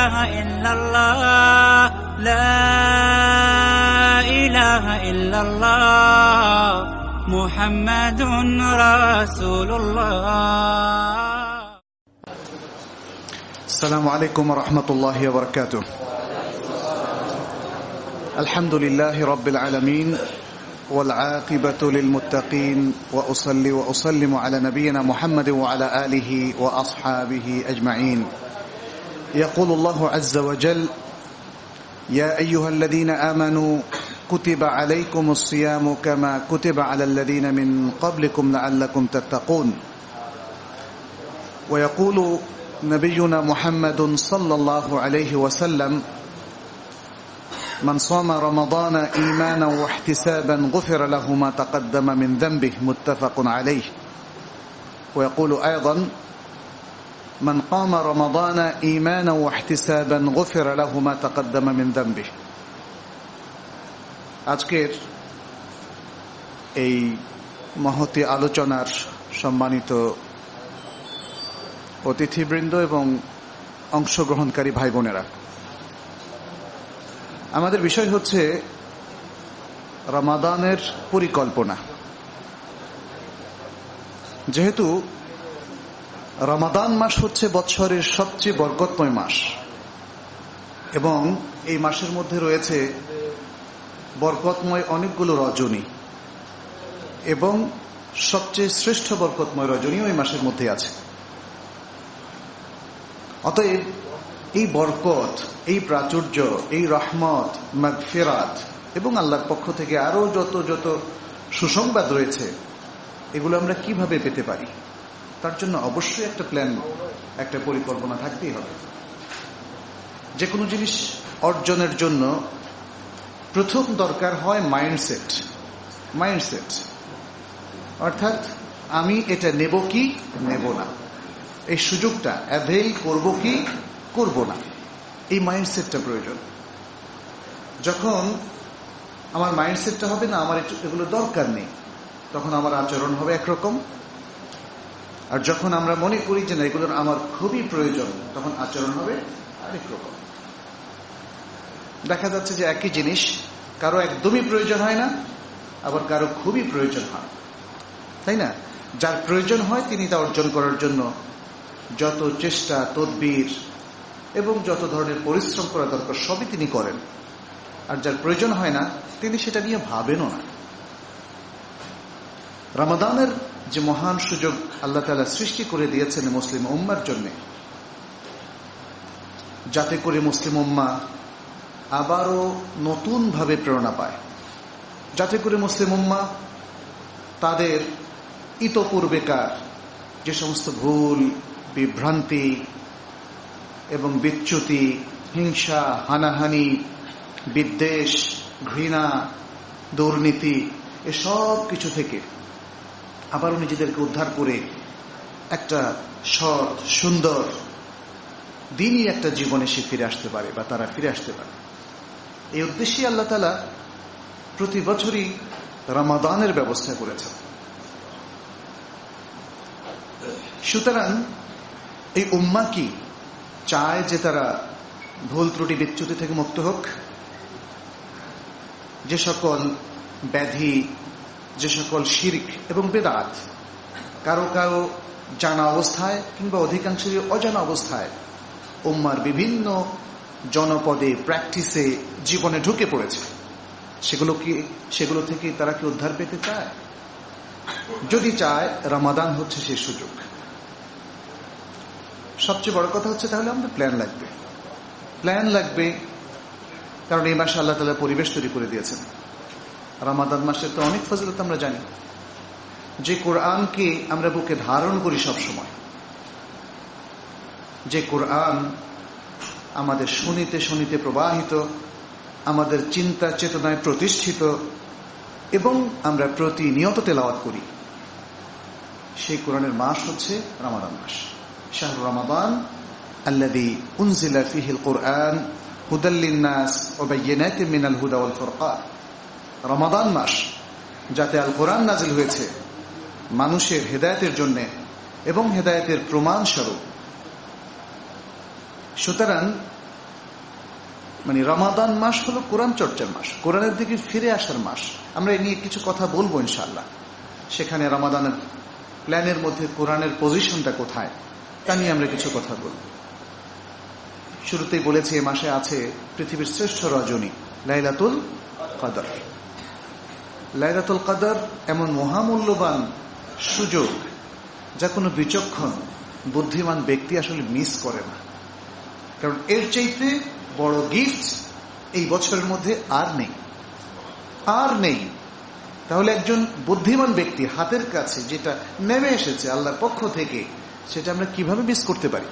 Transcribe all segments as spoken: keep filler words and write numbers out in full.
ইলাহা ইল্লাল্লাহ লা ইলাহা ইল্লাল্লাহ মুহাম্মাদুন রাসূলুল্লাহ। السلام عليكم ورحمة الله وبركاته. الحمد لله رب العالمين والعاقبة للمتقين وأصلي وأسلم على نبينا محمد وعلى آله وأصحابه أجمعين. يقول الله عز وجل: يا أيها الذين آمنوا كتب عليكم الصيام كما كتب على الذين من قبلكم لعلكم تتقون. ويقول نبينا محمد صلى الله عليه وسلم: من صام رمضان إيمانا واحتسابا غفر له ما تقدم من ذنبه متفق عليه. ويقول أيضا: من قام رمضان إيمانا واحتسابا غفر له ما تقدم من ذنبه. আজকের এই মহতী আলোচনার সম্মানিত অতিথিবৃন্দ এবং অংশগ্রহণকারী ভাই বোনেরা, আমাদের বিষয় হচ্ছে রমাদানের পরিকল্পনা। যেহেতু রমাদান মাস হচ্ছে বৎসরের সবচেয়ে বরকতময় মাস এবং এই মাসের মধ্যে রয়েছে বরকতময় অনেকগুলো রজনী এবং সবচেয়ে শ্রেষ্ঠ বরকতময় রজনী ওই মাসের মধ্যে আছে। অতএব এই বরকত, এই প্রাচুর্য, এই রহমত, মাগফিরাত এবং আল্লাহর পক্ষ থেকে আরো যত যত সুসংবাদ রয়েছে, এগুলো আমরা কিভাবে পেতে পারি, তার জন্য অবশ্যই একটা প্ল্যান, একটা পরিকল্পনা থাকতেই হবে। যে কোনো জিনিস অর্জনের জন্য প্রথম দরকার হয় মাইন্ডসেট। মাইন্ডসেট অর্থাৎ আমি এটা নেব কি নেব না, এই সুযোগটা অ্যাভেল করব কি করব না, এই মাইন্ডসেটটা প্রয়োজন। যখন আমার মাইন্ডসেটটা হবে না আমার এগুলো দরকার নেই, তখন আমার আচরণ হবে একরকম। আর যখন আমরা মনে করি যে না এগুলোর আমার খুবই প্রয়োজন, তখন আচরণ হবে আরেক রকম। দেখা যাচ্ছে যে একই জিনিস কারো একদমই প্রয়োজন হয় না, আবার কারো খুবই প্রয়োজন হয়, তাই না? যার প্রয়োজন হয় তিনি তা অর্জন করার জন্য যত চেষ্টা, তদবির এবং যত ধরনের পরিশ্রম করা দরকার সবই তিনি করেন। আর যার প্রয়োজন হয় না তিনি সেটা নিয়ে ভাবেনও না। রমাদানের যে মহান সুযোগ আল্লাহ তাআলা সৃষ্টি করে দিয়েছেন মুসলিম উম্মার জন্য, যাতে করে মুসলিম উম্মাহ আবারও নতুন ভাবে প্রেরণা পায়, যাতে করে মুসলিম উম্মাহ তাদের ইতপূর্বেকার যে সমস্ত ভুল, বিভ্রান্তি এবং বিচ্যুতি, হিংসা, হানাহানি, বিদ্বেষ, ঘৃণা, দুর্নীতি, এসব কিছু থেকে আবারও নিজেদেরকে উদ্ধার করে একটা সৎ, সুন্দর, দিনই একটা জীবনে সে ফিরে আসতে পারে বা তারা ফিরে আসতে পারে। এই উদ্দেশ্যে আল্লাহ তাআলা প্রতি বছরই রমাদানের ব্যবস্থা করেছেন। সুতরাং এই উম্মাহ কি চায় যে তারা ভুল ত্রুটি বিচ্যুতি থেকে মুক্ত হোক? যে সকল ব্যাধি, যে সকল শিরক এবং বেদাত কারো কারো জানা অবস্থায় কিংবা অধিকাংশের অজানা অবস্থায় উম্মার বিভিন্ন জনপদে, প্র্যাকটিসে, জীবনে ঢুকে পড়েছে, সেগুলো কি সেগুলো থেকে তারা কি উদ্ধার পেতে চায়? যদি চায়, রমাদান হচ্ছে সেই সুযোগ। সবচেয়ে বড় কথা হচ্ছে তাহলে আমাদের প্ল্যান লাগবে। প্ল্যান লাগবে কারণ এই মাসে আল্লাহ তাআলা পরিবেশ তৈরি করে দিয়েছেন। রমাদান মাসের তো অনেক ফজিলত আমরা জানি। যে কোরআনকে আমরা বুকে ধারণ করি সব সময়, যে কোরআন আমাদের শুনিতে শুনিতে প্রবাহিত, আমাদের চিন্তা চেতনায় প্রতিষ্ঠিত এবং আমরা প্রতিনিয়ত তেলাওয়াত করি, সেই কোরআনের মাস হচ্ছে রমাদান মাস। শাহরু রমাদান আল্লাযী উনজিলা ফীহিল কুরআন হুদাল লিন-নাস ওয়া বায়্যিনাতিন মিনাল হুদা ওয়াল ফুরকান। রমাদান মাস যাতে আল কোরআন নাজিল হয়েছে মানুষের হেদায়েতের জন্য এবং হেদায়েতের প্রমাণ স্বরূপ। সুতরাং মানে রমাদান মাস হলো কোরআন চর্চার মাস, কোরআনের দিকে ফিরে আসার মাস। আমরা এ নিয়ে কিছু কথা বলবো ইনশাআল্লাহ। সেখানে রমাদানের প্ল্যানের মধ্যে কোরআনের পজিশনটা কোথায় তা নিয়ে আমরা কিছু কথা বলব। শুরুতেই বলেছি এ মাসে আছে পৃথিবীর শ্রেষ্ঠ রজনী লাইলাতুল কদর। লাইলাতুল কদর এমন মহামূল্যবান সুযোগ যা কোনো বিচক্ষণ বুদ্ধিমান ব্যক্তি আসলে মিস করে না, কারণ এর চাইতে বড় গিফট এই বছরের মধ্যে আর নেই, আর নেই। তাহলে একজন বুদ্ধিমান ব্যক্তি হাতের কাছে যেটা নেমে এসেছে আল্লাহর পক্ষ থেকে, সেটা আমরা কিভাবে মিস করতে পারি?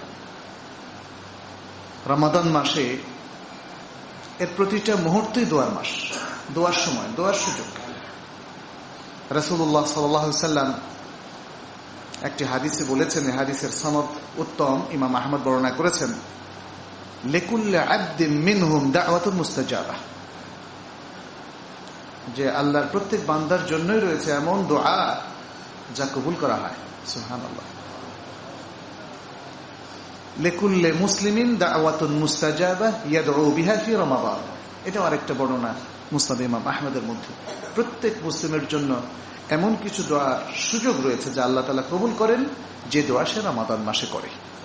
রমাদান মাসে এর প্রতিটা মুহূর্তই দোয়ার মাস, দোয়ার সময়, দোয়ার সুযোগ। রাসূলুল্লাহ সাল্লাল্লাহু আলাইহি ওয়াসাল্লাম একটি হাদিসে বলেছেন, এই হাদিসের সনদ উত্তম, ইমাম আহমদ বর্ণনা করেছেন, লিকুল্লি আবদিন মিনহুম দাওয়াতুন মুস্তাজাবা, যে আল্লাহর প্রত্যেক বান্দার জন্যই রয়েছে এমন দোয়া যা কবুল করা হয়। সুবহানাল্লাহ। লিকুল্লি মুসলিমিন দাওয়াতুন মুস্তাজাবা ইয়াদউ বিহা ফি রমাদান, এটা আরেকটা বর্ণনা মুসনাদ ইমাম আহমদের মধ্যে। প্রত্যেক মুসলিমের জন্য এমন কিছু দোয়ার সুযোগ রয়েছে যা আল্লাহ তাআলা কবুল করেন, যে দোয়া সে রমাদান মাসে করে।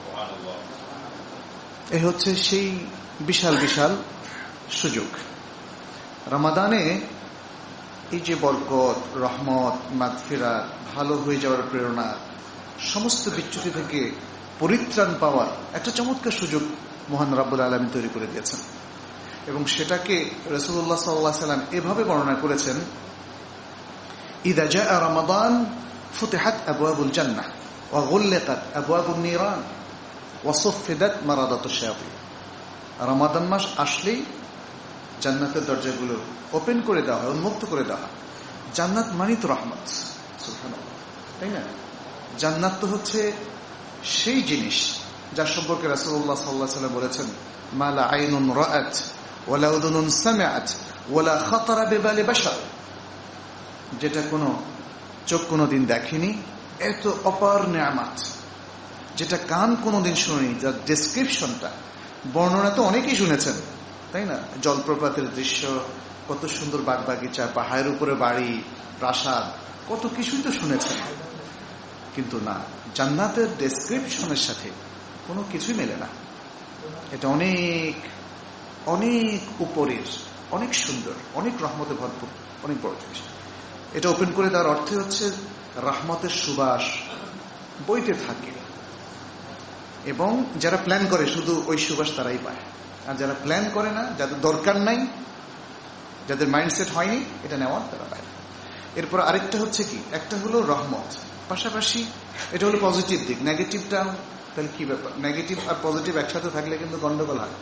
এই হচ্ছে সেই বিশাল বিশাল সুযোগ। রমাদানে এই যে বরকত, রহমত, মাগফিরাত, ভালো হয়ে যাওয়ার প্রেরণা, সমস্ত বিচ্যুতি থেকে পরিত্রাণ পাওয়ার একটা চমৎকার সুযোগ মহান রব্বুল আলামিন তৈরি করে দিয়েছেন। এবং সেটাকে রাসূলুল্লাহ সাল্লাল্লাহু আলাইহি ওয়াসাল্লাম এভাবে বর্ণনা করেছেন, ইযা জাআ রমাদান ফুতিহাত আবওয়াবুল জান্নাহ ওয়া গুল্লিকাত আবওয়াবুন নিরান ওয়া সুফিদাত মারাদাতুশ শায়াতিন। রমাদান মাস আসলেই জান্নাতের দরজাগুলো ওপেন করে দেওয়া হয়, উন্মুক্ত করে দেওয়া হয়। জান্নাত মানে তো রহমত, সুবহানাল্লাহ, তাই না? জান্নাত তো হচ্ছে সেই জিনিস যার সম্পর্কে রাসূলুল্লাহ সাল্লাল্লাহু আলাইহি ওয়াসাল্লাম বলেছেন, মা লা আইনুন রাআত ওয়া লা উযুনুন সামিআত ওয়া লা খাতারা বিবালি বাশার, যেটা কোনো চোখ কোনোদিন দেখেনি, এত অপার নিয়ামত, যেটা কান কোনোদিন শুনেনি, যার ডেসক্রিপশনটা, বর্ণনা তো অনেকেই শুনেছেন, তাই না? জলপ্রপাতের দৃশ্য, কত সুন্দর বাগবাগিচা, পাহাড়ের উপরে বাড়ি, প্রাসাদ, কত কিছুই তো শুনেছেন, কিন্তু না, জান্নাতের ডেসক্রিপশনের সাথে কোনো কিছুই মেলে না। এটা অনেক অনেক উপরের, অনেক সুন্দর, অনেক রহমতে ভরপুর, অনেক বড় জিনিস। এটা ওপেন করে দেওয়ার অর্থে হচ্ছে রহমতের সুবাস বইতে থাকে, এবং যারা প্ল্যান করে শুধু ওই সুবাস তারাই পায়, আর যারা প্ল্যান করে না, যাদের দরকার নাই, যাদের মাইন্ডসেট হয়নি এটা নেওয়ার, তারা পায়। এরপর আরেকটা হচ্ছে কি, একটা হলো রহমত, পাশাপাশি এটা হলো পজিটিভ দিক। নেগেটিভটা তাহলে কি ব্যাপার? নেগেটিভ আর পজিটিভ একসাথে থাকলে কিন্তু গন্ডগোল হয়।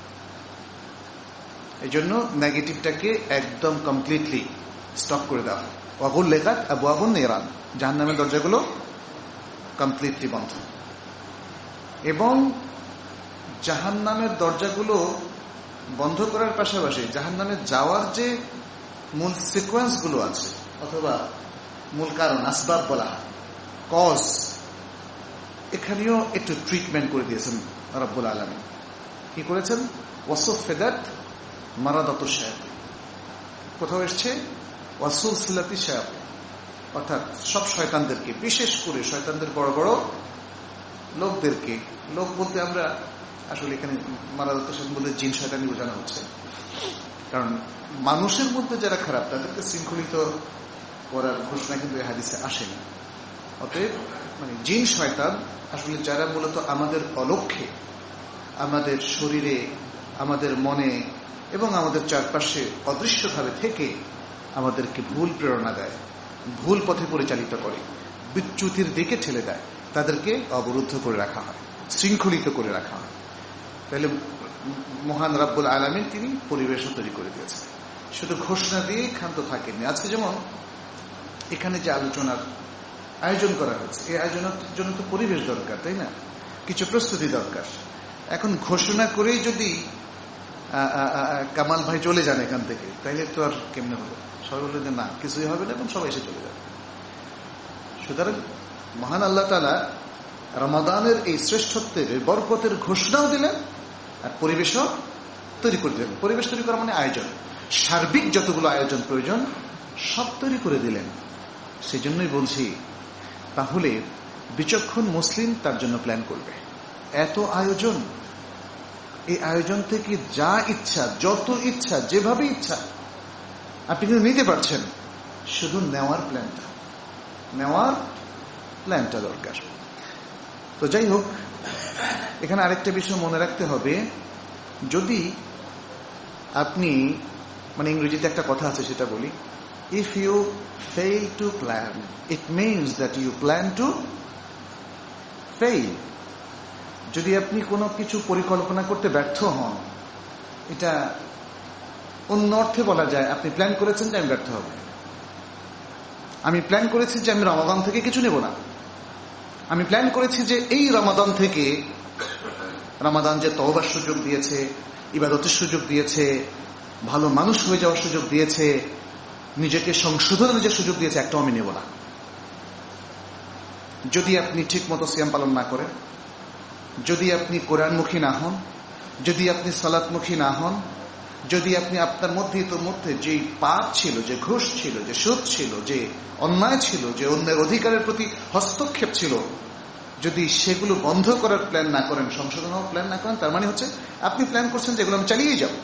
এই জন্য নেগেটিভটাকে একদম কমপ্লিটলি স্টপ করে দেওয়া হয়। ওয়াগুল লেখাত আবওয়াবুন নিরান, জাহান্নামের দরজাগুলো কমপ্লিটলি বন্ধ। এবং জাহান্নামের দরজাগুলো বন্ধ করার পাশাপাশি জাহান্নামে যাওয়ার যে মূল সিকোয়েন্স গুলো আছে, অথবা মূল কারণ, আসবাব বলা হয়, কজ, এখানেও একটু ট্রিটমেন্ট করে দিয়েছেন রব্বুল আলামিন। কি করেছেন? ওয়াসুফিদাত মারাদাতুশ শায়াতিন, কোথাও এসছে ওয়াসুলসিলাতি শায়াতিন, অর্থাৎ সব শয়তানদেরকে, বিশেষ করে শয়তানদের বড় বড় লোকদেরকে, লোক বলতে আমরা আসলে এখানে মারাদাতুশ শায়াতিন বলতে জিন শয়তানি বোঝানো হচ্ছে, কারণ মানুষের মধ্যে যারা খারাপ তাদেরকে শৃঙ্খলিত করার ঘোষণা কিন্তু এই হাদিসে আসেনি। অতএব মানে জিন শয়তান আসলে যারা মূলত আমাদের অলক্ষ্যে, আমাদের শরীরে, আমাদের মনে এবং আমাদের চারপাশে অদৃশ্যভাবে থেকে আমাদেরকে ভুল প্রেরণা দেয়, ভুল পথে পরিচালিত করে, বিচ্যুতির দিকে ঠেলে দেয়, তাদেরকে অবরুদ্ধ করে রাখা হয়, শৃঙ্খলিত করে রাখা হয়। তাহলে মহান রব্বুল আলামিন তিনি পরিবেশও তৈরি করে দিয়েছেন, শুধু ঘোষণা দিয়ে ক্ষান্ত থাকেননি। আজকে যেমন এখানে যে আলোচনার আয়োজন করা হয়েছে, এই আয়োজনের জন্য তো পরিবেশ দরকার, তাই না? কিছু প্রস্তুতি দরকার। এখন ঘোষণা করেই যদি কামাল ভাই চলে যান এখান থেকে, তাইলে তো আর কেমনে হলো? সবাই বললেন যে না, কিছুই হবে না, এবং সবাই এসে চলে যাবে। সুতরাং মহান আল্লাহ তাআলা রমাদানের এই শ্রেষ্ঠত্বের, এই বরকতের ঘোষণাও দিলেন, আর পরিবেশও তৈরি করে দিলেন। পরিবেশ তৈরি করা মানে আয়োজন, সার্বিক যতগুলো আয়োজন প্রয়োজন সব তৈরি করে দিলেন। সেজন্যই বলছি, তাহলে বিচক্ষণ মুসলিম তার জন্য প্ল্যান করবে। এত আয়োজন, এই আয়োজন থেকে যা ইচ্ছা, যত ইচ্ছা, যেভাবে ইচ্ছা আপনি কিন্তু নিতে পারছেন, শুধু নেওয়ার প্ল্যানটা নেওয়ার প্ল্যানটা দরকার। তো যাই হোক, এখানে আরেকটা বিষয় মনে রাখতে হবে, যদি আপনি, মানে ইংরেজিতে একটা কথা আছে সেটা বলি, if you fail to plan it means that you plan to fail. যদি আপনি কোনো কিছু পরিকল্পনা করতে ব্যর্থ হন, এটা অন্য অর্থে বলা যায় আপনি প্ল্যান করেছেন যে আমি ব্যর্থ হব। আমি প্ল্যান করেছি যে আমি রমাদান থেকে কিছু নেব না। আমি প্ল্যান করেছি যে এই রমাদান থেকে, রমাদান যে তওবার সুযোগ দিয়েছে, ইবাদতের সুযোগ দিয়েছে, ভালো মানুষ হয়ে যাওয়ার সুযোগ দিয়েছে, নিজেকে সংশোধনের যে সুযোগ দিয়েছে, একটাও আমি নেব না। যদি আপনি ঠিক মতো সিয়াম পালন না করেন, যদি আপনি কোরআনমুখী না হন, যদি আপনি সালাতমুখী না হন, যদি আপনি আপনার মধ্যে তোর মধ্যে যে পাপ ছিল, যে ঘুষ ছিল, যে সুদ ছিল, যে অন্যায় ছিল, যে অন্যের অধিকারের প্রতি হস্তক্ষেপ ছিল, যদি সেগুলো বন্ধ করার প্ল্যান না করেন, সংশোধন হওয়ার প্ল্যান না করেন, তার মানে হচ্ছে আপনি প্ল্যান করছেন যেগুলো আমি চালিয়ে যাব।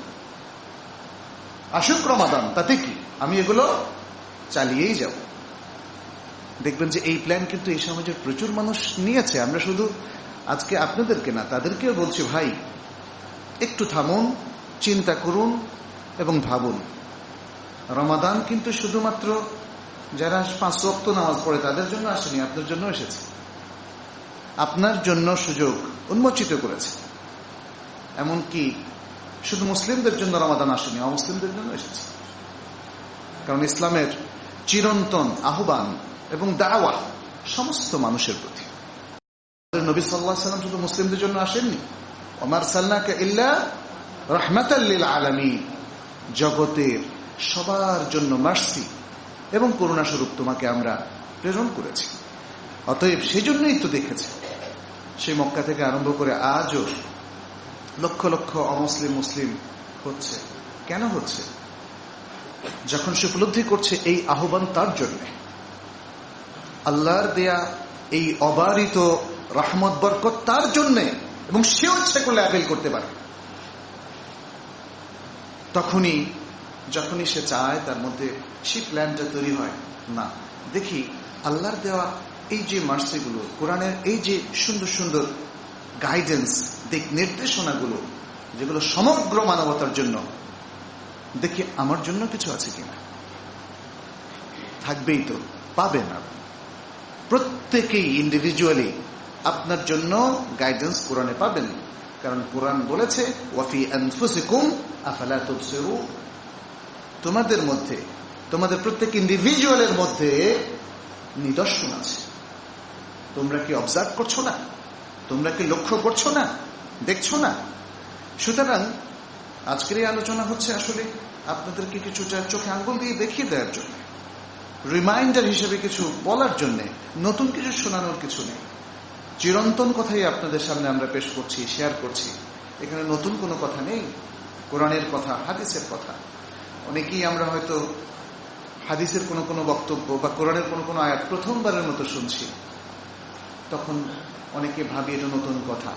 আসুক রমাদান, তাতে কি, আমি এগুলো চালিয়েই যাব। দেখবেন যে এই প্ল্যান কিন্তু এই সমাজের প্রচুর মানুষ নিয়েছে। আমরা শুধু আজকে আপনাদেরকে না, তাদেরকেও বলছি, ভাই একটু থামুন, চিন্তা করুন এবং ভাবুন। রমাদান কিন্তু শুধুমাত্র যারা পাঁচ ওয়াক্ত নামাজ পড়ে তাদের জন্য আসেনি, আপনার জন্য এসেছে। আপনার জন্য সুযোগ উন্মোচিত করেছে। এমনকি শুধু মুসলিমদের জন্য রমাদান আসেনি, অমুসলিমদের জন্য এসেছে। কারণ ইসলামের চিরন্তন আহ্বান এবং দাওয়া সমস্ত মানুষের প্রতি। নবী সাল্লাল্লাহু আলাইহি ওয়াসাল্লাম শুধু মুসলিমদের জন্য আসেননি, ওমা আরসালনাকা ইল্লা রাহমাতাল লিল আলামিন, জগতের সবার জন্য মার্সি এবং করুণা স্বরূপ তোমাকে আমরা প্রেরণ করেছি। অতএব সেজন্যই তো দেখেছে সেই মক্কা থেকে আরম্ভ করে আজও লক্ষ লক্ষ অমুসলিম মুসলিম হচ্ছে। কেন হচ্ছে? যখন সে উপলব্ধি করছে এই আহ্বান তার জন্য, আল্লাহর দেয়া এই অবারিত রহমত বরকত তার জন্য, এবং সেও ইচ্ছা করলে অ্যাপেল করতে পারে। তখনই যখনই সে চায় তার মধ্যে সেই প্ল্যানটা তৈরি হয়। না, দেখি আল্লাহর দেওয়া এই যে মার্সিগুলো, কোরআনের এই যে সুন্দর সুন্দর গাইডেন্স, দিক নির্দেশনাগুলো, যেগুলো সমগ্র মানবতার জন্য, দেখি আমার জন্য কিছু আছে কিনা। থাকবেই তো, পাবেন না। প্রত্যেকেই ইন্ডিভিজুয়ালি আপনার জন্য গাইডেন্স কোরআনে পাবেন। কারণ কোরআন বলেছে, ওয়াফি আনফুসিকুম আফালা তুবসিরুন, তোমাদের মধ্যে, তোমাদের প্রত্যেক ইন্ডিভিজুয়ালের মধ্যে নিদর্শন আছে। তোমরা কি অবজার্ভ করছো না? তোমরা কি লক্ষ্য করছো না? দেখছো না? সুতরাং আজকের এই আলোচনা হচ্ছে আসলে আপনাদেরকে কিছুটা চোখে আঙ্গুল দিয়ে দেখিয়ে দেওয়ার জন্য, রিমাইন্ডার হিসেবে কিছু বলার জন্য, নতুন কিছু শোনানোর কিছু নেই। চিরন্তন কথাই আপনাদের সামনে আমরা পেশ করছি, শেয়ার করছি। এখানে নতুন কোনো কথা নেই। কোরআনের কথা, হাদিসের কথা। অনেকেই আমরা হয়তো হাদিসের কোনো কোনো বক্তব্য বা কোরআনের কোনো কোনো আয়াত প্রথমবারের মতো শুনছি, তখন অনেকে ভাবি এটা নতুন কথা।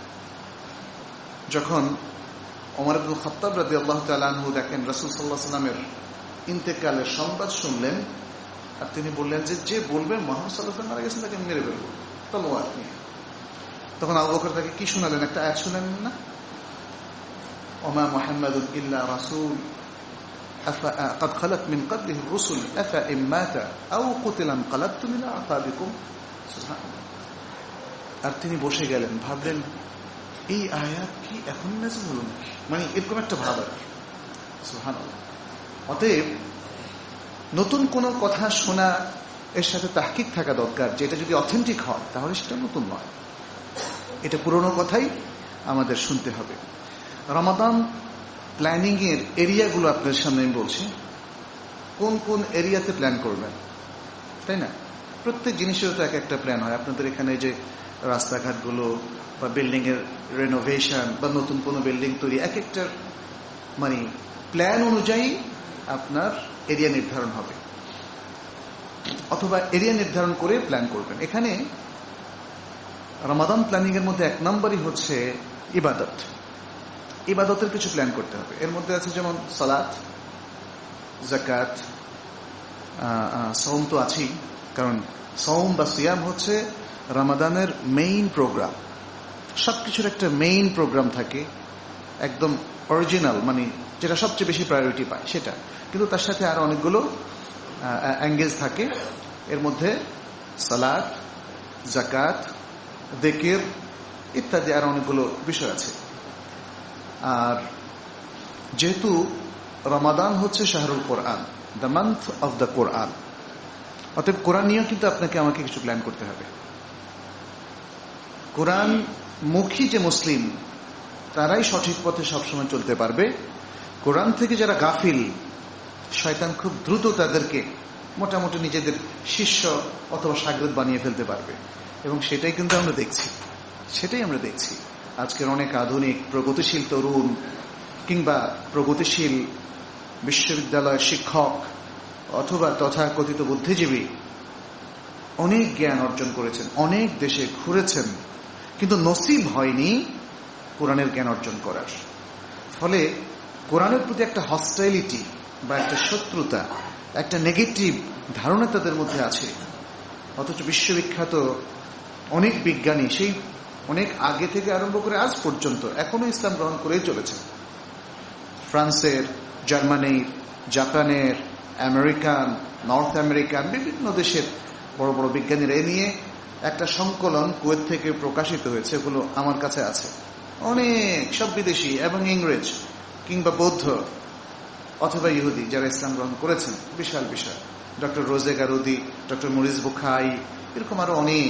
যখন ওমর ইবনে খাত্তাব রাদিয়াল্লাহু তাআলা আনহু দেখেন রাসূল সাল্লাল্লাহু আলাইহি ওয়াসাল্লামের ইন্তেকালের সংবাদ শুনলেন, আর তিনি বললেন যে যে বলবেন মুহাম্মদ সাল্লাল্লাহু আলাইহি ওয়াসাল্লাম মারা গেছেন তাকে মেরে ফেলবো তলোয়ার নিয়ে। তখন আবু বকর তাকে কি শোনালেন? একটা আয়াত শোনালেন না, ওমা মুহাম্মাদুন ইল্লা রাসূল قد خلت من قبله الرسل أفإن مات أو قتل انقلبتم إلى أعقابكم। আর তিনি বসে গেলেন, ভাবলেন এই আয়াত কি এখন নাযিল হলো নাকি, মানে এরকম একটা ভাব আর কি। সুবহানাল্লাহ। অতএব নতুন কোন কথা শোনা এর সাথে তাহকিক থাকা দরকার, যেটা যদি অথেন্টিক হয় তাহলে সেটা নতুন নয়, এটা পুরনো কথাই আমাদের শুনতে হবে। রমাদান প্ল্যানিং এর এরিয়াগুলো আপনার সামনে আমি বলছি, কোন কোন এরিয়াতে প্ল্যান করবেন, তাই না? প্রত্যেক জিনিসের তো এক একটা প্ল্যান হয়। আপনাদের এখানে যে রাস্তাঘাটগুলো বা বিল্ডিং এর রেনোভেশন বা নতুন কোনো বিল্ডিং তৈরি, এক একটার মানে প্ল্যান অনুযায়ী আপনার এরিয়া নির্ধারণ হবে, অথবা এরিয়া নির্ধারণ করে প্ল্যান করবেন। এখানে রমাদান প্ল্যানিং এর মধ্যে এক নম্বরই হচ্ছে ইবাদত। ইবাদতের কিছু প্ল্যান করতে হবে। এর মধ্যে আছে যেমন সালাত, যাকাত, সওম তো আছেই, কারণ সওম বা সিয়াম হচ্ছে রমাদানের মেইন প্রোগ্রাম। সবকিছুর একটা মেইন প্রোগ্রাম থাকে, একদম অরিজিনাল, মানে যেটা সবচেয়ে বেশি প্রায়োরিটি পায় সেটা, কিন্তু তার সাথে আরো অনেকগুলো অ্যাঙ্গেজ থাকে। এর মধ্যে সালাত, যাকাত, যিকির ইত্যাদি আরো অনেকগুলো বিষয় আছে। আর যেহেতু রমাদান হচ্ছে শাহরুল কোরআন, the month of the Quran, অতএব কোরআন নিয়েও কিন্তু আপনাকে আমাকে কিছু প্ল্যান করতে হবে। কোরআন মুখী যে মুসলিম তারাই সঠিক পথে সবসময় চলতে পারবে। কোরআন থেকে যারা গাফিল, শয়তান খুব দ্রুত তাদেরকে মোটামুটি নিজেদের শিষ্য অথবা শাগরেদ বানিয়ে ফেলতে পারবে, এবং সেটাই কিন্তু আমরা দেখছি। সেটাই আমরা দেখছি আজকের অনেক আধুনিক প্রগতিশীল তরুণ কিংবা প্রগতিশীল বিশ্ববিদ্যালয়ের শিক্ষক অথবা তথাকথিত বুদ্ধিজীবী অনেক জ্ঞান অর্জন করেছেন, অনেক দেশে ঘুরেছেন, কিন্তু নসিব হয়নি কোরআনের জ্ঞান অর্জন করার। ফলে কোরআনের প্রতি একটা হস্টাইলিটি বা একটা শত্রুতা, একটা নেগেটিভ ধারণা তাদের মধ্যে আছে। অথচ বিশ্ববিখ্যাত অনেক বিজ্ঞানী সেই অনেক আগে থেকে আরম্ভ করে আজ পর্যন্ত এখনো ইসলাম গ্রহণ করেই চলেছে। ফ্রান্সের, জার্মানির, জাপানের, আমেরিকান, নর্থ আমেরিকান বিভিন্ন দেশের বড় বড় বিজ্ঞানীরা এ নিয়ে একটা সংকলন কুয়েত থেকে প্রকাশিত হয়েছে, ওগুলো আমার কাছে আছে। অনেক সব বিদেশি এবং ইংরেজ কিংবা বৌদ্ধ অথবা ইহুদি যারা ইসলাম গ্রহণ করেছেন, বিশাল বিষয়। ডক্টর রোজে গারুদি, ডক্টর মরিস বুখাই, এরকম আরো অনেক।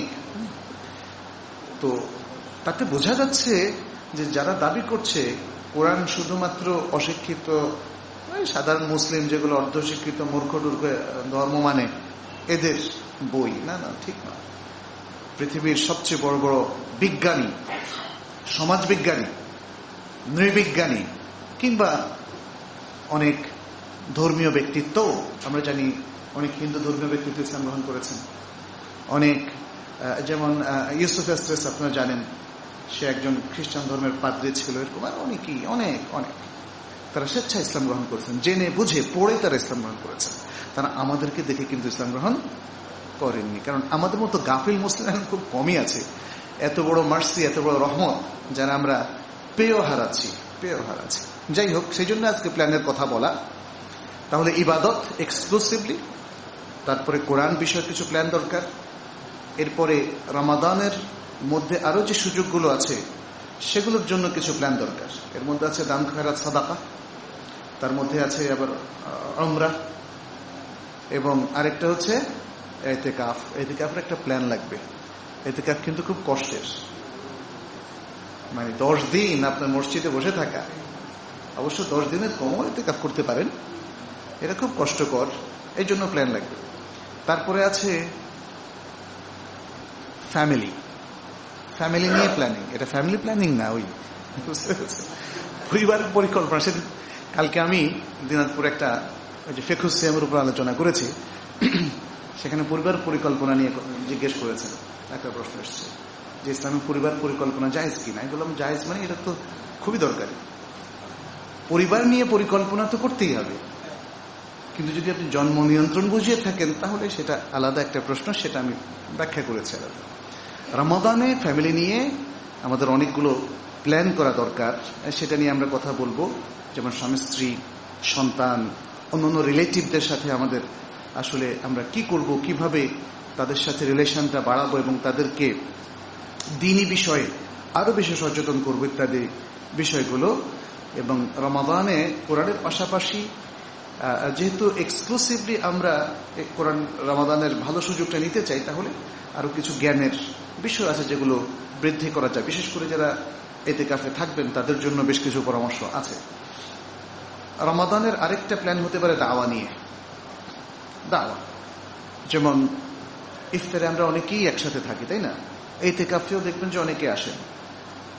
তো তাতে বোঝা যাচ্ছে যে যারা দাবি করছে কোরআন শুধুমাত্র অশিক্ষিত সাধারণ মুসলিম, যেগুলো অর্ধশিক্ষিত মূর্খ টুর্খ ধর্ম মানে, এদের বই, না না, ঠিক না। পৃথিবীর সবচেয়ে বড় বড় বিজ্ঞানী, সমাজবিজ্ঞানী, নৃবিজ্ঞানী কিংবা অনেক ধর্মীয় ব্যক্তিত্ব, আমরা জানি অনেক হিন্দু ধর্মীয় ব্যক্তিত্ব ইসলাম গ্রহণ করেছেন। অনেক, যেমন ইউসুফ এস্ট্রেস আপনারা জানেন, সে একজন খ্রিস্টান ধর্মের পাদ্রী ছিল, এরকম আর অনেকেই, অনেক অনেক তারা স্বেচ্ছা ইসলাম গ্রহণ করেছেন, জেনে বুঝে পড়ে তারা ইসলাম গ্রহণ করেছেন। তারা আমাদেরকে দেখে কিন্তু ইসলাম গ্রহণ করেননি, কারণ আমাদের মতো গাফিল মুসলিম খুব কমই আছে। এত বড় মার্সি, এত বড় রহমত যারা আমরা পেয়েও হারাচ্ছি, পেয়েও হারাচ্ছি। যাই হোক, সেই জন্য আজকে প্ল্যানের কথা বলা। তাহলে ইবাদত এক্সক্লুসিভলি, তারপরে কোরআন বিষয়ে কিছু প্ল্যান দরকার, এরপরে রমাদানের মধ্যে আরো যে সুযোগগুলো আছে সেগুলোর জন্য কিছু প্ল্যান দরকার। এর মধ্যে আছে দান খয়রাত সাদাকা, তার মধ্যে আছে আবার উমরা, এবং আরেকটা হচ্ছে ইতিকাফ। ইতিকাফের একটা প্ল্যান লাগবে। ইতিকাফ কিন্তু খুব কষ্টের, মানে দশ দিন আপনার মসজিদে বসে থাকা, অবশ্য দশ দিনের কমও ইতিকাফ করতে পারেন, এটা খুব কষ্টকর, এই জন্য প্ল্যান লাগবে। তারপরে আছে ফ্যামিলি, ফ্যামিলি নিয়ে প্ল্যানিং। এটা ফ্যামিলি প্ল্যানিং না, ওই পরিবারের পরিকল্পনা। সেদিন কালকে আমি দিনাজপুরে একটা ওই যে ফেকুস সিয়ামের উপর আলোচনা করেছি, সেখানে পরিবার পরিকল্পনা নিয়ে জিজ্ঞেস করেছেন। একটা প্রশ্ন এসছে যে ইসলামের পরিবার পরিকল্পনা জায়েজ কিনা। আমি বললাম জায়েজ, মানে এটা তো খুবই দরকারি। পরিবার নিয়ে পরিকল্পনা তো করতেই হবে, কিন্তু যদি আপনি জন্ম নিয়ন্ত্রণ বুঝিয়ে থাকেন তাহলে সেটা আলাদা একটা প্রশ্ন, সেটা আমি ব্যাখ্যা করেছি আলাদা। রমাদানে ফ্যামিলি নিয়ে আমাদের অনেকগুলো প্ল্যান করা দরকার, সেটা নিয়ে আমরা কথা বলবো। যেমন স্বামী স্ত্রী, সন্তান, অন্যান্য রিলেটিভদের সাথে আমাদের আসলে আমরা কি করব, কিভাবে তাদের সাথে রিলেশনটা বাড়াবো এবং তাদেরকে দ্বীনি বিষয়ে আরো বেশি সচেতন করবো ইত্যাদি বিষয়গুলো। এবং রমাদানে কোরআনের পাশাপাশি যেহেতু এক্সক্লুসিভলি আমরা কোরআন রমাদানের ভালো সুযোগটা নিতে চাই, তাহলে আরো কিছু জ্ঞানের বিষয় আছে যেগুলো বৃদ্ধি করা যায়। বিশেষ করে যারা ইতিকাফে থাকবেন তাদের জন্য বেশ কিছু পরামর্শ আছে। রমাদানের আরেকটা প্ল্যান হতে পারে দাওয়া নিয়ে। দাওয়া, যেমন ইফতারে আমরা অনেকেই একসাথে থাকি, তাই না? ইতিকাফেও দেখবেন যে অনেকে আসেন।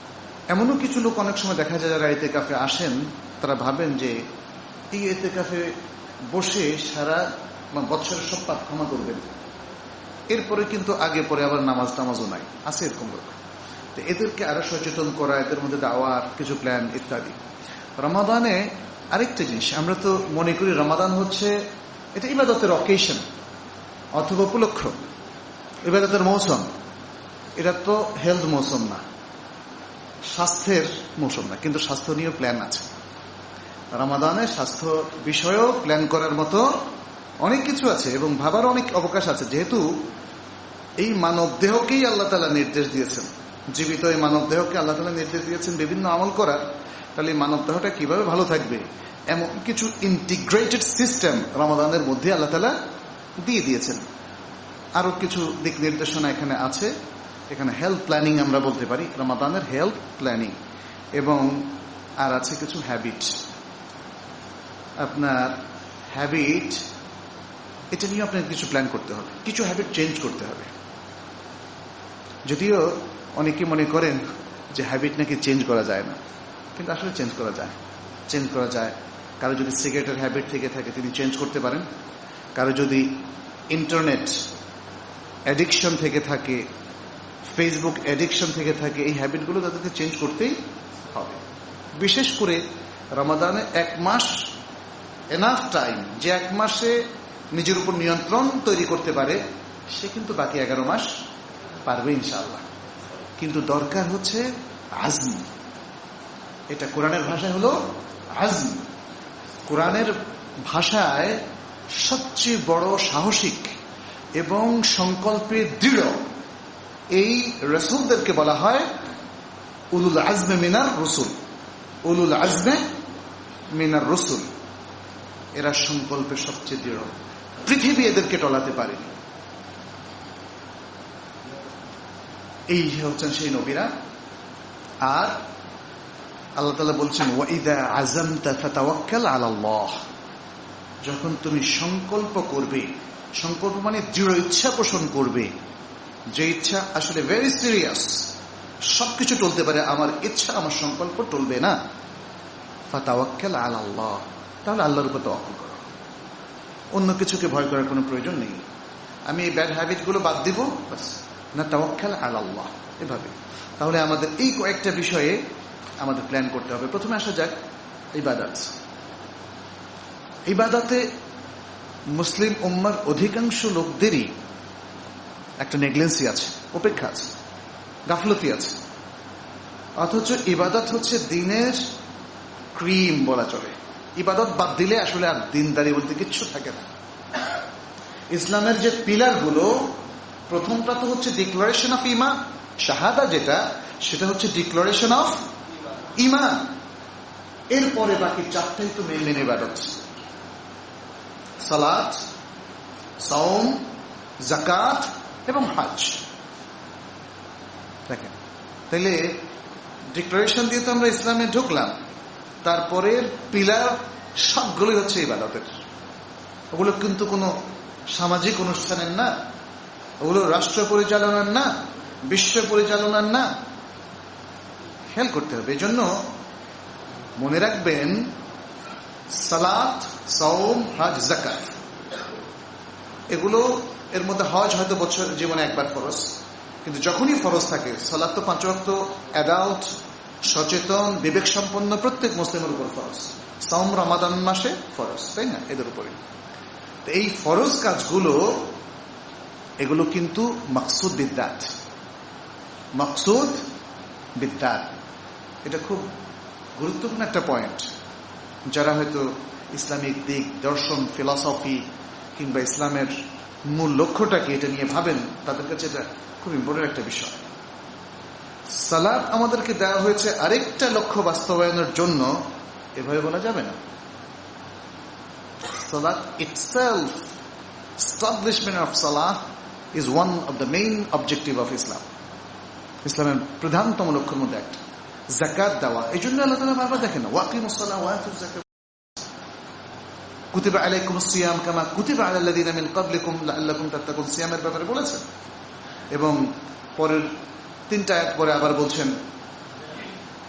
এমনও কিছু লোক অনেক সময় দেখা যায় যারা ইতিকাফে আসেন, তারা ভাবেন যে এই ইতিকাফে বসে সারা বছরের সব পাপ ক্ষমা করবেন, এরপরে কিন্তু আগে পরে আবার নামাজ টামাজও নাই, আছে এরকম লোক। তো এদেরকে আরো সচেতন করা, এদের মধ্যে দাওয়ার কিছু প্ল্যান ইত্যাদি। রমাদানে আরেকটা জিনিস, আমরা তো মনে করি রমাদান হচ্ছে এটা ইবাদতের অকেশন অথবা উপলক্ষ, ইবাদতের মৌসুম। এটা তো হেলথ মৌসুম না, স্বাস্থ্যের মৌসুম না, কিন্তু স্বাস্থ্য নিয়েও প্ল্যান আছে। রমাদানে স্বাস্থ্য বিষয়েও প্ল্যান করার মতো অনেক কিছু আছে এবং ভাবার অনেক অবকাশ আছে। যেহেতু এই মানব দেহকেই আল্লাহ তাআলা নির্দেশ দিয়েছেন, জীবিত এই মানব দেহকে আল্লাহ তাআলা নির্দেশ দিয়েছেন বিভিন্ন আমল করার, তাহলে এই মানব দেহটা কিভাবে ভালো থাকবে এমন কিছু ইন্টিগ্রেটেড সিস্টেম রমাদানের মধ্যে আল্লাহ তাআলা দিয়ে দিয়েছেন। আরো কিছু দিক নির্দেশনা এখানে আছে। এখানে হেলথ প্ল্যানিং আমরা বলতে পারি, রমাদানের হেলথ প্ল্যানিং, এবং আর আছে কিছু হ্যাবিট। আপনার হ্যাবিট, এটা নিয়ে আপনাকে কিছু প্ল্যান করতে হবে, কিছু হ্যাবিট চেঞ্জ করতে হবে। যদিও অনেকে মনে করেন যে হ্যাবিট নাকি চেঞ্জ করা যায় না, কিন্তু আসলে চেঞ্জ করা যায়, চেঞ্জ করা যায়। কারো যদি সিগারেটের হ্যাবিট থেকে থাকে তিনি চেঞ্জ করতে পারেন, কারো যদি ইন্টারনেট অ্যাডিকশন থেকে থাকে, ফেসবুক অ্যাডিকশন থেকে থাকে, এই হ্যাবিটগুলো তাদেরকে চেঞ্জ করতেই হবে। বিশেষ করে রমাদানে এক মাস এনাফ টাইম, যে এক মাসে নিজের উপর নিয়ন্ত্রণ তৈরি করতে পারে সে কিন্তু বাকি এগারো মাস পারবে ইনশাআল্লাহ। কিন্তু দরকার হচ্ছে আজম। এটা কোরআনের ভাষায় হলো আজম। কোরআনের ভাষায় সবচেয়ে বড় সাহসিক এবং সংকল্পে দৃঢ় এই রাসূলদেরকে বলা হয় উলুল আজমে মিনার রসুল। উলুল আজমে মিনার রসুল, এরা সংকল্পে সবচেয়ে দৃঢ়। পৃথিবী এদেরকে টলাতে পারেনি। এই হচ্ছেন সেই নবীরা। আর আল্লাহ তাআলা বলছেন ওয়াইদা আযামতা ফাতাওয়াক্কাল আলাল্লাহ, যখন তুমি সংকল্প করবে, সংকল্প মানে দৃঢ় ইচ্ছা পোষণ করবে, যে ইচ্ছা আসলে ভেরি সিরিয়াস, সবকিছু টলতে পারে, আমার ইচ্ছা আমার সংকল্প টলবে না, ফাতাওয়াক্কাল আলাল্লাহ, তাহলে আল্লাহর উপর তাওয়াক্কুল করো। অন্য কিছুকে ভয় করার কোনো প্রয়োজন নেই। আমি এই ব্যাড হ্যাবিট গুলো বাদ দিব, বাস, না তাওয়াক্কাল আলাল্লাহ, এভাবে। তাহলে আমাদের এই কয়েকটা বিষয়ে আমাদের প্ল্যান করতে হবে। প্রথমে আসা যাক ইবাদত। ইবাদতে মুসলিম উম্মার অধিকাংশ লোকদেরই একটা নেগলেন্সি আছে, উপেক্ষা আছে, গাফলতি আছে। অথচ ইবাদত হচ্ছে দিনের ক্রিম বলা চলে। ইবাদত বাদ দিলে আসলে আর দিনদারি বলতে কিচ্ছু থাকে না। ইসলামের যে পিলার গুলো, প্রথমটা তো হচ্ছে ডিক্লারেশন অফ ইমান, শাহাদা যেটা, সেটা হচ্ছে ডিক্লারেশন অফ ইমান। এরপরে বাকি চারটাই তো মেন মেন ইবাদত, সালাত, সাওম, যাকাত এবং হজ। দেখেন, তাহলে ডিক্লারেশন দিয়ে তো আমরা ইসলামে ঢুকলাম, তারপরের পিলার সবগুলোই হচ্ছে ইবাদতের। ওগুলো কিন্তু কোনো সামাজিক অনুষ্ঠানের না, ওগুলো রাষ্ট্র পরিচালনার না, বিশ্ব পরিচালনার না। খেয়াল করতে হবে। এই জন্য মনে রাখবেন, সালাত, সাওম, হজ, যাকাত, এগুলো এর মধ্যে হজ হয়তো বছর জীবনে একবার ফরজ, কিন্তু যখনই ফরজ থাকে, সালাত তো পাঁচ ওয়াক্ত অ্যাডাল্ট, সচেতন, বিবেক সম্পন্ন প্রত্যেক মুসলিমের উপর ফরজ। সাওম রমাদান মাসে ফরজ, তাই না? এদের উপরে এই ফরজ কাজগুলো, এগুলো কিন্তু মাকসুদ বিদ্যাত, মাকসুদ বিদ্যাত। এটা খুব গুরুত্বপূর্ণ একটা পয়েন্ট। যারা হয়তো ইসলামিক দিক, দর্শন, ফিলসফি কিংবা ইসলামের মূল লক্ষ্যটাকে এটা নিয়ে ভাবেন, তাদের কাছে এটা খুব ইম্পর্টেন্ট একটা বিষয়। সালাত আমাদেরকে দেওয়া হয়েছে আরেকটা লক্ষ্য বাস্তবায়নের জন্য, এভাবে বলা যাবে না। Salat itself, establishment of Salah is one of the main objective of Islam. ইসলামের প্রধানতম লক্ষ্যের মধ্যে একটা যাকাত দেওয়া। এই জন্য আল্লাহ তাআলা বারবার দেখেন ওয়াকিমুস সালাহ ওয়া আতুজ যাকাত, কুতিবা আলাইকুমুস সিয়াম কামা কুতিবা আলাল লাযিনা মিন ক্বাবলিকুম লাআল্লাকুম তাত্তাকুন, সিয়ামের ব্যাপারে বলেছেন। এবং পরের তিনটা আয়াত পরে আবার বলছেন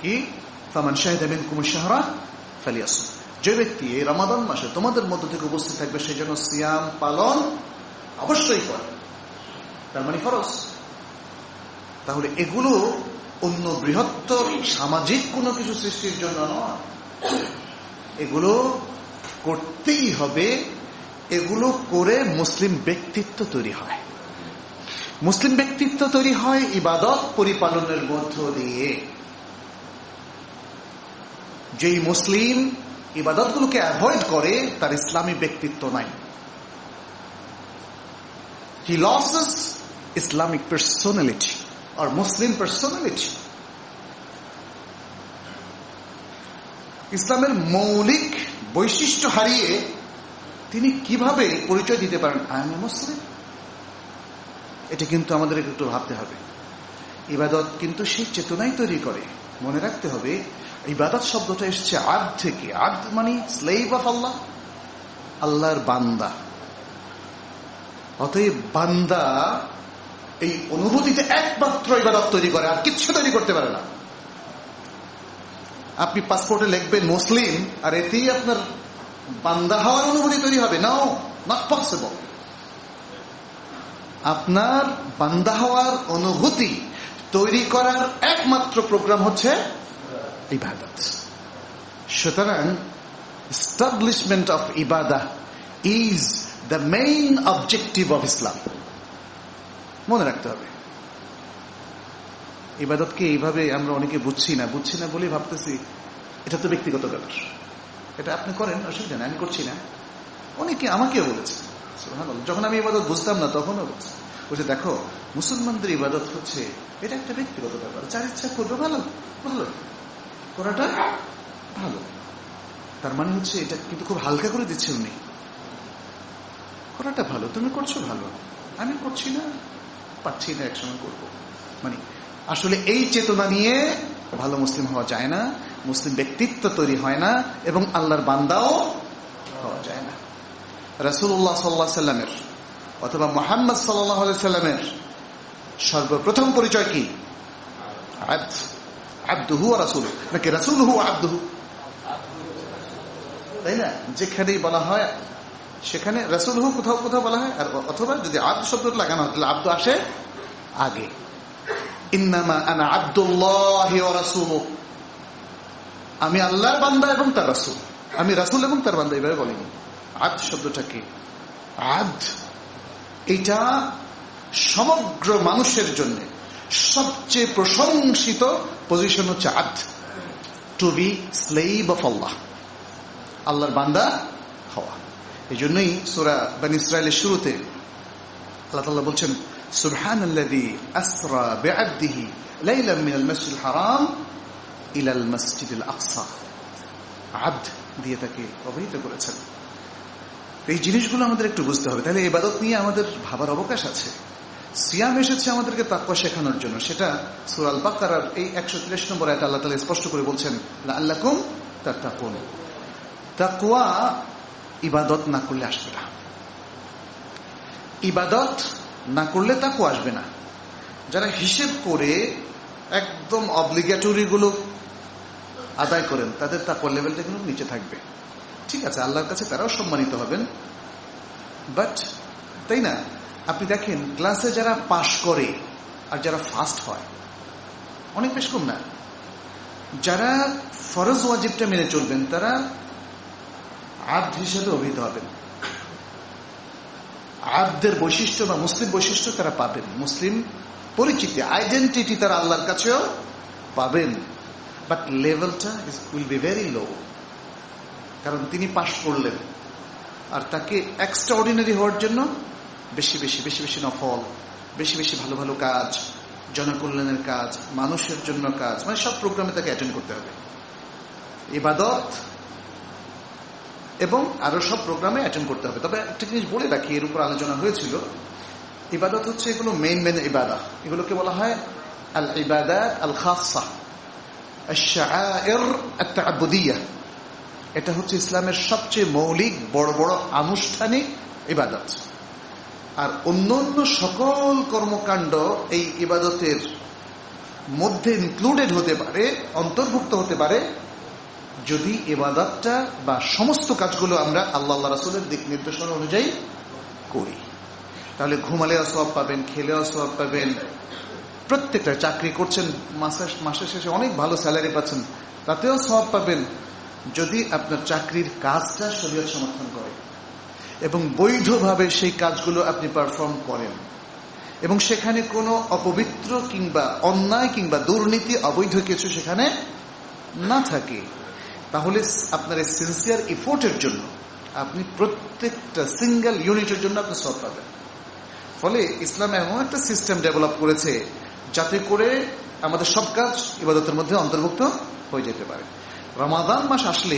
কি ফামান শাহিদা মিনকুমুশ শাহরা ফালিয়াসুম, যে ব্যক্তি এই রমাদান মাসে তোমাদের মধ্য থেকে উপস্থিত থাকবে সেই জন্য সিয়াম পালন অবশ্যই করে, তার মানে ফরজ। তাহলে এগুলো অন্য বৃহত্তর সামাজিক কোনো কিছু সৃষ্টির জন্য নয়, এগুলো করতেই হবে। এগুলো করে মুসলিম ব্যক্তিত্ব তৈরি হয়। মুসলিম ব্যক্তিত্ব তৈরি হয় ইবাদত পরিপালনের মধ্য দিয়ে। যেই মুসলিম ইবাদতগুলোকে অ্যাভয়েড করে তার ইসলামী ব্যক্তিত্ব নাই। He loses Islamic personality or Muslim personality. ইসলামের মৌলিক বৈশিষ্ট্য হারিয়ে তিনি কিভাবে পরিচয় দিতে পারেন আই এম এ মুসলিম? এটা কিন্তু আমাদের একটু ভাবতে হবে। ইবাদত কিন্তু সেই চেতনাই তৈরি করে। মনে রাখতে হবে ইবাদত শব্দটা এসছে আদ থেকে। আদ মানে স্লেভ অফ আল্লাহ, আল্লাহর বান্দা। অতএব বান্দা এই অনুভূতিতে একমাত্র ইবাদত তৈরি করে, আর কিচ্ছু তৈরি করতে পারে না। আপনি পাসপোর্টে লিখবেন মুসলিম, আর এতেই আপনার বান্দা হওয়ার অনুভূতি তৈরি হবে? No, not possible. আপনার বান্দা হওয়ার অনুভূতি তৈরি করার একমাত্র প্রোগ্রাম হচ্ছে ইবাদত। সুতরাং এস্টাবলিশমেন্ট অফ ইবাদাহ is the main objective of Islam. মনে রাখতে হবে। ইবাদতকে এইভাবে আমরা অনেকে বুঝছি না বুঝছি না বলে ভাবতেছি এটা তো ব্যক্তিগত ব্যাপার, এটা আপনি করেন, অসুবিধা নেই, আমি করছি না। অনেকে আমাকেও বলেছে, যখন আমি ইবাদত বুঝতাম না তখনও বলছে, বলছে দেখো মুসলমানদের ইবাদত হচ্ছে এটা একটা ব্যক্তিগত ব্যাপার, যার ইচ্ছা করবে ভালো ভালো করাটা ভালো। তার মানে হচ্ছে এটা কিন্তু খুব হালকা করে দিচ্ছে উনি, করাটা ভালো, তুমি করছো ভালো, আমি করছি না, পাচ্ছি না, একসময় করবো। মানে আসলে এই চেতনা নিয়ে ভালো মুসলিম হওয়া যায় না, মুসলিম ব্যক্তিত্ব তৈরি হয় না, এবং আল্লাহর বান্দাও হওয়া যায় না। রাসূলুল্লাহ সাল্লাল্লাহু আলাইহি সাল্লামের অথবা মুহাম্মদ সাল্লাল্লাহু আলাইহি সাল্লামের সর্বপ্রথম পরিচয় কি? আব্দ, আব্দুহু ওয়া রাসূলুহু, নাকি রাসূলুহু ওয়া আব্দুহু? তাই না? যেখানেই বলা হয় সেখানে রাসূলুহু কোথাও কোথাও বলা হয়, আর অথবা যদি আব্দ শব্দটা লাগানো হয় তাহলে আব্দু আসে আগে। ইন্নামা আনা আব্দুল্লাহি ওয়া রাসূলুহু, আমি আল্লাহর বান্দা এবং তার রাসূল। আমি রাসূল এবং তার বান্দা এইভাবে বলিনি। আব্দ শব্দটা কি? আব্দ এটা সমগ্র মানুষের জন্য সবচেয়ে প্রশংসিত পজিশন হচ্ছে আব্দ, to be slave of Allah, আল্লাহর বান্দা হওয়া। এই জন্যই সূরা বনী ইসরাঈলের শুরুতে আল্লাহ তাআলা বলছেন সুবহানাল্লাযী আসরা বিআবদিহি লাইলাম মিনাল মাসজিদিল হারাম ইলাল মাসজিদিল আকসা। আব্দ দিয়ে তাকে অভিহিত করেছেন। এই জিনিসগুলো আমাদের একটু বুঝতে হবে। তাহলে ইবাদত নিয়ে আমাদের ভাবার অবকাশ আছে। সিয়াম এসেছে আমাদেরকে তাকওয়া শেখানোর জন্য, সেটা সূরা আল বাকারার এই একশো তিরিশ নম্বর আয়াতে আল্লাহ তাআলা স্পষ্ট করে বলছেন লাআল্লাকুম তাত্তাকুন। তাকওয়া ইবাদত না করলে আসবে না, ইবাদত না করলে তাকওয়া আসবে না। যারা হিসেব করে একদম অব্লিগেটরি গুলো আদায় করেন তাদের তাকওয়ার লেভেলটা কিন্তু নিচে থাকবে। ঠিক আছে, আল্লাহর কাছে তারাও সম্মানিত হবেন, বাট তাই না? আপনি দেখেন ক্লাসে যারা পাশ করে আর যারা ফার্স্ট হয় অনেক বেশ কম না। যারা ফরজ ওয়াজিবটা মেনে চলবেন তারা আব্দ হিসেবে অভিহিত হবেন, আব্দের বৈশিষ্ট্য বা মুসলিম বৈশিষ্ট্য তারা পাবেন, মুসলিম পরিচিতি আইডেন্টিটি তারা আল্লাহর কাছেও পাবেন। বাট লেভেলটা উইল বি ভেরি লো, কারণ তিনি পাশ করলেন আর তাকে এক্সট্রা অর্ডিনারি হওয়ার জন্য বেশি বেশি বেশি বেশি নফল, বেশি বেশি ভালো ভালো কাজ, জনকল্যাণের কাজ, মানুষের জন্য কাজ, মানে সব প্রোগ্রামে তাকে অ্যাটেন্ড করতে হবে। ইবাদত এবং আরো সব প্রোগ্রামে অ্যাটেন্ড করতে হবে। তবে একটা জিনিস বলে রাখি, এর উপর আলোচনা হয়েছিল, ইবাদত হচ্ছে এগুলো মেইন মেইন ইবাদা, এগুলোকে বলা হয় আল ইবাদাত আল খাসা, আশ-শাআইর আত-তা'আব্বুদিয়্যাহ। এটা হচ্ছে ইসলামের সবচেয়ে মৌলিক বড় বড় আনুষ্ঠানিক ইবাদত। আর অন্য অন্য সকল কর্মকাণ্ড এই ইবাদতের মধ্যে ইনক্লুডেড হতে পারে, অন্তর্ভুক্ত হতে পারে, যদি ইবাদতটা বা সমস্ত কাজগুলো আমরা আল্লাহ আল্লাহ রাসূলের দিক নির্দেশনা অনুযায়ী করি। তাহলে ঘুমালেও সওয়াব পাবেন, খেলেও সওয়াব পাবেন। প্রত্যেকটা চাকরি করছেন, মাসের মাসের শেষে অনেক ভালো স্যালারি পাচ্ছেন, তাতেও সওয়াব পাবেন যদি আপনার চাকরির কাজটা শরীয়ত সমর্থন করে এবং বৈধভাবে সেই কাজগুলো আপনি পারফর্ম করেন এবং সেখানে কোনো অপবিত্র কিংবা অন্যায় কিংবা দুর্নীতি অবৈধ কিছু সেখানে না থাকে। তাহলে আপনার এই সিনসিয়ার এফোর্টের জন্য আপনি প্রত্যেকটা সিঙ্গেল ইউনিটের জন্য আপনি সওয়াব পাবেন। ফলে ইসলাম এমন একটা সিস্টেম ডেভেলপ করেছে যাতে করে আমাদের সব কাজ ইবাদতের মধ্যে অন্তর্ভুক্ত হয়ে যেতে পারে। রমাদান মাস আসলে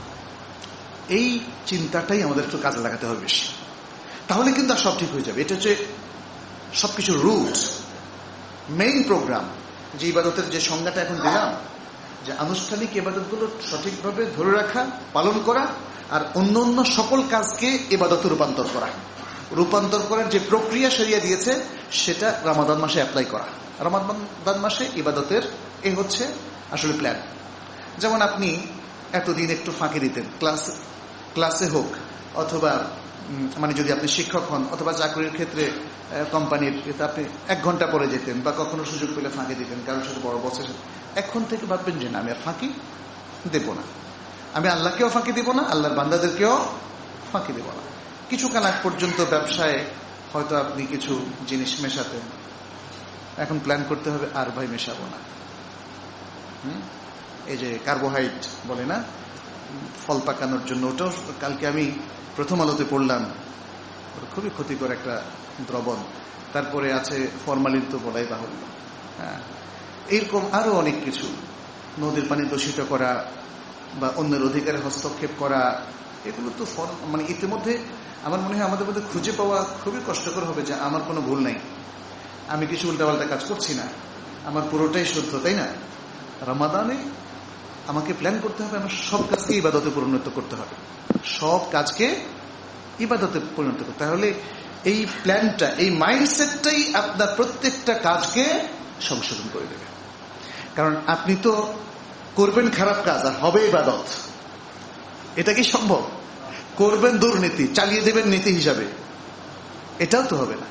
এই চিন্তাটাই আমাদের একটু কাজে লাগাতে হবে বেশি, তাহলে কিন্তু আর সব ঠিক হয়ে যাবে। এটা হচ্ছে সবকিছু রুট, মেইন প্রোগ্রাম। যে ইবাদতের যে সংজ্ঞাটা এখন দিলাম, যে আনুষ্ঠানিক ইবাদতগুলো সঠিকভাবে ধরে রাখা, পালন করা, আর অন্য অন্য সকল কাজকে ইবাদতে রূপান্তর করা। রূপান্তর করার যে প্রক্রিয়া শরিয়া দিয়েছে সেটা রমাদান মাসে অ্যাপ্লাই করা। রমাদান মাসে ইবাদতের এ হচ্ছে আসলে প্ল্যান। যেমন আপনি এতদিন একটু ফাঁকি দিতেন, ক্লাস ক্লাসে হোক অথবা মানে যদি আপনি শিক্ষক হন অথবা চাকরির ক্ষেত্রে কোম্পানির, আপনি এক ঘন্টা পরে যেতেন বা কখনো সুযোগ পেলে ফাঁকি দিতেন কারোর সাথে বড় বসের সাথে। এখন থেকে ভাববেন যে না, আমি আর ফাঁকি দেব না, আমি আল্লাহকেও ফাঁকি দেব না, আল্লাহর বান্দাদেরকেও ফাঁকি দেব না। কিছুকাল আগ পর্যন্ত ব্যবসায় হয়তো আপনি কিছু জিনিস মেশাতেন, এখন প্ল্যান করতে হবে আর ভাই মেশাবো না। হুম এই যে কার্বোহাইড্রেট বলে না, ফল পাকানোর জন্য, ওটাও কালকে আমি প্রথম আলোতে পড়লাম, খুবই ক্ষতিকর একটা দ্রবণ। তারপরে আছে ফরমালিন, তো বলাই বাহুল্য। হ্যাঁ, এইরকম আরো অনেক কিছু, নদীর পানি দূষিত করা বা অন্যের অধিকারে হস্তক্ষেপ করা, এগুলো তো মানে ইতিমধ্যে আমার মনে হয় আমাদের মধ্যে খুঁজে পাওয়া খুবই কষ্টকর হবে যে আমার কোনো ভুল নাই, আমি কিছু উল্টাপাল্টা কাজ করছি না, আমার পুরোটাই শুদ্ধ, তাই না? রমাদানে আমাকে প্ল্যান করতে হবে, আমার সব কাজকে ইবাদতে পরিণত করতে হবে, সব কাজকে ইবাদতে পরিণত করতে। তাহলে এই প্ল্যানটা, এই মাইন্ডসেটটাই আপনার প্রত্যেকটা কাজকে সংশোধন করে দেবে। কারণ আপনি তো করবেন খারাপ কাজ আর হবে ইবাদত, এটা কি সম্ভব? করবেন দুর্নীতি, চালিয়ে দেবেন নীতি হিসাবে, এটাও তো হবে না।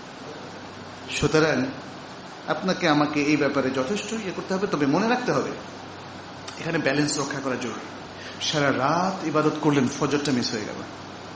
সুতরাং আপনাকে আমাকে এই ব্যাপারে যথেষ্ট ইয়ে করতে হবে। তবে মনে রাখতে হবে এখানে ব্যালেন্স রক্ষা করা জরুরি। সারা রাত ইবাদত করলেন, ফজরটা মিস হয়ে গেল।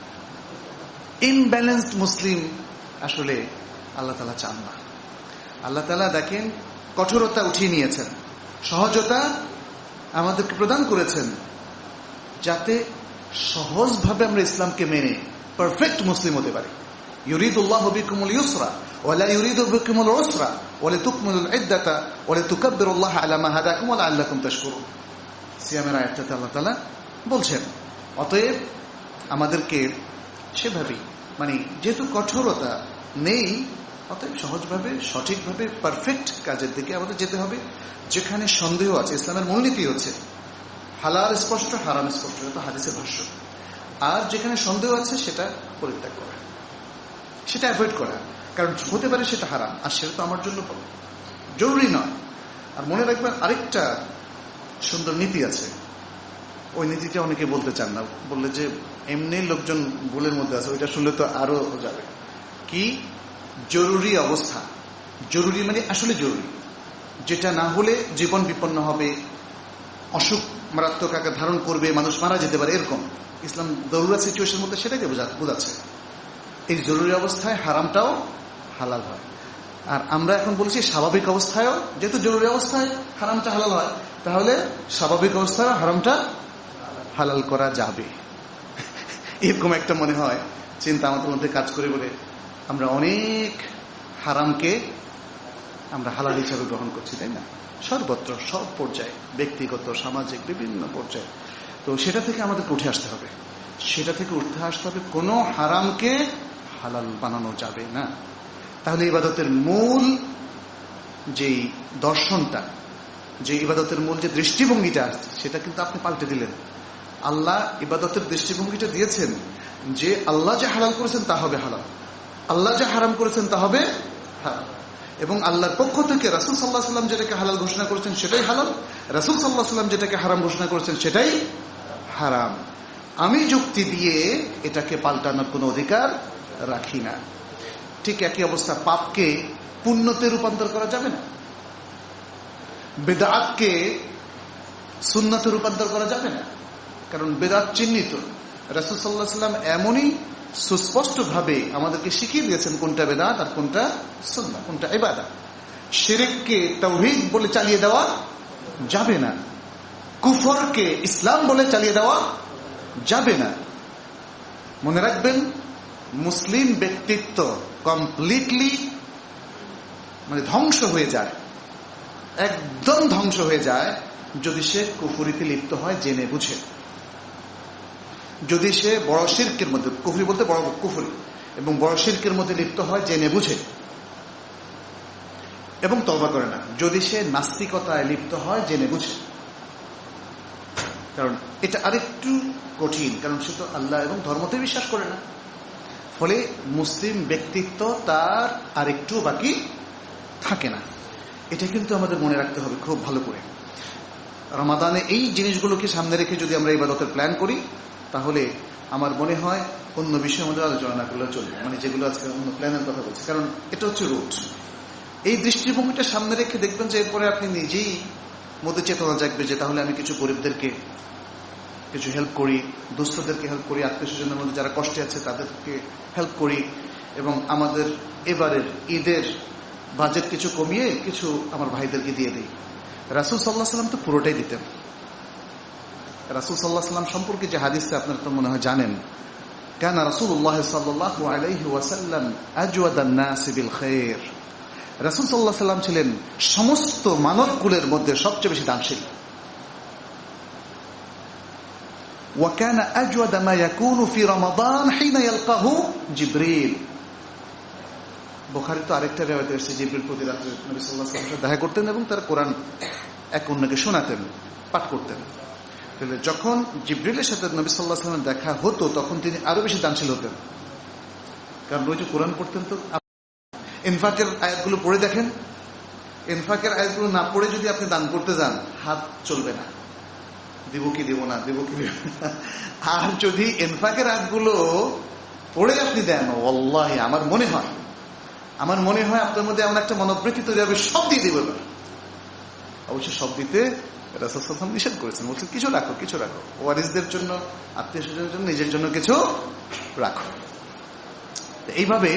ইমব্যালেন্সড মুসলিম আসলে আল্লাহ তাআলা চান না। আল্লাহ তাআলা দেখেন কঠোরতা উঠিয়ে নিয়েছেন, সহজতা আমাদেরকে প্রদান করেছেন, যাতে সহজভাবে আমরা ইসলামকে মেনে পারফেক্ট মুসলিম হতে পারি। ইউরিদুল্লাহু বিকুমুল ইউসরা ওয়া লা ইউরিদু বিকুমুল উসরা ওয়া লিতুকমিলুল ইদ্দাতা ওয়া লিতুকাব্বিরুল্লাহা আলা মা হাদাকুম ওয়া লাআল্লাকুম তাশকুরুন। সিয়ামের আয়াতটাতে আল্লাহ তাআলা বলছেন, অতএব আমাদেরকে সেভাবেই, মানে যেহেতু কঠোরতা নেই, অতএব সহজভাবে সঠিকভাবে পারফেক্ট কাজের দিকে আমাদের যেতে হবে। যেখানে সন্দেহ আছে, ইসলামের মূলনীতি হচ্ছে হালাল স্পষ্ট, হারাম স্পষ্ট, এটা হাদিসের ভাষ্য। আর যেখানে সন্দেহ আছে সেটা পরিত্যাগ করা, সেটা অ্যাভয়েড করা, কারণ হতে পারে সেটা হারাম আর সেটা তো আমার জন্য জরুরি নয়। আর মনে রাখবেন আরেকটা সুন্দর নীতি আছে, ওই নীতিটা অনেকে বলতে চান না, বললে যে এমনি লোকজন ভুলের মধ্যে আছে, ওইটা শুনলে তো আরো যাবে। কি জরুরি অবস্থা? জরুরি মানে আসলে জরুরি, যেটা না হলে জীবন বিপন্ন হবে, অসুখ মারাত্মক আকার ধারণ করবে, মানুষ মারা যেতে পারে, এরকম ইসলাম জরুরি সিচুয়েশন মধ্যে সেটাকে বোঝাচ্ছে। এই জরুরি অবস্থায় হারামটাও হালাল হয়। আর আমরা এখন বলছি স্বাভাবিক অবস্থায়ও, যেহেতু জরুরি অবস্থায় হারামটা হালাল হয়, তাহলে স্বাভাবিক অবস্থায় হারামটা হালাল করা যাবে। এরকম একটা মনে হয় চিন্তা আমাদের মধ্যে কাজ করে বলে আমরা অনেক হারামকে আমরা হালাল হিসাবে গ্রহণ করছি, তাই না? সর্বত্র, সব পর্যায়ে, ব্যক্তিগত, সামাজিক, বিভিন্ন পর্যায়ে। তো সেটা থেকে আমাদেরকে উঠে আসতে হবে, সেটা থেকে উঠে আসতে হবে। কোনো হারামকে হালাল বানানো যাবে না। তাহলে ইবাদতের মূল যেই দর্শনটা, যে ইবাদতের মূল যে দৃষ্টিভঙ্গিটা, সেটা কিন্তু আপনি পাল্টে দিলেন। আল্লাহ ইবাদতের দৃষ্টিভঙ্গিটা দিয়েছেন যে আল্লাহ যে হালাল করেছেন তা হবে হালাল, আল্লাহ যে হারাম করেছেন তা হবে হারাম। এবং আল্লাহর পক্ষ থেকে রাসূল সাল্লাল্লাহু আলাইহি ওয়াসাল্লাম যেটাকে হালাল ঘোষণা করেছেন সেটাই হালাল, রাসূল সাল্লাল্লাহু আলাইহি ওয়াসাল্লাম যেটাকে হারাম ঘোষণা করেছেন সেটাই হারাম। আমি যুক্তি দিয়ে এটাকে পাল্টানোর কোনো অধিকার রাখি না। ঠিক একই অবস্থা পাপকে পুণ্যতে রূপান্তর করা যাবে না, বেদাতকে সুন্নতে রূপান্তর করা যাবে না, কারণ বেদাত চিহ্নিত। রাসূল সাল্লাল্লাহু আলাইহি ওয়াসাল্লাম এমনই সুস্পষ্ট ভাবে আমাদেরকে শিখিয়ে দিয়েছেন কোনটা বেদাত আর কোনটা সুন্নাহ, কোনটা ইবাদত। শিরককে তাওহীদ বলে চালিয়ে দেওয়া যাবে না, কুফরকে ইসলাম বলে চালিয়ে দেওয়া যাবে না। মনে রাখবেন, মুসলিম ব্যক্তিত্ব কমপ্লিটলি মানে ধ্বংস হয়ে যায়, একদম ধ্বংস হয়ে যায় যদি সে কুফরিতে লিপ্ত হয় জেনে বুঝে, যদি সে বড় শিরকের মধ্যে, কুফরি বলতে বড় কুফরি, এবং বড় শিরকের মধ্যে লিপ্ত হয় জেনে বুঝে এবং তওবা করে না, যদি সে নাস্তিকতায় লিপ্ত হয় জেনে বুঝে। কারণ এটা আরেকটু কঠিন, কারণ সে তো আল্লাহ এবং ধর্মতে বিশ্বাস করে না, ফলে মুসলিম ব্যক্তিত্ব তার আরেকটু বাকি থাকে না। এটা কিন্তু আমাদের মনে রাখতে হবে খুব ভালো করে। রমাদানে এই জিনিসগুলোকে সামনে রেখে যদি আমরা ইবাদতের প্ল্যান করি, তাহলে আমার মনে হয় অন্য বিষয়ের মধ্যে আলোচনা না করলে চলবে, মানে যেগুলো আজকে অন্য প্ল্যানের কথা বলছি, কারণ এটা হচ্ছে রুট। এই দৃষ্টিভঙ্গিটা সামনে রেখে দেখবেন যে এরপরে আপনি নিজেই মধ্যে চেতনা জাগবে যে তাহলে আমি কিছু গরিবদেরকে কিছু হেল্প করি, দুস্থদেরকে হেল্প করি, আত্মীয় স্বজনের মধ্যে যারা কষ্টে আছে তাদেরকে হেল্প করি, এবং আমাদের এবারের ঈদের বাজেট কিছু কমিয়ে কিছু আমার ভাইদেরকে দিয়ে দিই। রাসূল সাল্লাল্লাহু আলাইহি ওয়াসাল্লাম তো পুরোটাই দিতেন। রাসূল সাল্লাল্লাহু আলাইহি ওয়াসাল্লাম সম্পর্কে যে হাদিসটা আপনারা তো মনে হয় জানেন, কানা রাসূলুল্লাহ সাল্লাল্লাহু আলাইহি ওয়াসাল্লাম আজওয়াদান নাস বিল খায়র। রাসূল সাল্লাল্লাহু আলাইহি ওয়াসাল্লাম ছিলেন সমস্ত মানবকুলের মধ্যে সবচেয়ে বেশি দানশীল। ওয়া কানা আজওয়াদা মা ইয়াকুনু ফি রমাদান হিনা ইয়ালকাহু জিবরিল। বুখারী তো আরেকটা riwayat আছে, জিবরিল প্রতি রাতে নবী সাল্লাল্লাহু আলাইহি ওয়াসাল্লাম দেখা করতেন এবং তার কোরআন এক অন্যকে শোনাতেন, পাঠ করতেন। তাহলে যখন জিবরিলের সাথে নবী সাল্লাল্লাহু আলাইহি ওয়াসাল্লামের দেখা হতো তখন তিনি আরো বেশি দানশীল হতেন, কারণ ওই যে কোরআন পড়তেন। তো ইনফাকের আয়াতগুলো পড়ে দেখেন, ইনফাকের আয়াতগুলো না পড়ে যদি আপনি দান করতে যান হাত চলবে না, দিব কি দিব না, দিব কি দিব না। আর যদি ইনফাকের আয়াতগুলো পড়ে আপনি দেন, ওয়াল্লাহি আমার মনে হয় আমার মনে হয় আপনার মধ্যে এমন একটা মনোবৃত্তি তৈরি হবে সব দিয়ে দিব। অবশ্য সব দিতে রাসূল সাল্লাল্লাহু আলাইহি ওয়াসাল্লাম নিষেধ করেছেন, বলছেন কিছু রাখো, কিছু রাখো, ওয়ারিসদের জন্য, আত্মীয় স্বজনের জন্য, নিজের জন্য কিছু রাখো। এইভাবে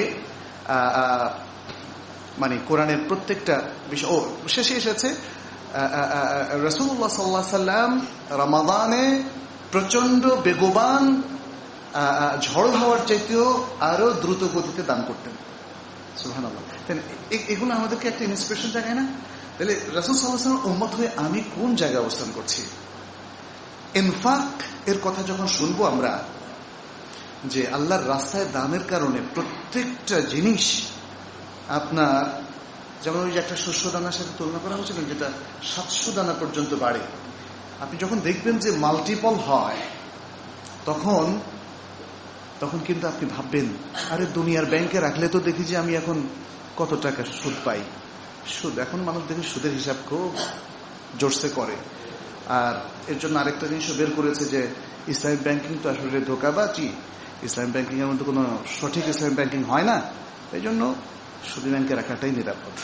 মানে কোরআনের প্রত্যেকটা বিষয়। ও শেষে এসেছে রাসূলুল্লাহ সাল্লাল্লাহু আলাইহি ওয়াসাল্লাম রমাদানে প্রচন্ড বেগবান ঝড় হওয়ার চাইতেও আরো দ্রুত গতিতে দান করতেন। সুবহানাল্লাহ। এগুলো আমাদেরকে একটা ইন্সপিরেশন জাগায় না? তাহলে রাসূল সাল্লাল্লাহু আলাইহি ওয়াসাল্লাম উম্মত হয়ে আমি কোন জায়গায় অবস্থান করছি? ইনফাক এর কথা যখন শুনবো আমরা, যে আল্লাহর রাস্তায় দানের কারণে প্রত্যেকটা জিনিস আপনার, যেমন ওই যে একটা শস্য দানার সাথে তুলনা করা হয়েছিল যেটা সাতশো দানা পর্যন্ত বাড়ে, আপনি যখন দেখবেন যে মাল্টিপল হয় তখন তখন কিন্তু আপনি ভাববেন, আরে দুনিয়ার ব্যাংকে রাখলে তো দেখি যে আমি এখন কত টাকা সুদ পাই। সুদ এখন মানুষ দেখি সুদের হিসাব খুব জোরসে করে। আর এর জন্য আরেকটা জিনিসও বের করেছে যে ইসলামিক ব্যাংকিং তো আসলে ধোঁকাবাজি, ইসলামিক ব্যাংকিং এর মধ্যে কোনো সঠিক ইসলামিক ব্যাংকিং হয় না, এই জন্য সুদী ব্যাংকে রাখাটাই নিরাপদ।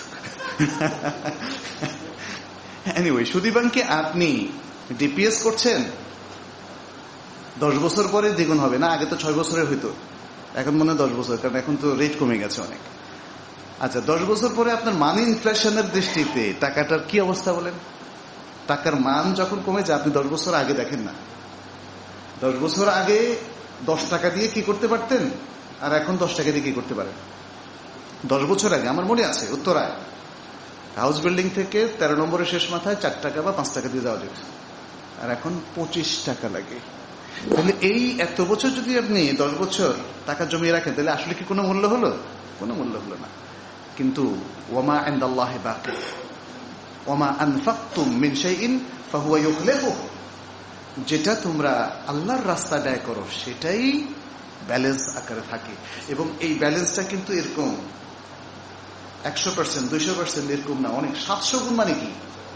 এনিওয়ে, সুদী ব্যাংকে আপনি ডিপিএস করছেন, দশ বছর পরে দ্বিগুণ হবে না, আগে তো ছয় বছরের হইতো, এখন মনে হয় দশ বছর, কারণ এখন তো রেট কমে গেছে অনেক। আচ্ছা, দশ বছর পরে আপনার মানি ইনফ্লেশনের দৃষ্টিতে টাকাটার কি অবস্থা বলেন? টাকার মান যখন কমে যায়, আপনি দশ বছর আগে দেখেন না, দশ বছর আগে দশ টাকা দিয়ে কি করতে পারতেন আর এখন দশ টাকা দিয়ে কি করতে পারেন? দশ বছর আগে আমার মনে আছে উত্তরায় হাউস বিল্ডিং থেকে তেরো নম্বরের শেষ মাথায় চার টাকা বা পাঁচ টাকা দিয়ে যাওয়া যেত, আর এখন পঁচিশ টাকা লাগে। তাহলে এই এত বছর যদি আপনি দশ বছর টাকা জমিয়ে রাখেন, তাহলে আসলে কি কোনো মূল্য হলো? কোনো মূল্য হলো না। কিন্তু ওয়ামা ইনদাল্লাহি বাকি ওয়ামা আনফাকতুম মিন শাইইন ফাহুয়া ইউখলিফুহু, যেটা তোমরা আল্লাহর রাস্তায় ব্যয় করো সেটাই ব্যালেন্স আকারে থাকে। এবং এই ব্যালেন্সটা কিন্তু এরকম, একশো পার্সেন্ট দুইশো পার্সেন্ট এরকম না, অনেক। সাতশো গুণ মানে কি?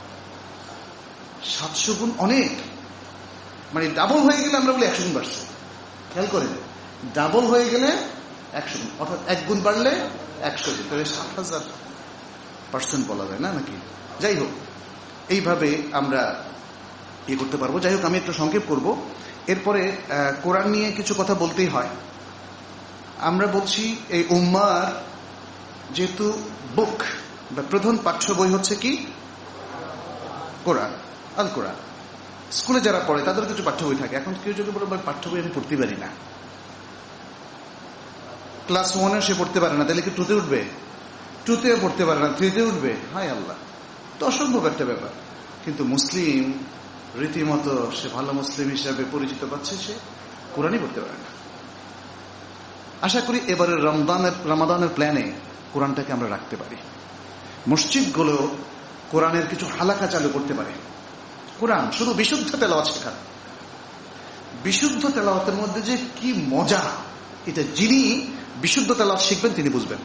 সাতশো গুণ অনেক, মানে ডাবল হয়ে গেলে আমরা বলি একশো গুণ বাড়ছে। খেয়াল করে, ডাবল হয়ে গেলে একশো গুণ, অর্থাৎ এক গুণ বাড়লে একশো গুণ, তাহলে সাত হাজার পার্সেন্ট বলা যায় না নাকি? যাই হোক, এইভাবে আমরা ইয়ে করতে পারবো। যাই হোক, আমি একটু সংক্ষেপ করব। এরপরে কোরআন নিয়ে কিছু কথা বলতেই হয়। আমরা বলছি এই উম্মার যেহেতু বুক বা প্রধান পাঠ্য বই হচ্ছে কি কোরআন, আল কোরআন। স্কুলে যারা পড়ে তাদের কিছু পাঠ্য বই থাকে। এখন কেউ যদি বলে পাঠ্য বই আমি পড়তে পারি না, ক্লাস ওয়ানে সে পড়তে পারে না, তাহলে কি টুতে উঠবে? টুতেও পড়তে পারে না, থ্রিতে উঠবে? হায় আল্লাহ, তো অসম্ভব একটা ব্যাপার। কিন্তু মুসলিম রীতিমতো সে ভালো মুসলিম হিসাবে পরিচিত পাচ্ছে, সে কোরআনই পড়তে পারে না। আশা করি এবারের রমজানের রমাদানের প্ল্যানে কোরআনটাকে আমরা রাখতে পারি। মসজিদগুলো কোরআনের কিছু হালাকা চালু করতে পারে। কোরআন শুধু বিশুদ্ধ তেলাওয়াত শেখার, বিশুদ্ধ তেলাওয়াতের মধ্যে যে কি মজা, এটা যিনি বিশুদ্ধ তেলাওয়াত শিখবেন তিনি বুঝবেন।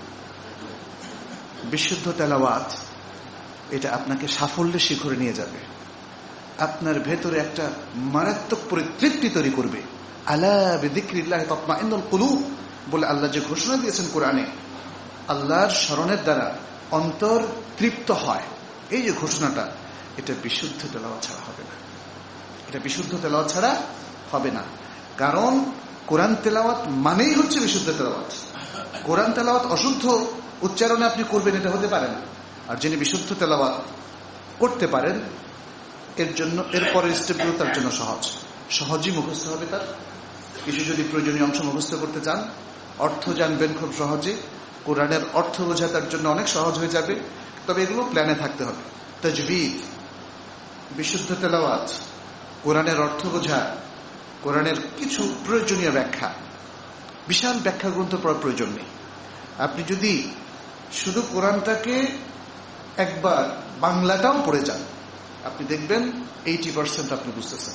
বিশুদ্ধ তেলাওয়াত এটা আপনাকে সাফল্যের শিখরে নিয়ে যাবে, আপনার ভেতরে একটা মারাত্মক পরিতৃপ্তি তৈরি করবে। আলা বিযিকরিল্লাহি তাতমাইন্নুল কুলুব বলে আল্লাহ যে ঘোষণা দিয়েছেন কোরআনে, আল্লাহর স্মরণের দ্বারা অন্তর তৃপ্ত হয়, এই যে ঘোষণাটা, এটা বিশুদ্ধ তেলাওয়াত ছাড়া হবে না। এটা বিশুদ্ধ তেলাওয়াত ছাড়া হবে না। কারণ কোরআন তেলাওয়াত মানেই হচ্ছে বিশুদ্ধ তেলাওয়াত। কোরআন তেলাওয়াত অশুদ্ধ উচ্চারণে আপনি করবেন, এটা হতে পারে না। আর যিনি বিশুদ্ধ তেলাওয়াত করতে পারেন, এর জন্য এরপরের স্টেপগুলো তার জন্য সহজ, সহজেই মুখস্থ হবে তার। কিছু যদি প্রয়োজনীয় অংশ মুখস্থ করতে চান, অর্থ জানবেন খুব সহজে, কোরআনের অর্থ বোঝা তার জন্য অনেক সহজ হয়ে যাবে। তবে এগুলো প্ল্যানে থাকতে হবে। তাজবিদ, বিশুদ্ধ তেলাওয়াত, কোরআনের অর্থ বোঝা, কোরআনের কিছু প্রয়োজনীয় ব্যাখ্যা, বিশাল ব্যাখ্যা গ্রন্থ পড়ার প্রয়োজন নেই। আপনি যদি শুধু কোরআনটাকে একবার বাংলাটাও পড়ে যান, আপনি দেখবেন এইটি পার্সেন্ট আপনি বুঝতেছেন।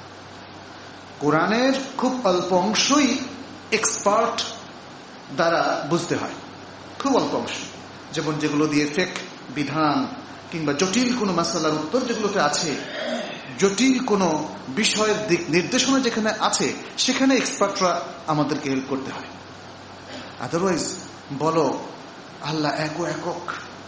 কোরআনের খুব অল্প অংশই এক্সপার্ট দ্বারা বুঝতে হয়, খুব অল্প অংশ। যেমন যেগুলো দিয়ে ফেক বিধান কিংবা জটিল কোনো মাসালার উত্তর যেগুলোতে আছে, জটিল কোনো বিষয়ের দিক নির্দেশনা যেখানে আছে, সেখানে এক্সপার্টরা আমাদেরকে হেল্প করতে হয়। আদারওয়াইজ বলো আল্লাহ এক ও একক,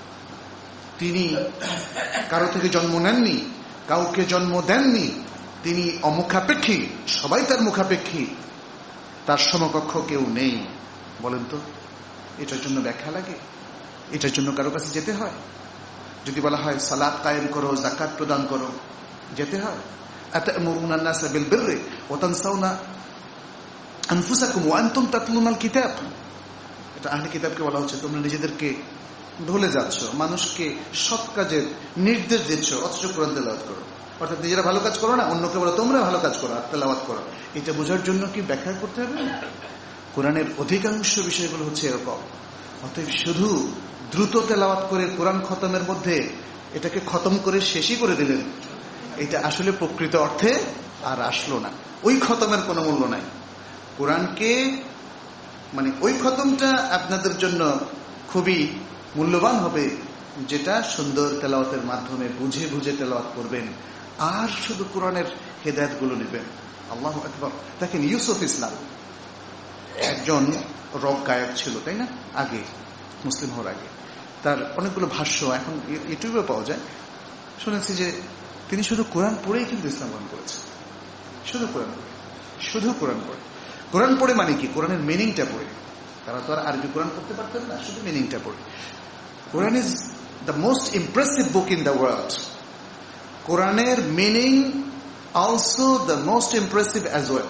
তিনি কারো থেকে জন্ম নেননি, কাউকে জন্ম দেননি, তিনি অমুখাপেক্ষী, সবাই তার মুখাপেক্ষী, তার সমকক্ষ কেউ নেই। বলেন তো, এটার জন্য ব্যাখ্যা লাগে? এটার জন্য কারো কাছে যেতে হয়? যদি বলা হয় সালাত কায়েম করো, যাকাত প্রদান করো, যেতে হয়? আতা'মুরুনা আন-নাসা বিল বিররি ওয়া তানসাউনা আনফুসাকুম ওয়া আনতুম তাতলুনাল কিতাব। এটা আহলে কিতাবকে বলা হচ্ছে, তোমরা নিজেদেরকে ভুলে যাচ্ছ, মানুষকে সৎ কাজের নির্দেশ দিচ্ছ, অথচ কোরআন তেলাওয়াত করো। অর্থাৎ নিজেরা ভালো কাজ করো না, অন্যকে বলো তোমরা ভালো কাজ করো আর তেলাওয়াত করো। এটা বোঝার জন্য কি ব্যাখ্যা করতে হবে? কোরআনের অধিকাংশ বিষয়গুলো হচ্ছে এরকম। অতএব শুধু দ্রুত তেলাওয়াত করে কোরআন খতমের মধ্যে এটাকে খতম করে শেষই করে দিলেন, এটা আসলে প্রকৃত অর্থে আর আসলো না। ওই খতমের কোনো মূল্য নাই। কোরআনকে মানে ওই খতমটা আপনাদের জন্য খুবই মূল্যবান হবে, যেটা সুন্দর তেলাওয়াতের মাধ্যমে বুঝে বুঝে তেলাওয়াত করবেন আর শুধু কোরআনের হেদায়েতগুলো নেবেন। আল্লাহু আকবার। দেখেন, ইউসুফ ইসলাম একজন রক গায়ক ছিল, তাই না? আগে মুসলিম হওয়ার আগে তার অনেকগুলো ভাষ্য এখন ইউটিউবে পাওয়া যায়। শুনেছি যে তিনি শুধু কোরআন পড়েই কিন্তু ইসলাম গ্রহণ করেছেন। শুধু কোরআন পড়ে, শুধু কোরআন পড়ে। কোরআন পড়ে মানে কি? কোরআনের মিনিংটা পড়ে। তারা তো আর আরবি কোরআন পড়তে পারতেন না, শুধু মিনিংটা পড়ে। Quran is the most impressive book in the world. কোরআনের meaning also the most impressive as well.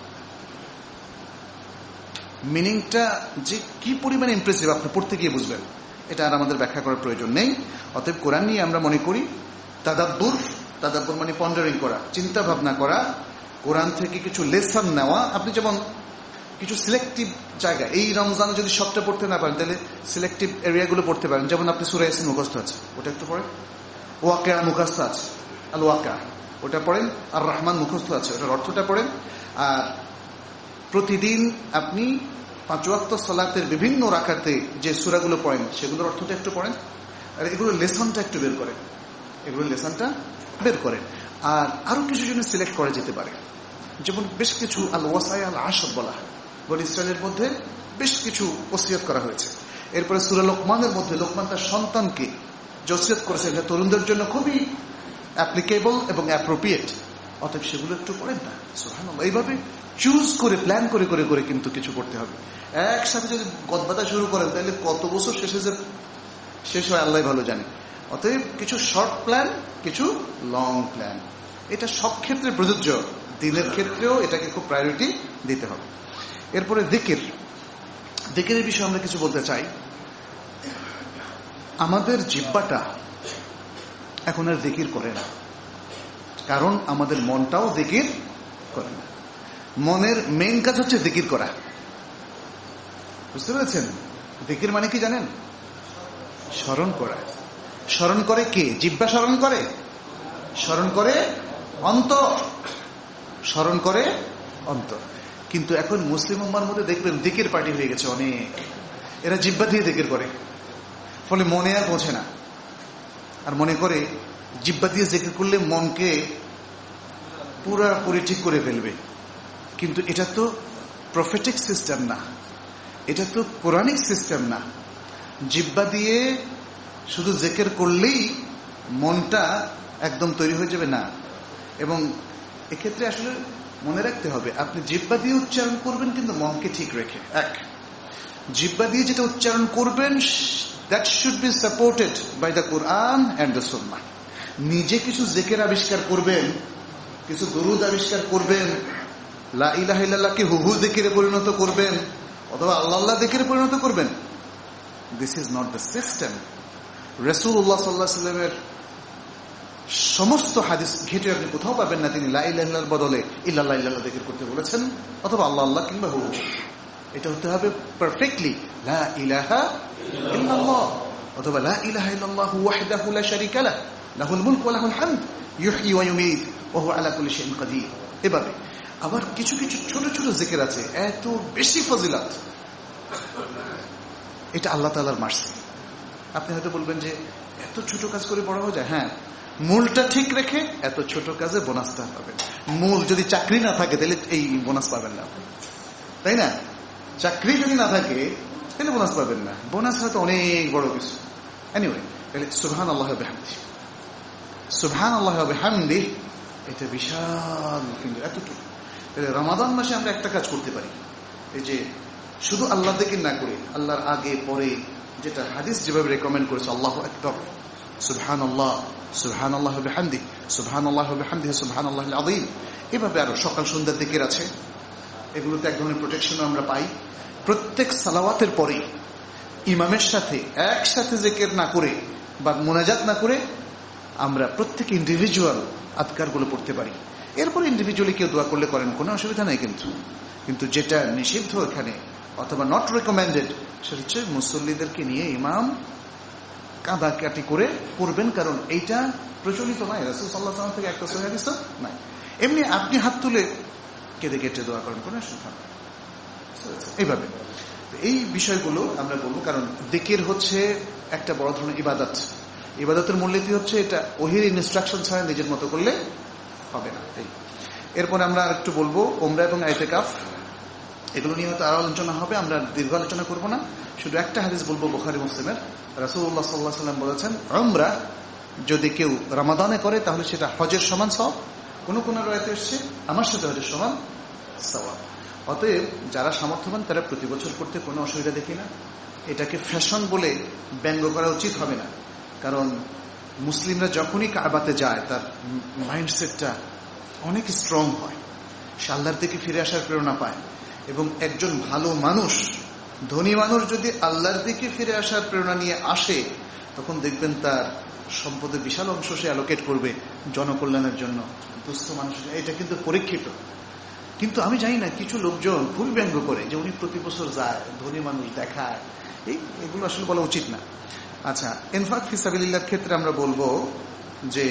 মিনিংটা যে কি পরিমাণে ইমপ্রেসিভ আপনি পড়তে গিয়ে বুঝবেন, এটা আর আমাদের ব্যাখ্যা করার প্রয়োজন নেই। অতএব কোরআন নিয়ে আমরা মনে করি তাদাব্বুর, তাদাব্বুর মানে পন্ডারিং করা, চিন্তা ভাবনা করা, কোরআন থেকে কিছু লেসন নেওয়া। আপনি যেমন কিছু সিলেক্টিভ জায়গা, এই রমজানে যদি সবটা পড়তে না পারেন তাহলে সিলেক্টিভ এরিয়াগুলো পড়তে পারেন। যেমন আপনি সূরা ইয়াসিন মুখস্থ আছে, ওটা একটু পড়েন। ওয়াকিয়া মুখস্থ আছে, আল ওয়াকিয়া ওটা পড়েন। আর রহমান মুখস্থ আছে, ওটার অর্থটা পড়েন। আর প্রতিদিন আপনি পাঁচ ওয়াক্ত সালাতের বিভিন্ন রাকাতে যে সূরাগুলো পড়েন সেগুলোর অর্থটা একটু পড়েন, আর এগুলো লেসনটা একটু বের করেন, এগুলো লেসনটা বের করেন। আর আরো কিছু জিনিস সিলেক্ট করা যেতে পারে, যেমন বেশ কিছু আল ওয়াসাই আল আশর বলা হয়, বনি ইসরায়েলের মধ্যে বেশ কিছু ওসিয়ত করা হয়েছে। এরপরে সূরা লোকমানের মধ্যে লোকমান তার সন্তানকে যে ওসিয়ত করেছেন এটা তরুণদের জন্য খুবই অ্যাপ্লিকেবল এবং অ্যাপ্রোপ্রিয়েট, অতএব সেগুলো একটু পড়েন না। সুবহানাল্লাহ, এইভাবে চুজ করে প্ল্যান করে করে করে কিন্তু কিছু করতে হবে। একসাথে যদি গদবাদা শুরু করেন তাহলে কত বছর শেষে যে শেষ হয় আল্লাহ ভালো জানে। অতএব কিছু শর্ট প্ল্যান, কিছু লং প্ল্যান, এটা সব ক্ষেত্রে প্রযোজ্য, দিনের ক্ষেত্রেও এটাকে খুব প্রায়োরিটি দিতে হবে। এরপরে জিকির, জিকিরের বিষয়ে আমরা কিছু বলতে চাই। আমাদের জিহ্বাটা এখন আর জিকির করে না, কারণ আমাদের মনটাও জিকির করে না। মনের মেইন কাজ হচ্ছে জিকির করা, বুঝতে পেরেছেন? জিকির মানে কি জানেন? স্মরণ করা। স্মরণ করে কে? জিহ্বা স্মরণ করে? স্মরণ করে অন্তর, স্মরণ করে অন্তর। কিন্তু এখন মুসলিম উম্মার মধ্যে দেখবেন জিকির পার্টি হয়ে গেছে অনেক, এরা জিহ্বা দিয়ে জিকির করে, ফলে মনে আর পৌঁছে না। আর মনে করে জিহ্বা দিয়ে জিকির করলে মনকে পুরাপুরি ঠিক করে ফেলবে, কিন্তু এটা তো প্রফেটিক সিস্টেম না, এটা তো কোরআনিক সিস্টেম না। জিহ্বা দিয়ে শুধু জিকির করলেই মনটা একদম তৈরি হয়ে যাবে না। এবং এক্ষেত্রে আসলে মনে রাখতে হবে, আপনি জিহ্বা দিয়ে উচ্চারণ করবেন কিন্তু মনকে ঠিক রেখে। এক, জিহ্বা দিয়ে যেটা উচ্চারণ করবেন that should be supported by the Quran and the Sunnah. নিজে কিছু জিকির আবিষ্কার করবেন, কিছু দরুদ আবিষ্কার করবেন, লা ইলাহা ইল্লাল্লাহকে হুহু জিকিরে পরিণত করবেন, অথবা আল্লাহ আল্লাহ জিকিরে পরিণত করবেন। This is not the system. রাসূলুল্লাহ সাল্লাল্লাহু আলাইহি ওয়াসাল্লামের সমস্ত হাদিস ঘেটে আপনি কোথাও পাবেন না তিনি লা ইলাহা ইল্লাল্লাহর বদলে ইল্লাল্লাহ ইল্লাল্লাহ জিকির করতে বলেছেন, অথবা আল্লাহ আল্লাহ কিংবা হুহু। এটা হতে হবে পারফেক্টলি লা ইলাহা ইল্লাল্লাহ, অথবা লা ইলাহা ইল্লাল্লাহু ওয়াহদাহু লা শারীকা লাহু লাহুল মুলকু ওয়া লাহুল হামদ ইউহয়ী ওয়া ইউমীত ওয়া হুয়া আলা কুল্লি শাইইন কাদির। এভাবে আবার কিছু কিছু ছোট ছোট জিকির আছে এত বেশি ফজিলত, এটা আল্লাহ তাআলার মার্সি। আপনি হয়তো বলবেন যে এত ছোট কাজ করে বড় হয়ে যায়। হ্যাঁ, মূলটা ঠিক রেখে এত ছোট কাজে বোনাসটা পাবেন। মূল যদি চাকরি না থাকে তাহলে এই বোনাস পাবেন না, তাই না? চাকরি যদি না থাকে তাহলে বোনাস পাবেন না, বোনাস হয়তো অনেক বড় কিছু। এনিওয়ে, তাহলে সুবহানাল্লাহি ওয়া বিহামদিহি, সুবহানাল্লাহি ওয়া বিহামদিহি এটা বিশাল, কিন্তু এতটুকু। তাহলে রমাদান মাসে আমরা একটা কাজ করতে পারি, এই যে শুধু আল্লাহ জিকির না করে আল্লাহর আগে পরে যেটা হাদিস যেভাবে রেকমেন্ড করেছে, আল্লাহু আকবার, সুবহানাল্লাহ, সুবহানাল্লাহি ওয়া বিহামদিহি, সুবহানাল্লাহি ওয়া বিহামদিহি, সুবহানাল্লাহিল আযীম, এভাবে আরো সকাল সন্ধ্যার জিকির আছে। এগুলোতে এক ধরনের প্রোটেকশন আমরা পাই। প্রত্যেক সালাওয়াতের পরে ইমামের সাথে একসাথে জিকির না করে বা মুনাজাত না করে আমরা প্রত্যেক ইন্ডিভিজুয়াল আদকারগুলো পড়তে পারি। এরপর ইন্ডিভিজুয়ালি কেউ দোয়া করলে করেন, কোনো অসুবিধা নাই। কিন্তু কিন্তু যেটা নিষিদ্ধ এখানে অথবা নট রেকমেন্ডেড সেটা হচ্ছে মুসল্লিদেরকে নিয়ে ইমাম কাঁদাকাটি করে পড়বেন, কারণ এইটা প্রচলিত নয়। রাসূল সাল্লাল্লাহু আলাইহি ওয়াসাল্লাম থেকে একটা সহিহ হাদিস নাই। এমনি আপনি হাত তুলে কেঁদে কেটে দোয়া করেন, কোনো অসুবিধা নেই। এইভাবে এই বিষয়গুলো আমরা বলবো, কারণ জিকির হচ্ছে একটা বড় ধরনের ইবাদত। ইবাদতের মূলনীতি হচ্ছে এটা ওহীর ইনস্ট্রাকশন ছাড়া নিজের মতো করলে হবে না। এরপরে আমরা আর একটু বলবো উমরা এবং ইতিকাফ, এগুলো নিয়ে হয়তো আরো আলোচনা হবে, আমরা দীর্ঘ আলোচনা করবো না। শুধু একটা হাদিস বলবো বুখারী মুসলিমের, রাসূলুল্লাহ সাল্লাল্লাহু আলাইহি ওয়াসাল্লাম বলেছেন, উমরা যদি কেউ রমাদানে করে তাহলে সেটা হজের সমান সওয়াব। কোন কোন রায়তে এসেছে আমার সাথে হজের সমান সওয়াব। অতএব যারা সামর্থ্যবান তারা প্রতি বছর করতে কোনো অসুবিধা দেখি না। এটাকে ফ্যাশন বলে ব্যঙ্গ করা উচিত হবে না, কারণ মুসলিমরা যখনই কাবাতে যায় তার মাইন্ডসেটটা অনেক স্ট্রং হয়, সে আল্লাহর দিকে ফিরে আসার প্রেরণা পায়। এবং একজন ভালো মানুষ, ধনী মানুষ যদি আল্লাহর দিকে ফিরে আসার প্রেরণা নিয়ে আসে, তখন দেখবেন তার সম্পদের বিশাল অংশ সে অ্যালোকেট করবে জনকল্যাণের জন্য, দুস্থ মানুষের। এটা কিন্তু পরীক্ষিত। কিন্তু আমি জানি না, কিছু লোকজন ভুল ব্যঙ্গ করে যে উনি প্রতি বছর যায়, ধনী মানুষ দেখায়, এই এগুলো আসলে বলা উচিত না। আচ্ছা, ইনফাক ফি সাবিলিল্লাহর ক্ষেত্রে আমরা বলবো যে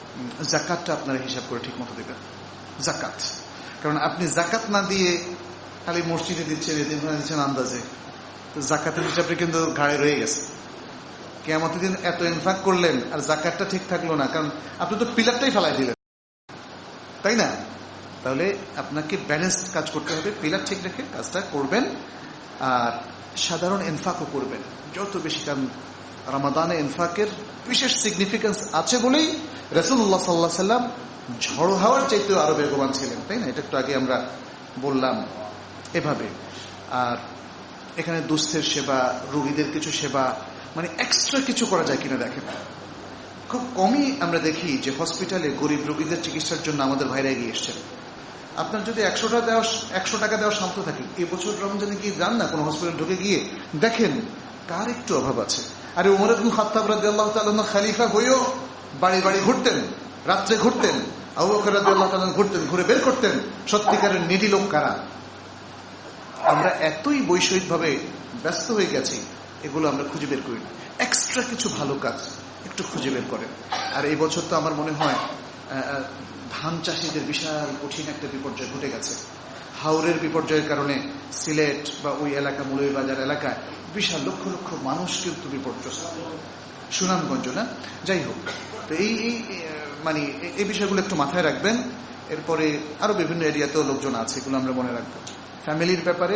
জাকাতটা আপনারা হিসাব করে ঠিক মতো দেবেন। জাকাত, কারণ আপনি জাকাত না দিয়ে খালি মসজিদে দিচ্ছেন, এতিমখানা দিচ্ছেন আন্দাজে, তো জাকাতের হিসাবটা কিন্তু ঘাড়ে রয়ে গেছে। কিয়ামতের দিন এত ইনফাক করলেন আর জাকাতটা ঠিক থাকলো না, কারণ আপনি তো পিলারটাই ফেলাই দিলেন, তাই না? তাহলে আপনাকে ব্যালেন্সড কাজ করতে হবে, পিলার ঠিক রেখে কাজটা করবেন, আর সাধারণ ইনফাকও করবেন যত বেশি। কারণ রমাদানে ইনফাকের বিশেষ সিগনিফিকেন্স আছে বলেই রাসূলুল্লাহ সাল্লাল্লাহু আলাইহি ওয়াসাল্লাম ঝড় হাওয়ার চাইতেও আরো বেগবান ছিলেন, তাই না? এটা একটু আগে আমরা বললাম এভাবে। আর এখানে দুস্থের সেবা, রোগীদের কিছু সেবা, মানে এক্সট্রা কিছু করা যায় কিনা দেখেন। খুব কমই আমরা দেখি যে হসপিটালে গরিব রোগীদের চিকিৎসার জন্য আমাদের ভাইরা এগিয়ে এসছেন। আপনার যদি একশো টাকা দেওয়া একশো টাকা দেওয়া শান্ত থাকে, এবছর রমজানে গিয়ে যান না কোনো হসপিটাল ঢুকে গিয়ে দেখেন কার একটু অভাব আছে। আরে ওমর ইবনে খাত্তাব রাদিয়াল্লাহু তাআলা খলিফা হয়েও বাড়ি বাড়ি ঘুরতেন, রাত্রে ঘুরতেন, আবু বকর রাদিয়াল্লাহু তাআলা ঘুরতেন, ঘুরে বের করতেন সত্যিকারের নিডি লোক কারা। আমরা এতই বৈষয়িক ভাবে ব্যস্ত হয়ে গেছি, এগুলো আমরা খুঁজে বের করি না। এক্সট্রা কিছু ভালো কাজ একটু খুঁজে বের করেন। আর এই বছর তো আমার মনে হয় ধান চাষিদের বিশাল কঠিন একটা বিপর্যয় ঘটে গেছে। হাওরের বিপর্যয়ের কারণে সিলেট বা ওই এলাকা, মৌলভীবাজার এলাকায় বিশাল লক্ষ লক্ষ মানুষ কিন্তু বিপর্যস্ত, সুনামগঞ্জ না, যাই হোক। তো এই মানে এই বিষয়গুলো একটু মাথায় রাখবেন। এরপরে আরো বিভিন্ন এরিয়াতেও লোকজন আছে, এগুলো আমরা মনে রাখবো। ফ্যামিলির ব্যাপারে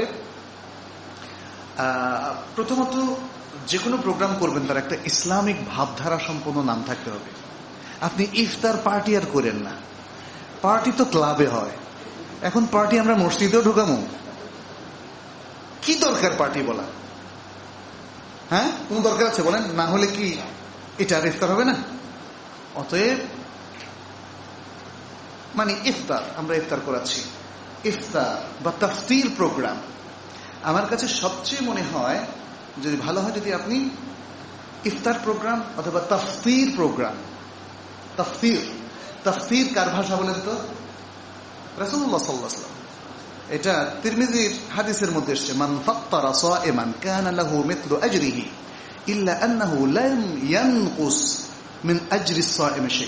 প্রথমত যে কোনো প্রোগ্রাম করবেন তার একটা ইসলামিক ভাবধারা সম্পন্ন নাম থাকতে হবে। আপনি ইফতার পার্টি আর করেন না, পার্টি তো ক্লাবে হয়, এখন পার্টি আমরা মসজিদেও ঢুকামো, কি দরকার পার্টি বলা? হ্যাঁ, কোন দরকার আছে বলেন? না হলে কি এটা আর ইফতার হবে না? অতএব মানে ইফতার, আমরা ইফতার করাচ্ছি, ইফতার বা তাফতির প্রোগ্রাম আমার কাছে সবচেয়ে মনে হয় যদি ভালো হয় যদি আপনি ইফতার প্রোগ্রাম অথবা তাফতির প্রোগ্রাম। তাফতির, তাফতির কার ভাষা বলেন তো? রাসূলুল্লাহ সাল্লাল্লাহু আলাইহি ওয়াসাল্লাম। এটা তিরমিজির হাদিসের মধ্যে এসেছে, মান ফাত্তারা সাইমান কানা লাহু মিথলু আজরিহি ইল্লা আন্নাহু লাম ইয়ানকুস মিন আজরি সাইম শাই।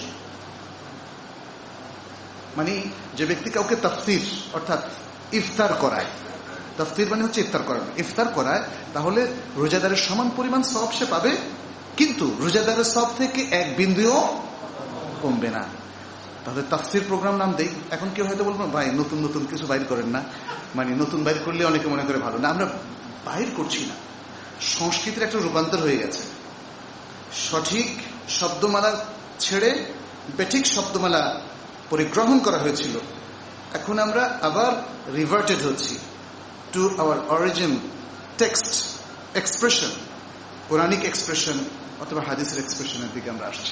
মানে যে ব্যক্তি কাউকে তাফতির অর্থাৎ ইফতার করায়, তাফতির মানে হচ্ছে ইফতার করানো, ইফতার করায়, তাহলে রোজাদারের সমান পরিমাণ সওয়াব সে পাবে, কিন্তু রোজাদারের সওয়াব থেকে এক বিন্দুও কমবে না। তাহলে তাফসীর প্রোগ্রাম নাম দেই। এখন কেউ হয়তো বলবেন ভাই নতুন নতুন কিছু বাইর করেন না, মানে নতুন বাইর করলে অনেকে মনে করে ভালো না। আমরা বাইর করছি না, সংস্কৃতির একটা রূপান্তর হয়ে গেছে। সঠিক শব্দমালা ছেড়ে বেঠিক শব্দমালা পরিগ্রহণ করা হয়েছিল, এখন আমরা আবার রিভার্টেড হচ্ছি to our origin text expression, Quranic expression অথবা হাদিসের এক্সপ্রেশনের দিকে আমরা আসছি।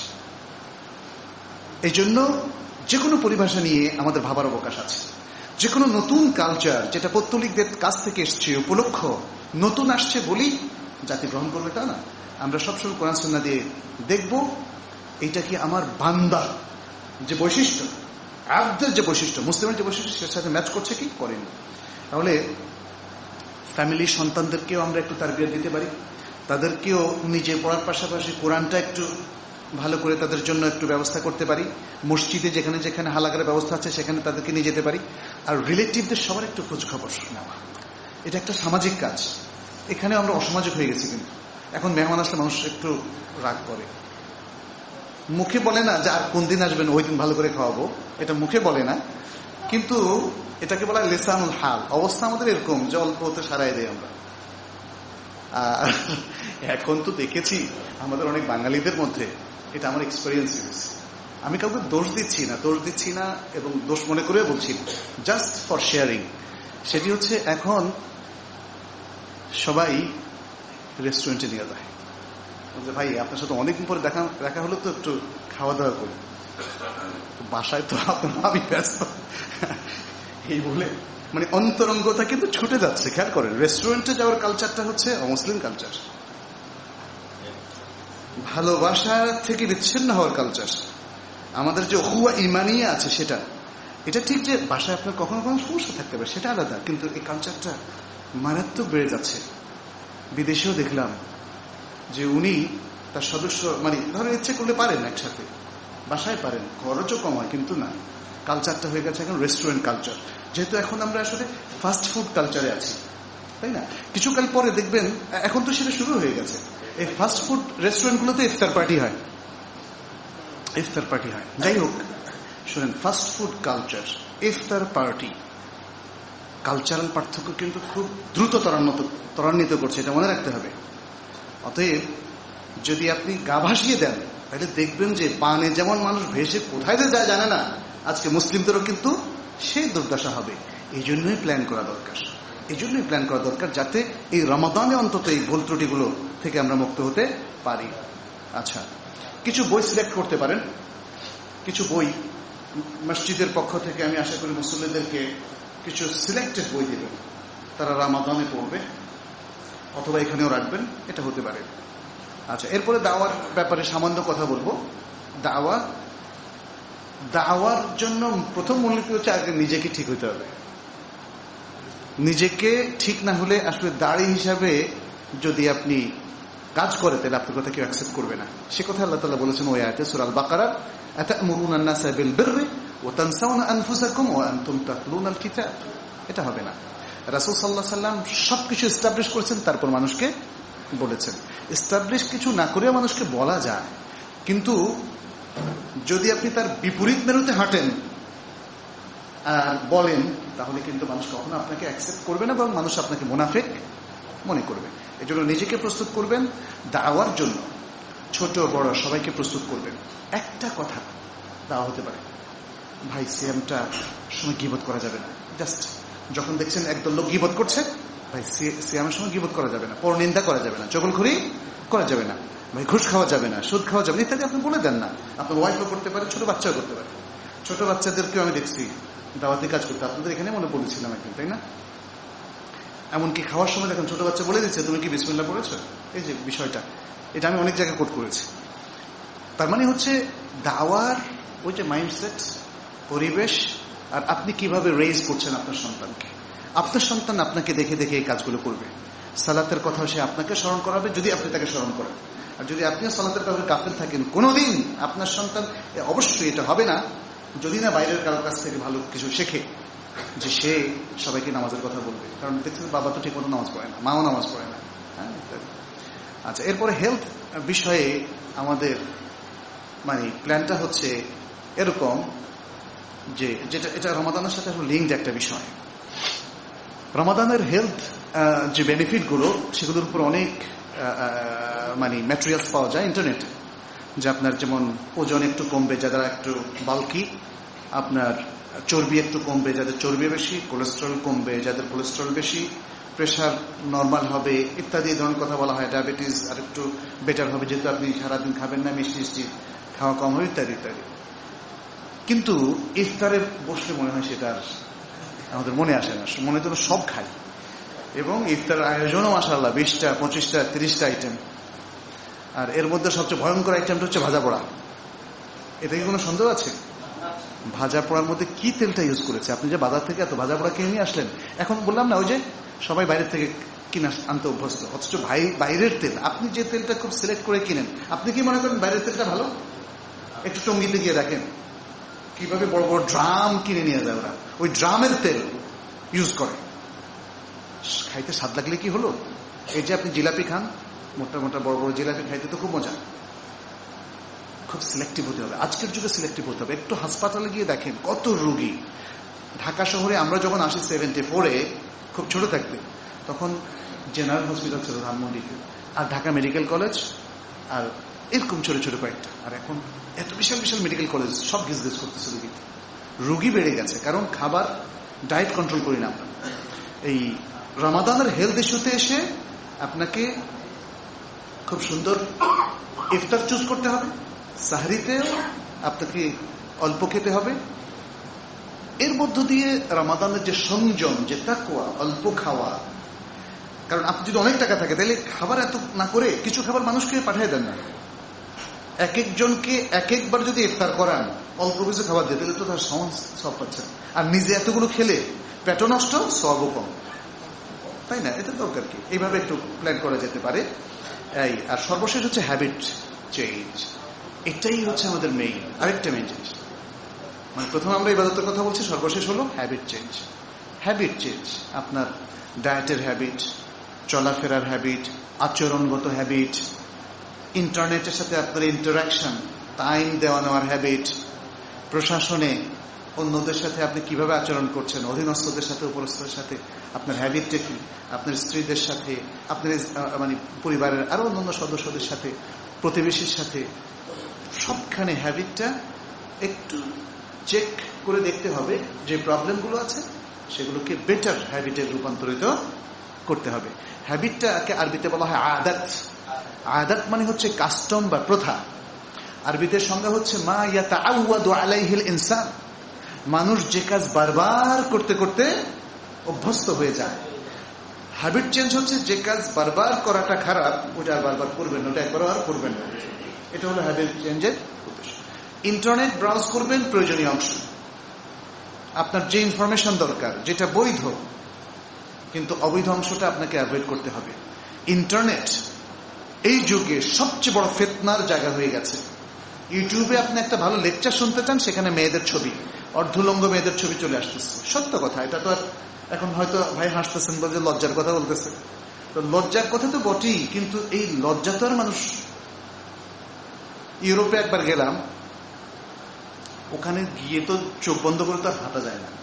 এই জন্য যে কোনো পরিভাষা নিয়ে আমাদের ভাবার অবকাশ আছে। যে কোনো নতুন কালচার যেটা পৌত্তলিকদের কাছ থেকে এসছে, উপলক্ষ নতুন আসছে বলি জাতি গ্রহণ করবে তা না। আমরা সবসময় কোরআন সুন্নাহ দিয়ে দেখব এইটা কি আমার বান্দা যে বৈশিষ্ট্য, আব্দের যে বৈশিষ্ট্য, মুসলিমের যে বৈশিষ্ট্য সেটার সাথে ম্যাচ করছে কি করেনি। তাহলে ফ্যামিলির সন্তানদেরকেও আমরা একটু তারবিয়ত দিতে পারি, তাদেরকেও নিজে পড়ার পাশাপাশি কোরআনটা একটু ভালো করে তাদের জন্য একটু ব্যবস্থা করতে পারি। মসজিদে যেখানে যেখানে হালাকারের ব্যবস্থা আছে সেখানে তাদেরকে নিয়ে যেতে পারি। আর রিলেটিভদের সবার একটু খোঁজ খবর নেওয়া, এটা একটা সামাজিক কাজ। এখানে আমরা অসামাজিক হয়ে গেছি, কিন্তু এখন মেহমান আসলে মানুষ একটু রাগ করে, মুখে বলে না যে আর কোন দিন আসবেন ওই দিন ভালো করে খাওয়াবো, এটা মুখে বলে না, কিন্তু এটাকে বলা লিসানুল হাল। অবস্থা আমাদের এরকম যে অল্প হতে সারাই দেয় আমরা। আর এখন তো দেখেছি আমাদের অনেক বাঙালিদের মধ্যে, এটা আমার এক্সপেরিয়েন্স হয়েছে, আমি কাউকে দোষ দিচ্ছি না, দোষ দিচ্ছি না এবং দোষ মনে করে বলছি না, জাস্ট ফর শেয়ারিং। সেটি হচ্ছে এখন সবাই রেস্টুরেন্টে নিয়ে যায়, ভাই আপনার সাথে অনেকদিন পরে দেখা দেখা হলো তো একটু খাওয়া দাওয়া করি, বাসায় তো আপনার আমি ব্যস্ত, এই বলে মানে অন্তরঙ্গতা কিন্তু ছুটে যাচ্ছে। খেয়াল করেন, রেস্টুরেন্টে যাওয়ার কালচারটা হচ্ছে অমুসলিম কালচার, ভালোবাসা থেকে বিচ্ছিন্ন হওয়ার কালচার। আমাদের যে হুয়া ইমানিয়া আছে সেটা, এটা ঠিক যে বাসায় আপনার কখনো কখনো সমস্যা থাকতে পারে, সেটা আলাদা, কিন্তু এই কালচারটা মারাত্মক বেড়ে যাচ্ছে। বিদেশেও দেখলাম যে উনি তার সদস্য মানে ধরেন ইচ্ছে করলে পারেন একসাথে, বাসায় পারেন, খরচও কম হয়, কিন্তু না কালচারটা হয়ে গেছে এখন রেস্টুরেন্ট কালচার, যেহেতু এখন আমরা আসলে ফাস্ট ফুড কালচারে আছি, তাই না? কিছুকাল পরে দেখবেন, এখন তো সেটা শুরু হয়ে গেছে, এই ফাস্ট ফুড রেস্টুরেন্টগুলোতে ইফতার পার্টি হয়, ইফতার পার্টি হয়। যাই হোক, শুনেন, ফাস্ট ফুড কালচার, ইফতার পার্টি, কালচারাল পার্থক্য কিন্তু খুব দ্রুত ত্বরান্বিত ত্বরান্বিত করছে, এটা মনে রাখতে হবে। অতএব যদি আপনি গা ভাসিয়ে দেন, তাহলে দেখবেন যে পানে যেমন মানুষ ভেসে কোথায় যে যায় জানে না, আজকে মুসলিমদেরও কিন্তু সেই দুর্দশা হবে। এই জন্যই প্ল্যান করা দরকার, এই জন্যই প্ল্যান করা দরকার, যাতে এই রমাদানে অন্তত এই ভুল ত্রুটিগুলো থেকে আমরা মুক্ত হতে পারি। আচ্ছা, কিছু বই সিলেক্ট করতে পারেন, কিছু বই মসজিদের পক্ষ থেকে আমি আশা করি মুসল্লিদেরকে কিছু সিলেক্টেড বই দেবেন, তারা রমাদানে পড়বে অথবা এখানেও রাখবেন, এটা হতে পারে। আচ্ছা, এরপরে দাওয়ার ব্যাপারে সামান্য কথা বলবো। দাওয়া দাওয়ার জন্য প্রথম মূলনীতি হচ্ছে আগে নিজেকে ঠিক হতে হবে। নিজেকে ঠিক না হলে আসলে দাড়ি হিসাবে যদি আপনি কাজ করে, তাহলে আপনার কথা কেউ অ্যাকসেপ্ট করবে না। সে কথা আল্লাহ তাআলা বলেছেন ওই আয়াতে, সূরা আল বাকারা, আতা'মুরুনা আন-নাসা বিল বিররি ওয়া তানসাউনা আনফুসাকুম ওয়া আনতুম তাতলুনা আল কিতাব। এটা হবে না। রাসূল সাল্লাল্লাহু আলাইহি ওয়াসাল্লাম সবকিছু এস্টাবলিশ করেছেন, তারপর মানুষকে বলেছেন। এস্টাবলিশ কিছু না করেও মানুষকে বলা যায়, কিন্তু যদি আপনি তার বিপরীত মেরুতে হাঁটেন আর বলেন, তাহলে কিন্তু মানুষ কখনো আপনাকে অ্যাকসেপ্ট করবে না, এবং মানুষ আপনাকে মুনাফিক মনে করবে। এই জন্য নিজেকে প্রস্তুত করবেন দাওয়ার জন্য, ছোট বড় সবাইকে প্রস্তুত করবেন। একটা কথা দাওয়া হতে পারে, ভাই সিয়ামটা সময় গীবত করা যাবে না। জাস্ট যখন দেখছেন একদল লোক গীবত করছে, ভাই সিয়ামের সময় গীবত করা যাবে না, পরনিন্দা করা যাবে না, চগলখড়ি করা যাবে না, ভাই ঘুষ খাওয়া যাবে না, সুদ খাওয়া যাবে না, ইত্যাদি আপনি বলে দেন না। আপনার ওয়াইফও করতে পারে, ছোট বাচ্চাও করতে পারে। ছোট বাচ্চাদেরকেও আমি দেখছি দাওয়াতি কাজ করতে, আপনাদের এখানে মনে পড়েছিলাম একদিন, তাই না? এমনকি খাওয়ার সময় দেখেন ছোট বাচ্চা বলে দিচ্ছে, তুমি কি বিসমিল্লাহ পড়েছো? এই যে বিষয়টা, এটা আমি অনেক জায়গায় কোট করেছি। তার মানে হচ্ছে দাওয়ার ওই যে মাইন্ডসেট, পরিবেশ, আর আপনি কিভাবে রেজ করছেন আপনার সন্তানকে। আপনার সন্তান আপনাকে দেখে দেখে এই কাজগুলো করবে। সালাতের কথা সে আপনাকে স্মরণ করাবে যদি আপনি তাকে স্মরণ করেন, আর যদি আপনিও সালাতের কাউকে গাফিল থাকেন কোনোদিন, আপনার সন্তান অবশ্যই এটা হবে না যদি না বাইরের কারোর কাছ থেকে ভালো কিছু শেখে, যে সে সবাইকে নামাজের কথা বলবে। কারণ দেখছেন বাবা তো ঠিক মতো নামাজ পড়ে না, মাও নামাজ পড়ে না। হ্যাঁ, আচ্ছা, এরপরে হেলথ বিষয়ে আমাদের মানে প্ল্যানটা হচ্ছে এরকম যে, যেটা এটা রমাদানের সাথে লিঙ্কড একটা বিষয়। রমাদানের হেলথ যে বেনিফিটগুলো, সেগুলোর উপর অনেক মানে ম্যাটেরিয়ালস পাওয়া যায় ইন্টারনেটে। যে আপনার যেমন ওজন একটু কমবে যাদের একটু বাল্কি, আপনার চর্বি একটু কমবে যাদের চর্বি বেশি, কোলেস্ট্রল কমবে যাদের কোলেস্ট্রল বেশি, প্রেশার নর্মাল হবে ইত্যাদি ধরনের কথা বলা হয়। ডায়াবেটিস আর একটু বেটার হবে যেহেতু আপনি সারাদিন খাবেন না, মিষ্টি মিষ্টি খাওয়া কম হবে ইত্যাদি ইত্যাদি। কিন্তু ইফতারে বসলে মনে হয় সেটা আর আমাদের মনে আসে না, মনে তো সব খাই। এবং ইফতারের আয়োজনও মাশাআল্লাহ বিশটা পঁচিশটা তিরিশটা আইটেম, আর এর মধ্যে সবচেয়ে ভয়ঙ্কর আইটেমটা হচ্ছে ভাজা পোড়া। এটা কি কোনো সন্দেহ আছে? ভাজা পোড়ার মধ্যে কি তেলটা ইউজ করেছে? আপনি যে বাজার থেকে এত ভাজা পোড়া কিনে নিয়ে আসলেন, এখন বললাম না ওই যে সবাই বাইরের থেকে কিনে আনতে অভ্যস্ত, অথচ ভাই বাইরের তেল, আপনি যে তেলটা খুব সিলেক্ট করে কিনেন, আপনি কি মনে করেন বাইরের তেলটা ভালো? একটু টঙ্গিতে গিয়ে দেখেন কিভাবে বড় বড় ড্রাম কিনে নিয়ে যায় ওরা, ওই ড্রামের তেল ইউজ করে। খাইতে স্বাদ লাগলে কি হলো? এই যে আপনি জিলাপি খান, মোটা মোটা বড় বড় জিলাপি খাইতে তো খুব মজা। খুব সিলেক্টিভ হতে হবে, আজকের যুগে সিলেক্টিভ হতে হবে। একটু হাসপাতালে গিয়ে দেখেন কত রোগী। ঢাকা শহরে আমরা যখন আসি সেভেন্টি ফোরে, খুব ছোট থাকতে, তখন জেনারেল হসপিটাল ছিল ধানমন্ডিতে, আর ঢাকা মেডিকেল কলেজ, আর এরকম ছোট ছোট কয়েকটা। আর এখন এত বিশাল বিশাল মেডিকেল কলেজ, সব গিজ গিজ করতেছে রোগী। রোগী বেড়ে গেছে কারণ খাবার ডায়েট কন্ট্রোল করি না আমরা। এই রমাদানের হেলথ ইস্যুতে এসে আপনাকে খুব সুন্দর ইফতার চুজ করতে হবে, সাহরিতেও আপনাকে অল্প খেতে হবে। এর মধ্য দিয়ে রমাদানের যে সংযম, যে তাকওয়া, অল্প খাওয়া। কারণ আপনি যদি অনেক টাকা থাকে তাহলে খাবার এত না করে কিছু খাবার মানুষকে পাঠিয়ে দেন না। এক একজনকে এক একবার যদি ইফতার করান, অল্প কিছু খাবার দিয়ে, তাহলে তো তার সব পাচ্ছেন। আর নিজে এতগুলো খেলে পেটও নষ্ট, সবও কম, তাই না? এটা দরকার কি? এইভাবে একটু প্ল্যান করা যেতে পারে। এই আর সর্বশেষ হচ্ছে হ্যাবিট চেঞ্জ। এটাই হচ্ছে আমাদের মেইন। আরেকটা মেইন জিনিস, মানে প্রথম আমরা ইবাদতের কথা বলছি, সর্বশেষ হলো হ্যাবিট চেঞ্জ। হ্যাবিট চেঞ্জ, আপনার ডায়েটের হ্যাবিট, চলাফেরার হ্যাবিট, আচরণগত হ্যাবিট, ইন্টারনেটের সাথে আপনার ইন্টারাকশন, টাইম দেওয়া নেওয়ার হ্যাবিট, প্রশাসনে অন্যদের সাথে আপনি কিভাবে আচরণ করছেন, অধীনস্থদের সাথে উপরস্থদের সাথে আপনার হ্যাবিটটা কি, আপনার স্ত্রীদের সাথে, আপনার মানে পরিবারের আরো অন্যান্য সদস্যদের সাথে, প্রতিবেশীর সাথে, সবখানে হ্যাবিটটা একটু চেক করে দেখতে হবে। যে প্রবলেমগুলো আছে সেগুলোকে বেটার হ্যাবিটে রূপান্তরিত করতে হবে। হ্যাবিটটাকে আরবিতে বলা হয় আদাত। আদাত মানে হচ্ছে কাস্টম বা প্রথা। আরবিতে সংজ্ঞা হচ্ছে মা ইয়াতাআওয়াদু আলাইহিল ইনসান, মানুষ যে কাজ বারবার করতে করতে অভ্যস্ত হয়ে যায়। হ্যাবিট চেঞ্জ হচ্ছে যে কাজ বারবার করাটা খারাপ, ওটা আর বারবার করবেন না, ওটা একবারও আর করবেন না। এটা হলো হ্যাবিট চেঞ্জের উদ্দেশ্য। ইন্টারনেট ব্রাউজ করবেন প্রয়োজনীয় অংশ, আপনার যে ইনফরমেশন দরকার, যেটা বৈধ, কিন্তু অবৈধ অংশটা আপনাকে অ্যাভয়েড করতে হবে। ইন্টারনেট এই যুগে সবচেয়ে বড় ফিতনার জায়গা হয়ে গেছে। ইউটিউবে আপনি একটা ভালো লেকচার শুনতে চান, সেখানে মেয়েদের ছবি, অর্ধলঙ্গ মেয়েদের ছবি চলে আসতেছে। সত্য কথা, এটা তো আর এখন হয়তো ভাই হাসতেছেন বলে লজ্জার কথা বলতেছে, তো লজ্জার কথা তো বটেই, কিন্তু এই লজ্জা তো আর মানুষ, ইউরোপে একবার গেলাম, ওখানে গিয়ে তো চোখ বন্ধ করে তো আর হাঁটা যায় না।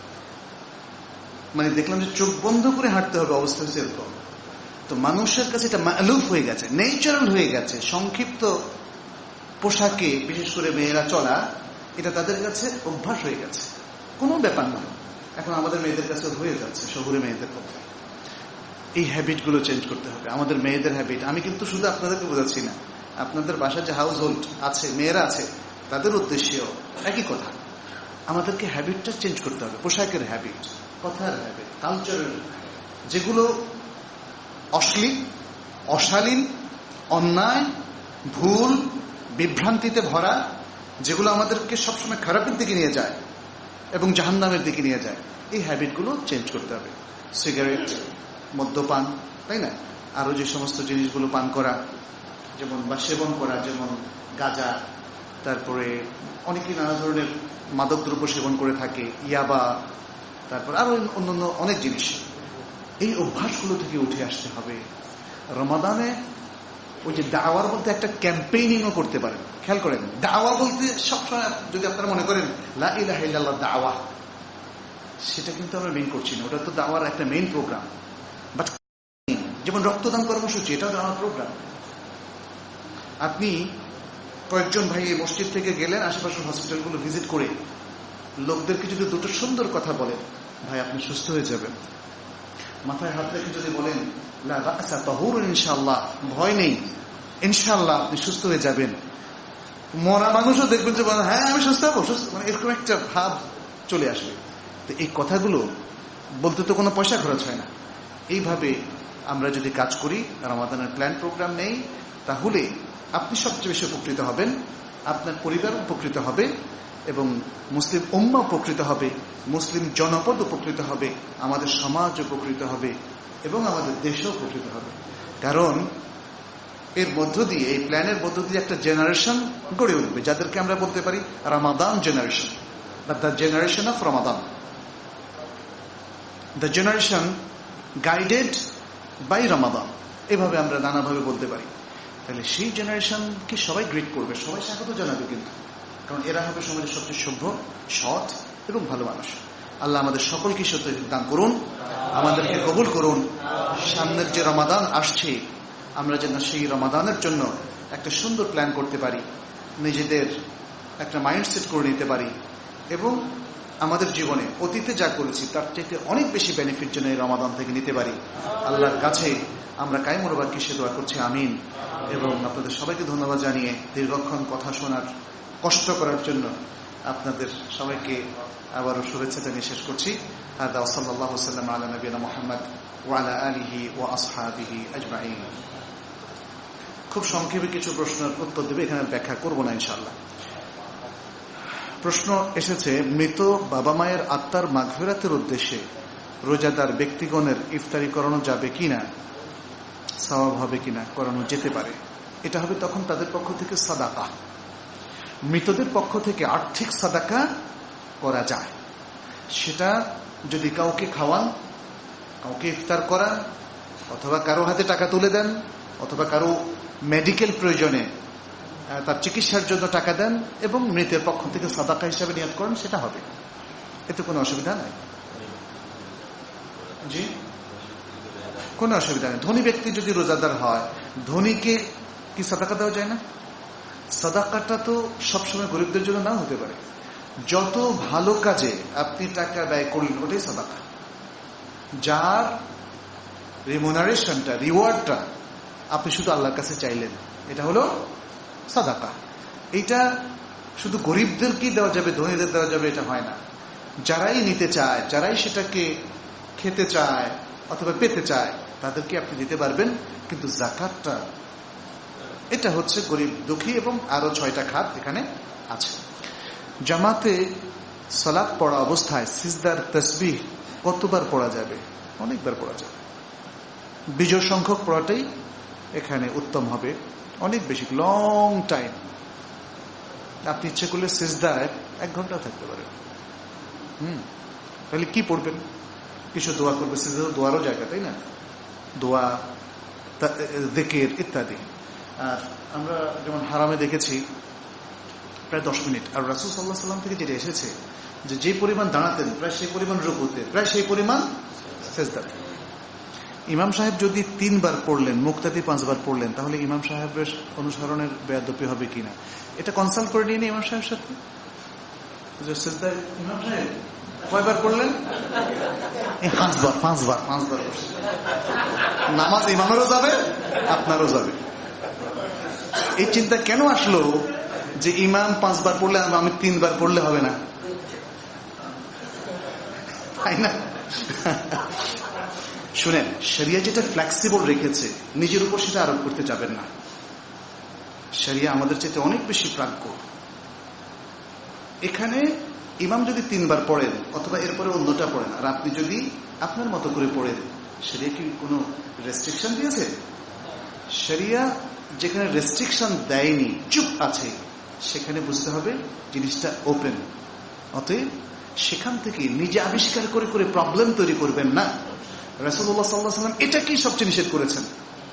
মানে দেখলাম যে চোখ বন্ধ করে হাঁটতে হবে, অবস্থা হচ্ছে এরকম। তো মানুষের কাছে এটা মালুফ হয়ে গেছে, ন্যাচারাল হয়ে গেছে। সংক্ষিপ্ত পোশাকে বিশেষ করে মেয়েরা চলা, এটা তাদের কাছে অভ্যাস হয়ে গেছে, কোনো ব্যাপার নয়। এখন আমাদের মেয়েদের কাছে হয়ে যাচ্ছে, শহুরে মেয়েদের পক্ষে। এই হ্যাবিটগুলো চেঞ্জ করতে হবে, আমাদের মেয়েদের হ্যাবিট। আমি কিন্তু শুধু আপনাদেরকে বোঝাচ্ছি না, আপনাদের বাসায় যে হাউস হোল্ড আছে, মেয়েরা আছে, তাদের উদ্দেশ্যেও একই কথা। আমাদেরকে হ্যাবিটটা চেঞ্জ করতে হবে, পোশাকের হ্যাবিট, কথার হ্যাবিট, কালচারের, যেগুলো অশ্লীল, অশালীন, অন্যায়, ভুল, বিভ্রান্তিতে ভরা, যেগুলো আমাদেরকে সবসময় খারাপের দিকে নিয়ে যায় এবং জাহান্নামের দিকে নিয়ে যায়, এই হ্যাবিটগুলো চেঞ্জ করতে হবে। সিগারেট, মদ্যপান, তাই না, আরো যে সমস্ত জিনিসগুলো পান করা, যেমন বা সেবন করা, যেমন গাঁজা, তারপরে অনেকেই নানা ধরনের মাদক দ্রব্য সেবন করে থাকে, ইয়াবা, তারপর আরো অন্যান্য অনেক জিনিস। এই অভ্যাসগুলো থেকে উঠে আসতে হবে। রমাদানে ওই যে দাওয়ার বলতে একটা ক্যাম্পেইনিংও করতে পারেন। খেয়াল করেন, দাওয়া বলতে সবসময় যদি আপনারা মনে করেন লা ইলাহা ইল্লাল্লাহ দাওয়া, সেটা কিন্তু আমরা মেইন করছি না, ওটা তো দাওয়ার একটা মেইন প্রোগ্রাম। বাট যেমন রক্তদান কর্মসূচি, এটাও দাওয়ার প্রোগ্রাম। আপনি কয়েকজন ভাই এই মসজিদ থেকে গেলেন, আশেপাশের হসপিটালগুলো ভিজিট করে লোকদেরকে যদি দুটো সুন্দর কথা বলেন, ভাই আপনি সুস্থ হয়ে যাবেন, মাথায় হাত রেখে যদি বলেন লা বা'সা তাহুরুন ইনশাআল্লাহ, ভয় নেই, ইনশাআল্লাহ আপনি সুস্থ হয়ে যাবেন, মরা মানুষও দেখবেন যে হ্যাঁ আমি সুস্থ হবো, মানে এরকম একটা ভাব চলে আসবে। তো এই কথাগুলো বলতে তো কোনো পয়সা খরচ হয় না। এইভাবে আমরা যদি কাজ করি, রমাদানের প্ল্যান প্রোগ্রাম নেই, তাহলে আপনি সবচেয়ে বেশি উপকৃত হবেন, আপনার পরিবার উপকৃত হবে, এবং মুসলিম উম্মাহ উপকৃত হবে, মুসলিম জনপদ উপকৃত হবে, আমাদের সমাজ উপকৃত হবে, এবং আমাদের দেশও উপকৃত হবে। কারণ এর মধ্য দিয়ে, এই প্ল্যানের মধ্য দিয়ে একটা জেনারেশন গড়ে উঠবে, যাদেরকে আমরা বলতে পারি রমাদান জেনারেশন, বা the generation of Ramadan, the generation guided by Ramadan, এভাবে আমরা নানাভাবে বলতে পারি। তাহলে সেই জেনারেশনকে সবাই গ্রিট করবে, সবাই স্বাগত জানাবে, কিন্তু কারণ এরা হবে সমাজের সবচেয়ে সভ্য, সৎ এবং ভালো মানুষ। আল্লাহ আমাদের সকলকে সত্য দান করুন, আমাদেরকে কবুল করুন। সামনের যে রমাদান আসছে, আমরা যেন সেই রমাদানের জন্য একটা সুন্দর প্ল্যান করতে পারি, নিজেদের একটা মাইন্ডসেট করে নিতে পারি, এবং আমাদের জীবনে অতীতে যা করেছি তার থেকে অনেক বেশি বেনিফিট যেন এই রমাদান থেকে নিতে পারি। আল্লাহর কাছে আমরা কায়মুল বাকি সে দোয়া করছি, আমিন। এবং আপনাদের সবাইকে ধন্যবাদ জানিয়ে দীর্ঘক্ষণ কথা শোনার কষ্ট করার জন্য আপনাদের সবাইকে আবারও শুভেচ্ছা জানিয়ে শেষ করছি। হাদা সাল্লাল্লাহু আলাইহি ওয়াসাল্লাম আলা নবিয়িনা মুহাম্মদ ওয়া আলা আলিহি ওয়া আসহাবিহি আজমাইন। খুব সংক্ষেপে কিছু প্রশ্নের উত্তর দেবে, এখানে ব্যাখ্যা করব না ইনশাআল্লাহ। প্রশ্ন এসেছে, মৃত বাবা মায়ের আত্মার মাগফিরাতের উদ্দেশ্যে রোজাদার ব্যক্তিগণের ইফতারি করানো যাবে কিনা, সওয়াব হবে কিনা? করানো যেতে পারে। এটা হবে তখন তাদের পক্ষ থেকে সাদাকা, মৃতদের পক্ষ থেকে আর্থিক সাদাকা করা যায়। সেটা যদি কাউকে খাওয়ান, কাউকে ইফতার করান, অথবা কারো হাতে টাকা তুলে দেন, অথবা কারো মেডিকেল প্রয়োজনে তার চিকিৎসার জন্য টাকা দেন এবং মৃতের পক্ষ থেকে সাদাকা হিসাবে নিয়ত করেন, সেটা হবে, এতে কোনো অসুবিধা নাই। জি, কোনো অসুবিধা নেই। ধনী ব্যক্তি যদি রোজাদার হয়, ধনীকে কি সাদাকা দেওয়া যায় না? সাদাকাটা তো সবসময় গরিবদের জন্য না হতে পারে। যত ভালো কাজে আপনি টাকা ব্যয় করলেন ওটাই সাদাকা। যার রিমুনারেশনটা, রিওয়ার্ডটা আপনি শুধু আল্লাহর কাছে চাইলেন, এটা হলো সাদাকা। এটা শুধু গরিবদেরকেই দেওয়া যাবে, ধনীদের দেওয়া যাবে এটা হয় না। যারাই নিতে চায়, যারাই সেটাকে খেতে চায় অথবা পেতে চায়, তাদেরকে আপনি দিতে পারবেন। কিন্তু যাকাতটা এটা হচ্ছে গরিব, দুঃখী এবং আরো ছয়টা খাত এখানে আছে। জামাতে সালাত পড়া অবস্থায় সিজদার তাসবিহ কতবার পড়া যাবে? অনেকবার পড়া যাবে। বিজয় সংখ্যক পড়াটাই এখানে উত্তম হবে, অনেক বেশি, লং টাইম। আপনি ইচ্ছে করলে সিজদায় এক ঘন্টা থাকতে পারেন। হুম তাহলে কি পড়বেন? কিছু দোয়া করবে, সিজদা দোয়ারও জায়গা, তাই না? দোয়া, যিকির ইত্যাদি। আর আমরা যেমন হারামে দেখেছি প্রায় দশ মিনিট, আর রাসূল সাল্লাল্লাহু আলাইহি সাল্লাম থেকে যেটা এসেছে যে যে পরিমাণ দাঁড়াতেন প্রায় সেই পরিমাণ রুকুতে, প্রায় সেই পরিমাণ সিজদাতে। ইমাম সাহেব যদি তিনবার পড়লেন, মুক্তাদি পাঁচবার পড়লেন, তাহলে ইমাম সাহেবের অনুসরণের বেয়াদবি হবে কিনা এটা কনসাল্ট করে নিয়ে ইমাম সাহেবের সাথে। সিজদায় ইমাম সাহেব কয়বার পড়লেন? পাঁচবার। পাঁচবার পাঁচবার নামাজ ইমামেরও যাবে, আপনারও যাবে। এই চিন্তা কেন আসলো যে ইমাম পাঁচবার পড়লে আমি তিনবার পড়লে হবে না, তাই না? শুনেন, শরিয়া যেটা ফ্লেক্সিবল রেখেছে, নিজের উপর সেটা আরোপ করতে যাবেন না। শরিয়া আমাদের চাইতে অনেক বেশি প্রাজ্ঞ। এখানে ইমাম যদি তিনবার পড়েন অথবা এরপরে অন্যটা পড়েন, আর আপনি যদি আপনার মতো করে পড়েন, শরিয়া কি কোনো রেস্ট্রিকশন দিয়েছে? শরিয়া যেখানে রেস্ট্রিকশন দেয়নি, চুপ আছে, সেখানে বুঝতে হবে জিনিসটা ওপেন। অতএব সেখান থেকে নিজে আবিষ্কার করে করে প্রবলেম তৈরি করবেন না। রাসূলুল্লাহ সাল্লাল্লাহু আলাইহি ওয়াসাল্লাম এটা কি সবচেয়ে নিষেধ করেছেন।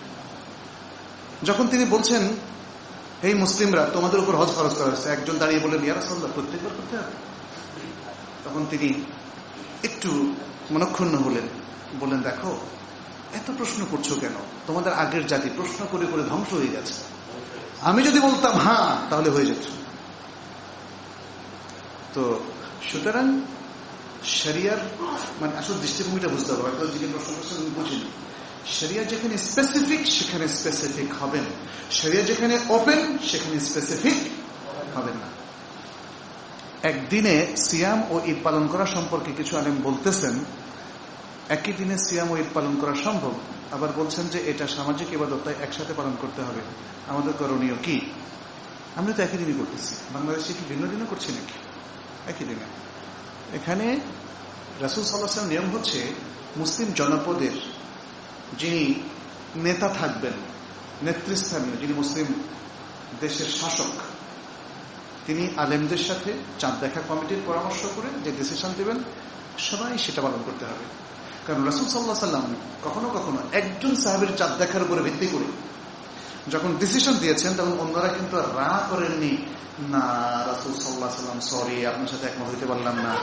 যখন তিনি বলছেন, এই মুসলিমরা, তোমাদের উপর হজ ফরজ করা হয়েছে, একজন দাঁড়িয়ে বললেন, ইয়া রাসূলুল্লাহ প্রত্যেকবার করতে হবে? তখন তিনি একটু মনক্ষুণ্ণ হলেন, বললেন, দেখো এত প্রশ্ন করছো কেন? তোমাদের আগের জাতি প্রশ্ন করে করে ধ্বংস হয়ে গেছে। আমি যদি বলতাম হ্যাঁ, তাহলে হয়ে যেত। তো সুতরাং শরিয়ার মানে আসল দৃষ্টিভঙ্গিটা বুঝতে হবে। হয়তো যিনি প্রশ্ন করছেন বুঝিনি। শরিয়া যেখানে স্পেসিফিক সেখানে স্পেসিফিক হবেন, শরিয়া যেখানে ওপেন সেখানে স্পেসিফিক হবেন না। একদিনে সিয়াম ও ঈদ পালন করা সম্পর্কে কিছু আলেম বলতেছেন, একই দিনে সিয়াম ও ঈদ পালন করা সম্ভব, আবার বলছেন যে এটা সামাজিক ইবাদত, তাই একসাথে পালন করতে হবে। আমাদের করণীয় কি? আমরা তো একই দিনই করতেছি। বাংলাদেশে কি ভিন্ন দিনও করছি নাকি? একই দিনে। এখানে রাসূল সাল্লাল্লাহু আলাইহি ওয়াসাল্লাম নিয়ম হচ্ছে, মুসলিম জনপদের যিনি নেতা থাকবেন, নেতৃস্থানীয় যিনি মুসলিম দেশের শাসক, তিনি আলেমদের সাথে চাঁদ দেখা কমিটির পরামর্শ করে যে ডিসিশন দেবেন, সবাই সেটা পালন করতে হবে। কারণ রাসূল সাল্লাল্লাহু আলাইহি ওয়াসাল্লাম কখনো কখনো একজন সাহাবীর চাঁদ দেখার উপরে ভিত্তি করে যখন ডিসিশন দিয়েছেন, তখন অন্যরা কিন্তু রা করেননি, না রাসূল সাল্লাল্লাহু আলাইহি ওয়াসাল্লাম সরি, আপনার সাথে একমত হইতে পারলাম না।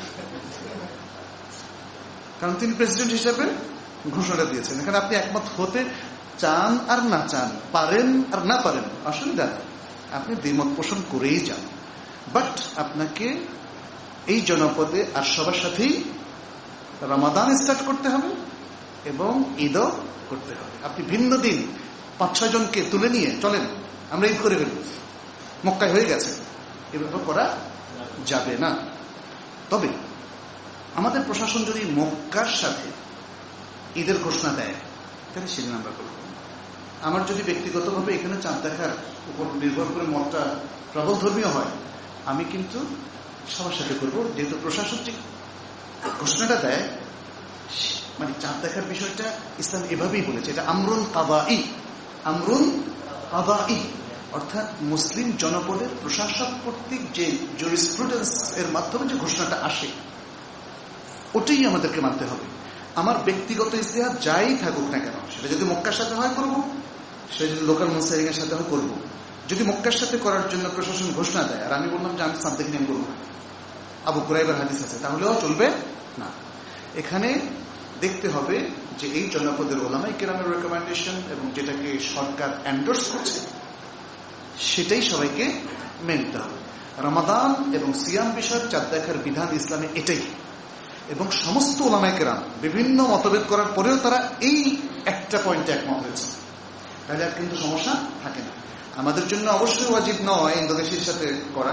কারণ তিনি প্রেসিডেন্ট হিসেবে ঘোষণা দিয়েছেন। এখানে আপনি একমত হতে চান আর না চান, পারেন আর না পারেন, অসুবিধা নেই, আপনি দ্বিমত পোষণ করেই যান। বাট আপনাকে এই জনপদে আর সবার সাথেই রমাদান স্টার্ট করতে হবে এবং ঈদও করতে হবে। আপনি ভিন্ন দিন পাঁচ ছয় জনকে তুলে নিয়ে চলেন আমরা ঈদ করে ফেলব, মক্কায় হয়ে গেছে, এভাবে করা যাবে না। তবে আমাদের প্রশাসন যদি মক্কার সাথে ঈদের ঘোষণা দেয়, তাহলে সেদিন আমরা করব। আমার যদি ব্যক্তিগতভাবে এখানে চাঁদ দেখার উপর নির্ভর করে মতটা প্রবল ধর্মীয় হয়, আমি কিন্তু সবার সাথে করবো। যেহেতু প্রশাসন যে ঘোষণাটা দেয়, মানে চাঁদ দেখার বিষয়টা ইসলাম এভাবেই বলেছে, এটা আমরুন কাদাই, আমরুন কাদাই, অর্থাৎ মুসলিম জনপদের প্রশাসক কর্তৃক যে জুরিসপ্রুডেন্স এর মাধ্যমে যে ঘোষণাটা আসে ওটাই আমাদেরকে মানতে হবে। আমার ব্যক্তিগত ইজতিহাদ যাই থাকুক না কেন, সেটা যদি মক্কার সাথে হয় করব, সেটা যদি লোকাল মুনসারিং এর সাথে হয় করব। যদি মক্কার সাথে করার জন্য প্রশাসন ঘোষণা দেয় আর আমি বললাম যে আমি সাবজেক্ট নিয়ে করবো, আবু কুরাইবের হাদিস আছে, তাহলেও চলবে না। এখানে দেখতে হবে যে এই জনপদের ওলামায়ে কেরামের রেকমেন্ডেশন এবং যেটাকে সরকার এন্ডোর্স করছে সেটাই সবাইকে মেনতে হবে। রমাদান এবং সিয়াম বিষয়ক চাঁদ দেখার বিধান ইসলামে এটাই, এবং সমস্ত ওলামায়ে কেরাম বিভিন্ন মতভেদ করার পরেও তারা এই একটা পয়েন্টে একমত হয়েছে, তাহলে আর কিন্তু সমস্যা থাকে না। আমাদের জন্য অবশ্যই ওয়াজিব নয় ইন্দোনেশিয়ার সাথে করা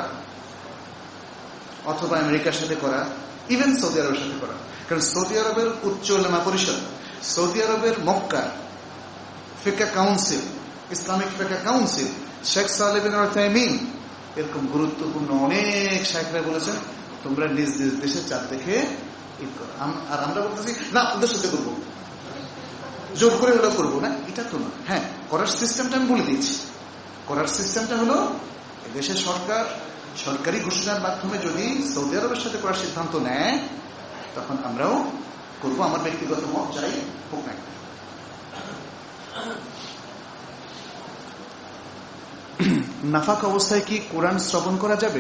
অথবা আমেরিকার সাথে করা, ইভেন সৌদি আরবের সাথে করা, কারণ সৌদি আরবের উচ্চ উলামা পরিষদ, সৌদি আরবের মক্কা ফিকহ কাউন্সিল, ইসলামিক ফিকহ council, Sheikh Saleh bin Uthaymeen, এরকম গুরুত্বপূর্ণ অনেক শাইখরা বলেছেন তোমরা নিজ নিজ দেশে চাঁদ দেখে ঈদ করো। আর আমরা বলতেছি না ওদের সাথে করবো, জোর করে হলেও করবো না, এটা তো না। হ্যাঁ, করার সিস্টেমটা আমি বলে দিয়েছি। করার সিস্টেমটা হলো দেশের সরকার সরকারি ঘোষণার মাধ্যমে যদি সৌদি আরবের সাথে করার সিদ্ধান্ত নেয় তখন আমরাও করবো, আমার ব্যক্তিগত মত যাই হোক না। নাফাক অবস্থায় কি কোরআন শ্রবণ করা যাবে?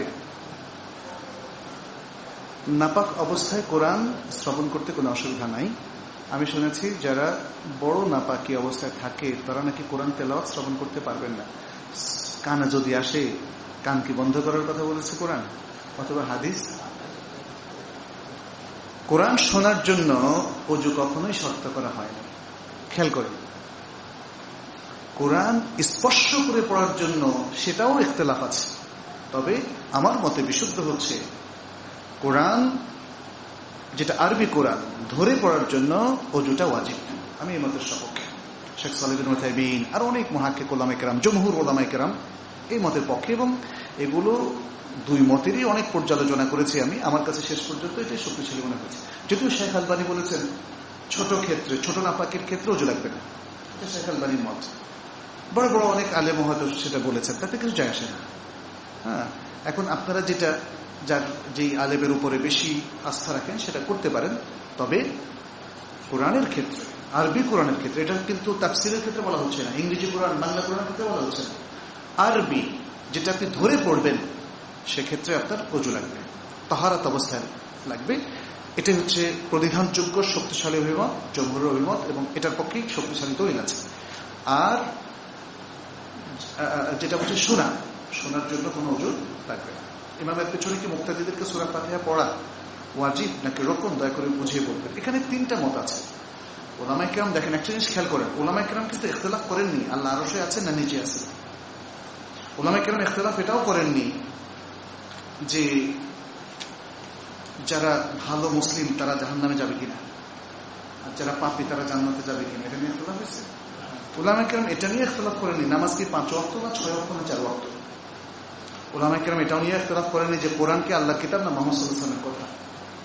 নাপাক অবস্থায় কোরআন শ্রবণ করতে কোনো অসুবিধা নাই। আমি শুনেছি যারা বড় নাপাকি অবস্থায় থাকে তারা নাকি কোরআন তেলাওয়াত শ্রবণ করতে পারবেন না। কানে যদি আসে, কান কি বন্ধ করার কথা বলেছে কোরআন অথবা হাদিস? কোরআন শোনার জন্য ওযু কখনোই শর্ত করা হয় না। খেয়াল করেন, কোরআন স্পর্শ করে পড়ার জন্য সেটাও ইখতিলাফ আছে, তবে আমার মতে বিশুদ্ধ হচ্ছে কোরআন যেটা আরবি কোরআন ধরে পড়ার জন্য ওযুটা ওয়াজিব। আমি এই মতের সপক্ষে। শেখ সালেহ বিন উসাইমিন আর অনেক মুহাক্কিক ওলামায়ে কেরাম, জমহুর ওলামায়ে কেরাম এই মতের পক্ষে, এবং এগুলো দুই মতেরই অনেক পর্যালোচনা করেছি আমি। আমার কাছে শেষ পর্যন্ত এটাই শক্তিশালী মনে হয়েছে। যদিও শেখ আলবানী বলেছেন ছোট ক্ষেত্রে, ছোট নাপাকের ক্ষেত্রে ওযু লাগবে না, এটা শেখ আলবানীর মত। বড় বড় অনেক আলেম হয়তো সেটা বলেছেন, তাতে কিছু যায় আসে না। হ্যাঁ, এখন আপনারা যেটা যার যেই আলেমের উপরে বেশি আস্থা রাখেন সেটা করতে পারেন, তবে কোরআনের ক্ষেত্রে, আরবি কোরআনের ক্ষেত্রে, এটা কিন্তু তাফসীরের ক্ষেত্রে বলা হচ্ছে না, ইংরেজি কোরআন বাংলা কোরআনের ক্ষেত্রে বলা হচ্ছে না, আরবি যেটা আপনি ধরে পড়বেন সেক্ষেত্রে আপনার ওযু লাগবে, তাহারাত অবস্থায় লাগবে। এটা হচ্ছে প্রতিধানযোগ্য শক্তিশালী অভিমত, জমহুরের অভিমত, এবং এটার পক্ষেই শক্তিশালী দলিল আছে। আর যেটা হচ্ছে শোনা, শোনার জন্য কোনো ওযু লাগবে না। ইমামের পেছনে কি মুক্তাদিদেরকে সূরা ফাতিহা পড়া ওয়াজিব নাকি রকম, দয়া করে বুঝিয়ে বলবেন। এখানে তিনটা মত আছে। ওলামায়ে কেরাম দেখেন, একটা জিনিস খেয়াল করেন, ওলামায়ে কেরাম কিন্তু ইখতিলাফ করেননি আল্লাহ আরশে আছেন না নিচে আছেন। ওলামায়ে কেরাম ইখতিলাফ এটাও করেননি যে যারা ভালো মুসলিম তারা জাহান্নামে যাবে কিনা, আর যারা পাপী তারা জান্নাতে যাবে কিনা, এটা নিয়ে ইখতিলাফ হয়েছে। ওলামায়ে কেরাম এটা নিয়ে ইখতিলাফ করেননি নামাজ কি পাঁচ ওয়াক্ত না ছয় ওয়াক্ত না চার ওয়াক্ত। ওলামায়ে কেরাম এটাও নিয়ে ইখতিলাফ করেননি যে কোরআন কি আল্লাহর কিতাব না মুহাম্মদ সাল্লাল্লাহু আলাইহি ওয়াসাল্লামের কথা।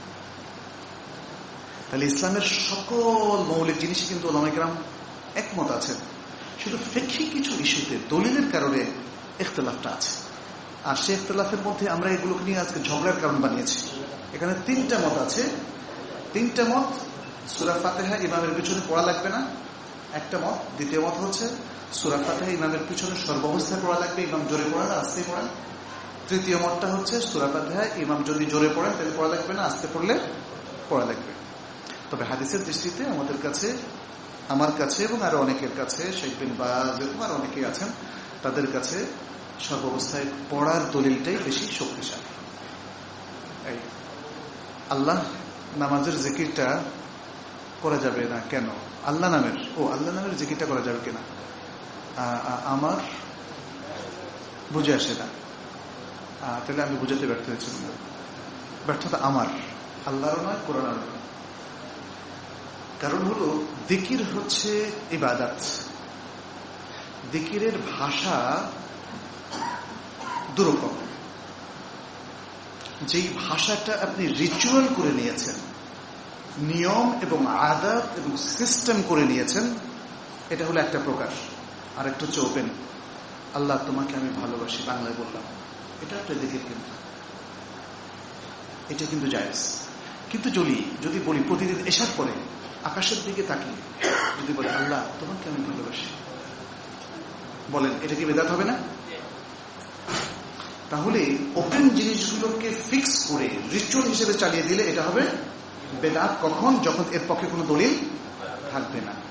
তাহলে ইসলামের সকল মৌলিক জিনিসই কিন্তু ওলামায়ে কেরাম একমত আছেন, শুধু ফিকহি কিছু ইস্যুতে দলিলের কারণে ইখতিলাফটা আছে। আর সেই ইখতিলাফের মধ্যে আমরা এগুলোকে নিয়ে আজকে ঝগড়ার কারণ বানিয়েছি। এখানে তিনটা মত আছে, তিনটা মত। সূরা ফাতিহা ইমামের পিছনে পড়া লাগবে না, একটা মত। দ্বিতীয় মত হচ্ছে সূরা ফাতিহা ইমামের পিছনে সর্বাবস্থায় পড়া লাগবে, ইমাম জোরে পড়ান আস্তে পড়ান। তৃতীয় মতটা হচ্ছে সূরা ফাতিহা ইমাম যদি জোরে পড়েন তাহলে পড়া লাগবে না, আস্তে পড়লে পড়া লাগবে। তবে হাদিসের দৃষ্টিতে আমাদের কাছে, আমার কাছে এবং আরো অনেকের কাছে, শেখ বিন বাজ এবং আর অনেকেই আছেন, তাদের কাছে সর্বাবস্থায় পড়ার দলিলটাই বেশি শক্তিশালী। আল্লাহ নামাজের জিকিরটা করা যাবে না কেন? আল্লাহ নামের ও আল্লাহ নামের জিকিরটা করা যাবে কিনা আমার বুঝে আসে না। তাহলে আমি বুঝাতে ব্যর্থ হয়েছি। ব্যর্থতা আমার, আল্লাহরও নয়, কোরআনেরও নয়। কারণ হলো জিকির হচ্ছে ইবাদত। জিকিরের ভাষা দুরকম। যেই ভাষাটা আপনি রিচুয়াল করে নিয়েছেন, নিয়ম এবং আদত এবং সিস্টেম করে নিয়েছেন, এটা হলো একটা প্রকার। আর একটা হচ্ছে ওপেন। আল্লাহ তোমাকে আমি ভালোবাসি, বাংলায় বললাম, এটা একটা দিকের কিন্তু এটা কিন্তু জায়েজ। কিন্তু যদি যদি বলি প্রতিদিন এশার পরে আকাশের দিকে তাকিয়ে যদি বলে আল্লাহ তোমাকে আমি ভালোবাসি, বলেন এটা কি বেদাত হবে না? তাহলে ওপেন জিনিসগুলোকে ফিক্স করে রিচুয়াল হিসেবে চালিয়ে দিলে এটা হবে বেদাত। কখন? যখন এর পক্ষে কোনো দলিল থাকবে না।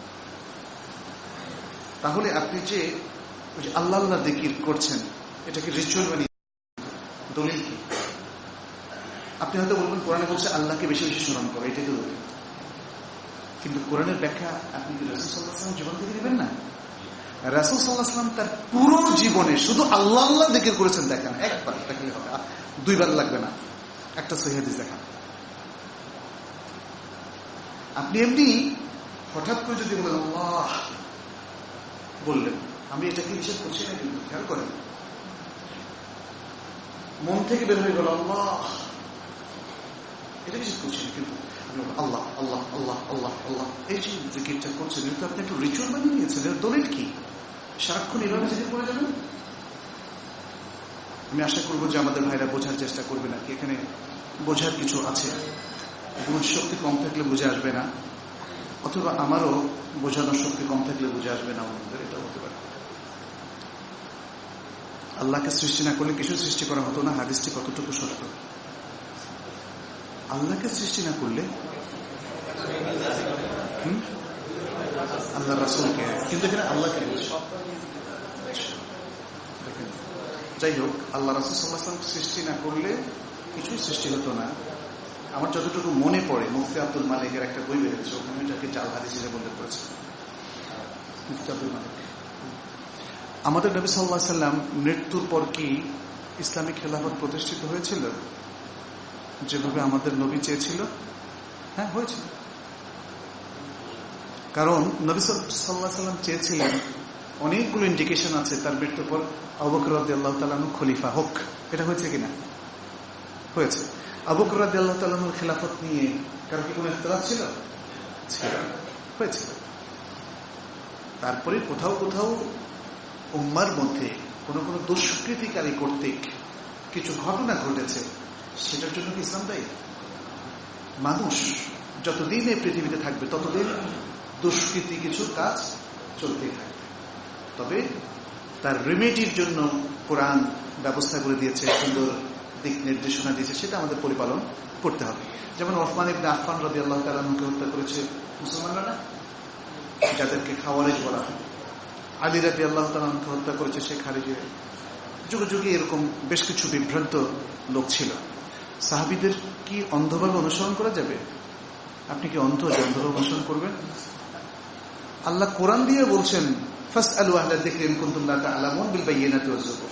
তাহলে আপনি যে আল্লাহ আল্লাহ জিকির করছেন, এটা কি রিচুয়াল বানিয়ে দলিল কি? আপনি হয়তো বলবেন কোরআনে বলছে আল্লাহকে বেশি বেশি স্মরণ করো, এটাই তো দলিল। কিন্তু কোরআনের ব্যাখ্যা আপনি কি রাসূল সাল্লাল্লাহু আলাইহি ওয়াসাল্লাম জীবন থেকে দিবেন না? রাসূল সাল্লাল্লাহু আলাইহি ওয়াসাল্লাম তার পুরো জীবনে শুধু আল্লাহ আল্লাহ জিকির করেছেন, দেখেন একবার দেখলে হবে, দুইবার লাগবে না, একটা সহিহ হাদিস দেখান। আপনি এমনি হঠাৎ করে যদি বলেন আল্লাহ বললেন, আমি এটাকে নিষেধ করছি না, কিন্তু খেয়াল করেন মন থেকে বের হয়ে গেল আল্লাহ, এটা নিষেধ করছি না, কিন্তু আল্লাহ আল্লাহ আল্লাহ আল্লাহ আল্লাহ এই যে জিকিরটা করছেন, এটা আপনি একটু রিচুয়াল বানিয়ে নিয়েছেন। এর দলিল কি? সারাক্ষণ এভাবে জিকির করে যাবেন? আমি আশা করবো যে আমাদের ভাইরা বোঝার চেষ্টা করবে না, কি এখানে বোঝার কিছু আছে। বুঝ শক্তি কম থাকলে বুঝে আসবে না, অথবা আমারও বোঝানোর শক্তি কম থাকলে বুঝে আসবে না, আমাদের এটা হতে পারে। আল্লাহকে সৃষ্টি না করলে কিছু সৃষ্টি করা হতো না। হাদিসটি কতটুকু সত্য? আল্লাহকে সৃষ্টি না করলে আল্লাহ রাসূলকে, কিন্তু এখানে আল্লাহকে বলছে। যাই হোক, আল্লাহ রাসূল সাল্লাল্লাহু আলাইহি ওয়াসাল্লাম সৃষ্টি না করলে কিছুই সৃষ্টি হতো না। আমার যতটুকু মনে পড়ে, মুফতি আব্দুল মালিকের একটা বই বেরিয়েছে, ওখানে এটাকে জাল হাদিস হিসেবে উল্লেখ করেছে মুফতি আব্দুল মালিক। আমাদের নবী সাল্লাল্লাহু আলাইহি ওয়াসাল্লাম মৃত্যুর পর কি ইসলামিক খেলাফত প্রতিষ্ঠিত হয়েছিল যেভাবে আমাদের নবী চেয়েছিল? হ্যাঁ, হয়েছিল। কারণ নবী সাল্লাল্লাহু আলাইহি ওয়াসাল্লাম চেয়েছিলেন, অনেকগুলো ইন্ডিকেশন আছে তার মৃত্যুর পর আবু বকর রাদিয়াল্লাহু তাআলা আনহু খলিফা হোক। এটা হয়েছে কিনা? হয়েছে। আবু বকর রাদিয়াল্লাহু তাআলা আনহুর খেলাফত নিয়ে কারো কি কোনো ইখতিলাফ ছিল? ছিল, হয়েছিল। তারপরে কোথাও কোথাও উম্মার মধ্যে কোনো কোনো দুষ্কৃতিকারী কর্তৃক কিছু ঘটনা ঘটেছে, সেটার জন্য কি ইসলাম দায়ী? মানুষ যতদিন এই পৃথিবীতে থাকবে ততদিন দুষ্কৃতি কিছু কাজ চলতেই থাকবে। তবে তার রেমেডির জন্য কোরআন ব্যবস্থা করে দিয়েছে, সুন্দর দিক নির্দেশনা দিয়েছে, সেটা আমাদের পরিপালন করতে হবে। যেমন ওসমান ইবনে আফফান রাদিয়াল্লাহু তাআলা আনহুকে হত্যা করেছে মুসলমানরা না, যাদেরকে খাওয়ারিজ বলা হয়। আলী রাদিয়াল্লাহু তাআলা আনহুকে হত্যা করেছে শেখ খারিজি। যুগে যুগে এরকম বেশ কিছু বিভ্রান্ত লোক ছিল। সাহাবীদের কি অন্ধভাবে অনুসরণ করা যাবে? আপনি কি অন্ধ যে অন্ধভাবে অনুসরণ করবেন? আল্লাহ কোরআন দিয়ে বলছেন ফাসআলু আহলা যিকরি ইন কুনতুম লা তা'লামুন বিল বায়িনাতি ওয়াজ যুবুর।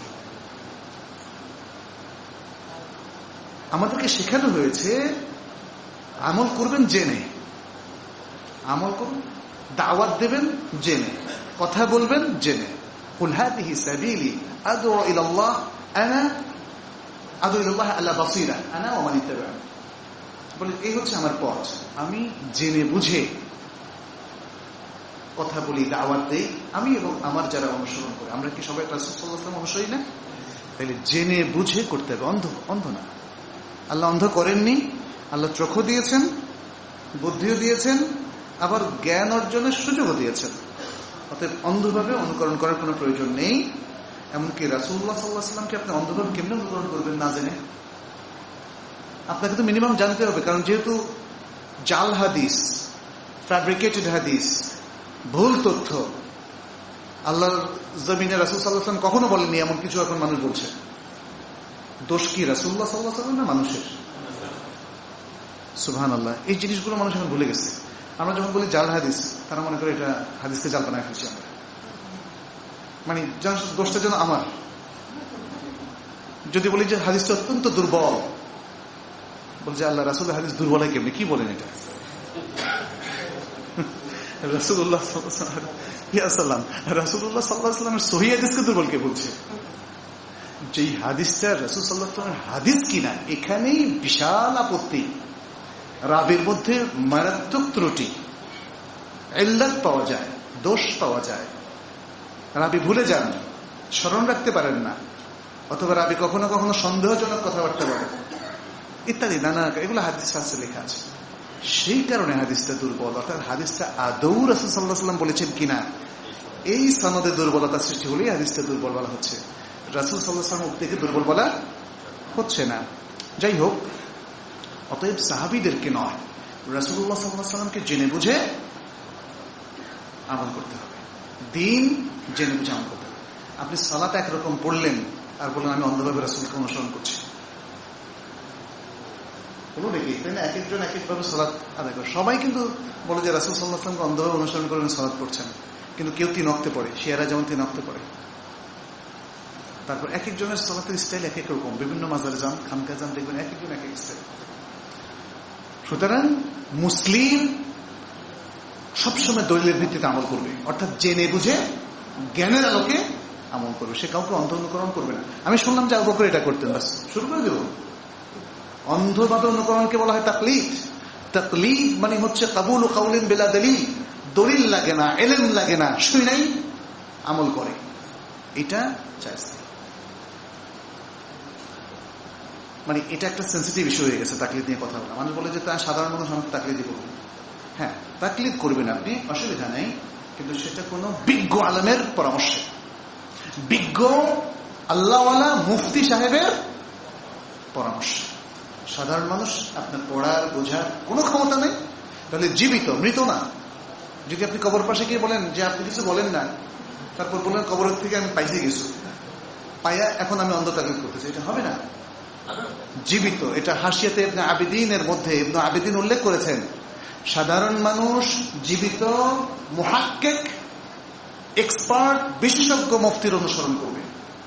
আমাদেরকে শেখানো হয়েছে আমল করবেন জেনে, আমল করুন, দাওয়াত দেবেন জেনে, কথা বলবেন জেনে। কুল হাযিহি সাবিলি আদউ ইলাল্লাহ আনা আদউ ইলাল্লাহ আলা বাসীরা আনা ওয়া মান ইত্তাবা'আনি। বলে এই হচ্ছে আমার পথ, আমি জেনে বুঝে কথা বলি, দাওয়াত দেই, আমি এবং আমার যারা অনুসরণ করে। আমরা কি সবাই রাসূল সাল্লাল্লাহু আলাইহি ওয়াসাল্লাম অনুসারী না? তাহলে জেনে বুঝে করতে হবে, অন্ধ অন্ধ না। আল্লাহ অন্ধ করেননি, আল্লাহ চোখও দিয়েছেন, বুদ্ধিও দিয়েছেন, আবার জ্ঞান অর্জনের সুযোগও দিয়েছেন। অতএব অন্ধভাবে অনুকরণ করার কোনো প্রয়োজন নেই। এমনকি রাসূলুল্লাহ সাল্লাল্লাহু আলাইহি ওয়াসাল্লামকে আপনি অন্ধভাবে কেমনে অনুকরণ করবেন না জেনে? আপনাকে তো মিনিমাম জানতে হবে, কারণ যেহেতু জাল হাদিস, ফ্যাব্রিকেটেড হাদিস, ভুল তথ্য, আল্লাহর জমিনে রাসূল সাল্লাল্লাহু আলাইহি ওয়াসাল্লাম কখনো বলেননি, এমন কিছু এখন মানুষ বলছে। দোষ কি রাসূলুল্লাহ সাল্লাল্লাহু আলাইহি ওয়াসাল্লাম না মানুষের? সুবহানাল্লাহ। এই জিনিসগুলো মানুষ এখন ভুলে গেছে। আমরা যখন বলি জাল হাদিস, তারা মনে করে এটা হাদিসকে জাল বানায় ফেলছি আমরা, মানে দোষটা যেন আমার। যদি বলি যে হাদিসটা অত্যন্ত দুর্বল, বলছে আল্লাহ রাসূল হাদিস দুর্বল হয় কেমনি? কি বলেন এটা? রাসূলুল্লাহ সাল্লাল্লাহু আলাইহি ওয়াসাল্লাম রাসূলুল্লাহ সাল্লাল্লাহু আলাইহি ওয়াসাল্লামের সহিহ হাদিসকে দুর্বল কে বলছে? যেই হাদিসটা রাসূল সাল্লাল্লাহু আলাইহি ওয়াসাল্লামের হাদিস কিনা, এখানেই বিশাল আপত্তি। রাবির মধ্যে মারাত্মক ত্রুটি, ইল্লাত পাওয়া যায়, দোষ পাওয়া যায়, রাবি ভুলে যান, স্মরণ রাখতে পারেন না, অথবা রাবি কখনো কখনো সন্দেহজনক কথাবার্তা বলেন ইত্যাদি নানা, এগুলো হাদিস শাস্ত্রে লেখা আছে। সেই কারণে হাদিসটা দুর্বল, অর্থাৎ হাদিসটা আদৌ রাসূল সাল্লাল্লাহু আলাইহি ওয়াসাল্লাম বলেছেন কিনা এই সনদে দুর্বলতা সৃষ্টি হলেই হাদিসটা দুর্বল বলা হচ্ছে, রাসূল সাল্লাল্লাহু আলাইহি ওয়াসাল্লাম থেকে দুর্বল বলা হচ্ছে না। যাই হোক, অতএব সাহাবীদেরকে নয়, রাসূলুল্লাহ সাল্লাল্লাহু আলাইহি ওয়াসাল্লামকে জেনে বুঝে আমল করতে হবে, দিন জেনে বুঝে আমল করতে হবে। আপনি সালাত একরকম পড়লেন আর বললেন আমি অন্ধভাবে রাসূলকে অনুসরণ করছি, বলুন নাকি, তাই না? এক একজন এক একভাবে সালাত আদায় করে। সবাই কিন্তু বলে যে রাসূল সাল্লাল্লাহু আলাইহি ওয়াসাল্লামকে অন্ধভাবে অনুসরণ করে সালাত পড়ছেন, কিন্তু কেউ তিন ওয়াক্তে পড়ে, শিয়ারা যেমন তিন ওয়াক্তে পড়ে। তারপর এক একজনের সালাতের স্টাইল এক এক রকম, বিভিন্ন মাজারে যান, খানকা যান, দেখবেন এক একজন এক এক স্টাইল। সুতরাং মুসলিম সবসময় দলিলের ভিত্তিতে আমল করবে, অর্থাৎ জেনে বুঝে জ্ঞানের আলোকে আমল করবে, সে কাউকে অন্ধ অনুকরণ করবে না। আমি শুনলাম যে আবু বকর এটা করতেন, বাস শুরু করে দেব। অন্ধভাবে অনুকরণকে বলা হয় তাকলিদ। তাকলিদ মানে হচ্ছে কাবুল ও কাউলিন বিলা দলিল, দলিল লাগে না, ইলম লাগে না, শুই নাই আমল করে, এটা জায়েজ। মানে এটা একটা সেন্সিটিভ ইস্যু হয়ে গেছে তাকলিদ নিয়ে কথা বলা। মানুষ বলে যে তা সাধারণ মানুষ আমাকে তাকলিদ করবে। হ্যাঁ, তাকলিদ করবেন আপনি, অসুবিধা নেই, কিন্তু সেটা কোনো বিজ্ঞ আলেমের পরামর্শে, বিজ্ঞ আল্লাহওয়ালা মুফতি সাহেবের পরামর্শ। সাধারণ মানুষ আপনার পড়ার বোঝার কোনো ক্ষমতা নেই, তাহলে জীবিত, মৃত না। যদি আপনি কবর পাশে গিয়ে বলেন যে আপনি কিছু বলেন না, তারপর বলেন কবরের থেকে আমি পাইছে গেছি, পাইয়া এখন আমি অন্ধ তাকলিদ করতেছি, এটা হবে না। জীবিত, এটা হাসিয়াতে ইবনে আবিদিনের মধ্যে ইবনে আবিদিন উল্লেখ করেছেন, সাধারণ মানুষ জীবিত মুহাক্কিক এক্সপার্ট বিশেষজ্ঞ মুফতির অনুসরণ করবে।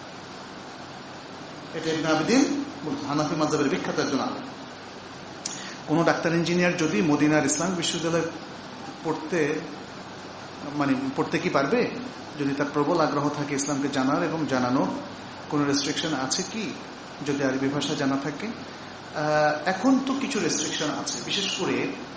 এটা ইবনে আবিদিন হানাফি মাযহাবের বিখ্যাত একজন আলেম। কোন ডাক্তার ইঞ্জিনিয়ার যদি মদিনার ইসলামিক বিশ্ববিদ্যালয়ে পড়তে মানে পড়তে কি পারবে, যদি তার প্রবল আগ্রহ থাকে ইসলামকে জানার এবং জানানোর, কোন রেস্ট্রিকশন আছে কি যদি আরবি ভাষা জানা থাকে? এখন তো কিছু রেস্ট্রিকশন আছে, বিশেষ করে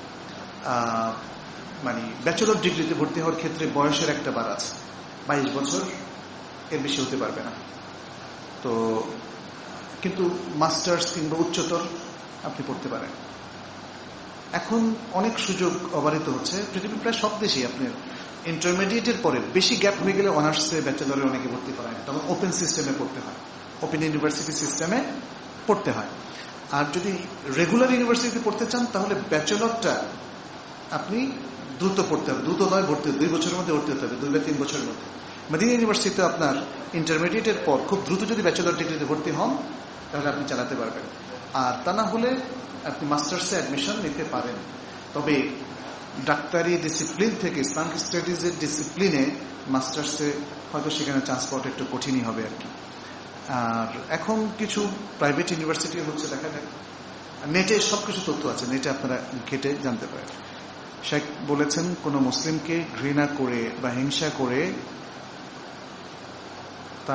মানে ব্যাচেলর ডিগ্রিতে ভর্তি হওয়ার ক্ষেত্রে বয়সের একটা বার আছে, বাইশ বছর এর বেশি হতে পারবে না। তো কিন্তু মাস্টার্স কিংবা উচ্চতর আপনি পড়তে পারেন। এখন অনেক সুযোগ অবারিত হচ্ছে পৃথিবীর প্রায় সব দেশেই। আপনি ইন্টারমিডিয়েটের পরে বেশি গ্যাপ হয়ে গেলে অনার্সে ব্যাচেলরে অনেকে ভর্তি করেন, তখন ওপেন সিস্টেমে পড়তে হয়, ওপেন ইউনিভার্সিটি সিস্টেমে পড়তে হয়। আর যদি রেগুলার ইউনিভার্সিটিতে পড়তে চান তাহলে ব্যাচেলরটা আপনি দ্রুত পড়তে হবে, দ্রুত নয় ভর্তি, দুই বছরের মধ্যে ভর্তি হতে হবে, দুই বা তিন বছরের মধ্যে। মদিনা ইউনিভার্সিটিতে আপনার ইন্টারমিডিয়েটের পর খুব দ্রুত যদি ব্যাচেলর ডিগ্রিতে ভর্তি হন তাহলে আপনি চালাতে পারবেন, আর তা না হলে আপনি মাস্টার্সে অ্যাডমিশন নিতে পারেন। তবে ডাক্তারি ডিসিপ্লিন থেকে ইসলামিক স্টাডিজের ডিসিপ্লিনে মাস্টার্সে হয়তো সেখানে চান্স পাওয়াটা একটু কঠিনই হবে আর কি। আর এখন কিছু প্রাইভেট ইউনিভার্সিটি হচ্ছে, দেখা যায় নেটে সবকিছু তথ্য আছে, নেটে আপনারা ঘেটে জানতে পারেন। শেখ বলেছেন কোন মুসলিমকে ঘৃণা করে বা হিংসা করে তা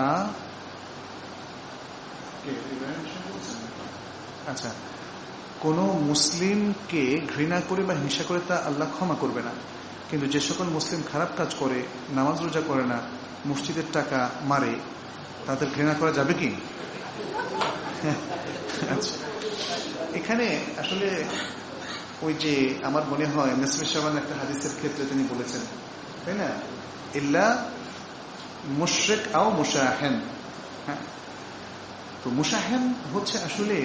আচ্ছা কোন মুসলিমকে ঘৃণা করে বা হিংসা করে তা আল্লাহ ক্ষমা করবে না, কিন্তু যে সকল মুসলিম খারাপ কাজ করে, নামাজ রোজা করে না, মসজিদের টাকা মারে, তাদের ঘৃণা করা যাবে কি? আচ্ছা, এখানে আসলে ওই যে আমার মনে হয় নাসির সাবান একটা হাদিসের ক্ষেত্রে তিনি বলেছেন, তাই না, ইল্লা মুশরিক আও মুশাহিন। হ্যাঁ, তো মুশাহিন হচ্ছে আসলে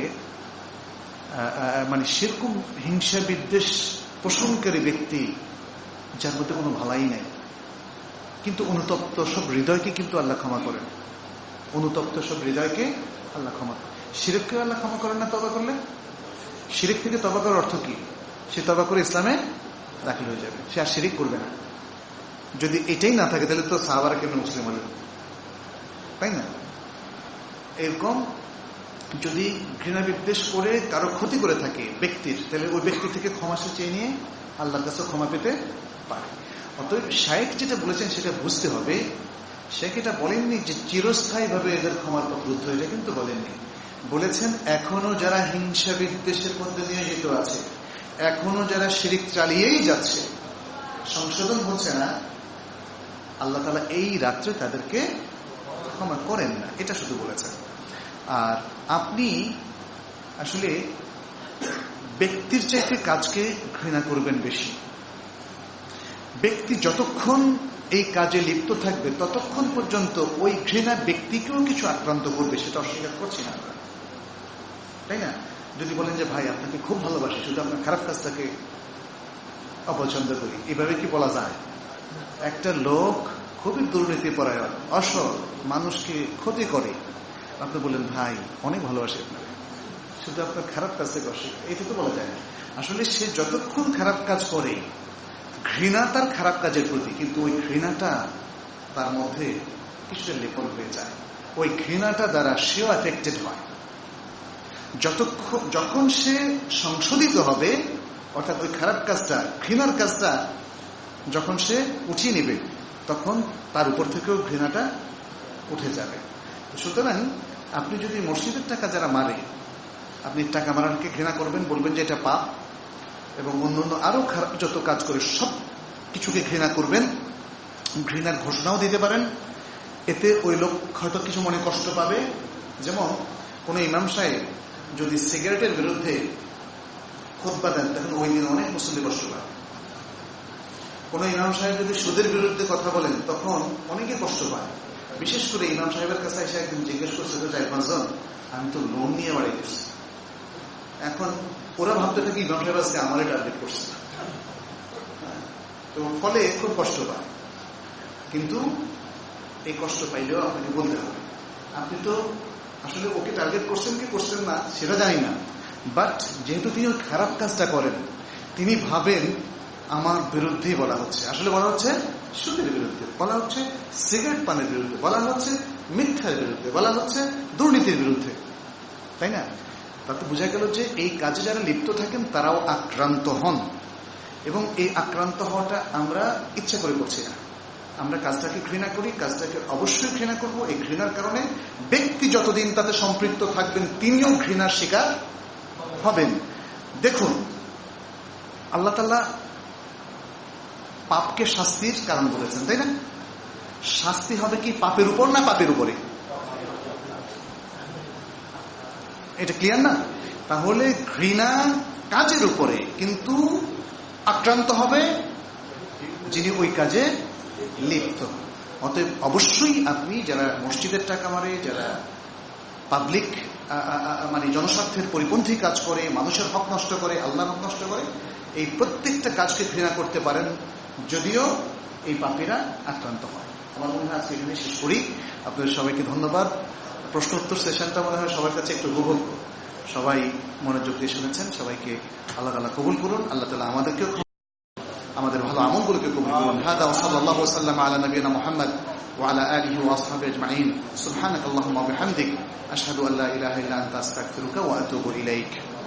মানে সেরকম হিংসা বিদ্বেষ পোষণকারী ব্যক্তি যার মধ্যে কোনো ভালাই নাই, কিন্তু অনুতপ্ত সব হৃদয়কে কিন্তু আল্লাহ ক্ষমা করেন, অনুতপ্ত সব হৃদয়কে আল্লাহ ক্ষমা করেন। শিরককে আল্লাহ ক্ষমা করেন না তওবা করলে? শিরিক থেকে তওবা করার অর্থ কি? সে তওবা করে ইসলামে দাখিল হয়ে যাবে, সে আর শিরিক করবে না। যদি এটাই না থাকে তাহলে তো সাহাবারা কেন মুসলিম হলেন, তাই না? এরকম যদি ঘৃণা বিদ্বেষ করে কারো ক্ষতি করে থাকে ব্যক্তির, তাহলে ওই ব্যক্তি থেকে ক্ষমা সে চেয়ে নিয়ে আল্লাহর কাছে ক্ষমা পেতে পারে। অতএব শায়েখ যেটা বলেছেন সেটা বুঝতে হবে। শেখ এটা বলেননি যে চিরস্থায়ী ভাবে এদের ক্ষমার পথ রুদ্ধ, এটা কিন্তু বলেননি। বলেছেন এখনো যারা হিংসা বিদ্বেষের মধ্যে নিয়োজিত আছে, এখনো যারা শিরিক চালিয়েই যাচ্ছে, সংশোধন হচ্ছে না, আল্লাহ তাআলা এই রাত্রে তাদেরকে ক্ষমা করেন না, এটা শুধু বলেছেন। আর আপনি আসলে ব্যক্তির চাইতে কাজকে ঘৃণা করবেন বেশি। ব্যক্তি যতক্ষণ এই কাজে লিপ্ত থাকবে ততক্ষণ পর্যন্ত ওই ঘৃণা ব্যক্তিকেও কিছু আক্রান্ত করবে, সেটা অস্বীকার করছি না আমরা, তাই না? যদি বলেন যে ভাই আপনাকে খুব ভালোবাসি, শুধু আপনার খারাপ কাজটাকে অপছন্দ করি, এভাবে কি বলা যায়? একটা লোক খুবই দুর্নীতিপরায়ণ, অসৎ, মানুষকে ক্ষতি করে, আপনি বলেন ভাই অনেক ভালোবাসি আপনাকে, শুধু আপনার খারাপ কাজ থেকে অস্বীকার, এটা তো বলা যায় না। আসলে সে যতক্ষণ খারাপ কাজ করে ঘৃণা তার খারাপ কাজের প্রতি, কিন্তু ওই ঘৃণাটা তার মধ্যে কিছুটা লেপন হয়ে যায়, ওই ঘৃণাটা দ্বারা সেও এফেক্টেড হয়। যতক্ষণ যখন সে সংশোধিত হবে, অর্থাৎ ওই খারাপ কাজটা, ঘৃণার কাজটা যখন সে উঠিয়ে নেবে, তখন তার উপর থেকেও ঘৃণাটা উঠে যাবে। সুতরাং আপনি যদি মসজিদের টাকা যারা মারে, আপনি টাকা মারাকে ঘৃণা করবেন, বলবেন যে এটা পাপ, এবং অন্য অন্য আরো খারাপ যত কাজ করে সব কিছুকে ঘৃণা করবেন, ঘৃণার ঘোষণাও দিতে পারেন। এতে ওই লোক হয়তো কিছু মনে কষ্ট পাবে। যেমন কোন ইমাম সাহেব যদি সিগারেটের বিরুদ্ধে খুতবা দেন, তখন ওই দিন অনেক মুসল্লি কষ্ট পায়। কোন ইমাম সাহেব যদি সুদের বিরুদ্ধে কথা বলেন, তখন অনেকে কষ্ট পায়। বিশেষ করে ইমাম সাহেবের কাছে এসে একদিন জিজ্ঞেস করছে, তো চার পাঁচজন, আমি তো লোন নিয়ে বাড়ি করছি, এখন ওরা ভাবতে থাকে ইমাম সাহেব আজকে আমারই টার্গেট করছে, তো ফলে খুব কষ্ট পায়। কিন্তু এই কষ্ট পাইলেও আপনাকে বলতে হবে, আপনি তো আসলে ওকে টার্গেট করছেন কি করছেন না সেটা জানি না, বাট যেহেতু তিনি ওই খারাপ কাজটা করেন, তিনি ভাবেন আমার বিরুদ্ধেই বলা হচ্ছে। আসলে বলা হচ্ছে সুদের বিরুদ্ধে, বলা হচ্ছে সিগারেট পানের বিরুদ্ধে, বলা হচ্ছে মিথ্যার বিরুদ্ধে, বলা হচ্ছে দুর্নীতির বিরুদ্ধে, তাই না? তাতে বোঝা গেল যে এই কাজে যারা লিপ্ত থাকেন তারাও আক্রান্ত হন, এবং এই আক্রান্ত হওয়াটা আমরা ইচ্ছা করে করছি না। আমরা কাজটাকে ঘৃণা করি, কাজটাকে অবশ্যই ঘৃণা করব। এই ঘৃণার কারণে ব্যক্তি যতদিন তাতে সম্পৃক্ত থাকবেন তিনিও ঘৃণার শিকার হবেন। দেখুন, আল্লাহ তাআলা পাপকে শাস্তির কারণ বলেছেন, তাই না? শাস্তি হবে কি পাপের উপর না পাপের উপরে? এটা ক্লিয়ার না? তাহলে ঘৃণা কাজের উপরে, কিন্তু আক্রান্ত হবে যিনি ওই কাজে লিপ্ত। অতএব অবশ্যই আপনি যারা মসজিদের টাকা মারে, যারা পাবলিক মানে জনস্বার্থের পরিপন্থী কাজ করে, মানুষের হক নষ্ট করে, আল্লাহর হক নষ্ট করে, এই প্রত্যেকটা কাজকে ঘৃণা করতে পারেন, যদিও এই পাপীরা আক্রান্ত হয়। আমার মনে হয় আজকে এখানে শেষ করি। আপনাদের সবাইকে ধন্যবাদ। প্রশ্ন উত্তর সেশনটা মনে হয় সবার কাছে একটু গুগল, সবাই মনোযোগ দিয়ে শুনেছেন। সবাইকে আল্লাহ তাআলা কবুল করুন। আল্লাহ তাআলা আমাদেরকেও আমাদের ভালো আমলগুলোকে কবুল করুন। হাদা ওয়া সাল্লাল্লাহু ওয়া সাল্লামা আলা নবিয়িনা মুহাম্মদ ওয়া আলা আলিহি ওয়া আসহাবিহি আজমাইন। সুবহানাকাল্লাহুম্মা ওয়া বিহামদিক আশহাদু আল্লা ইলাহা ইল্লা আনতা আস্তাগফিরুকা ওয়া আতুবু ইলাইক।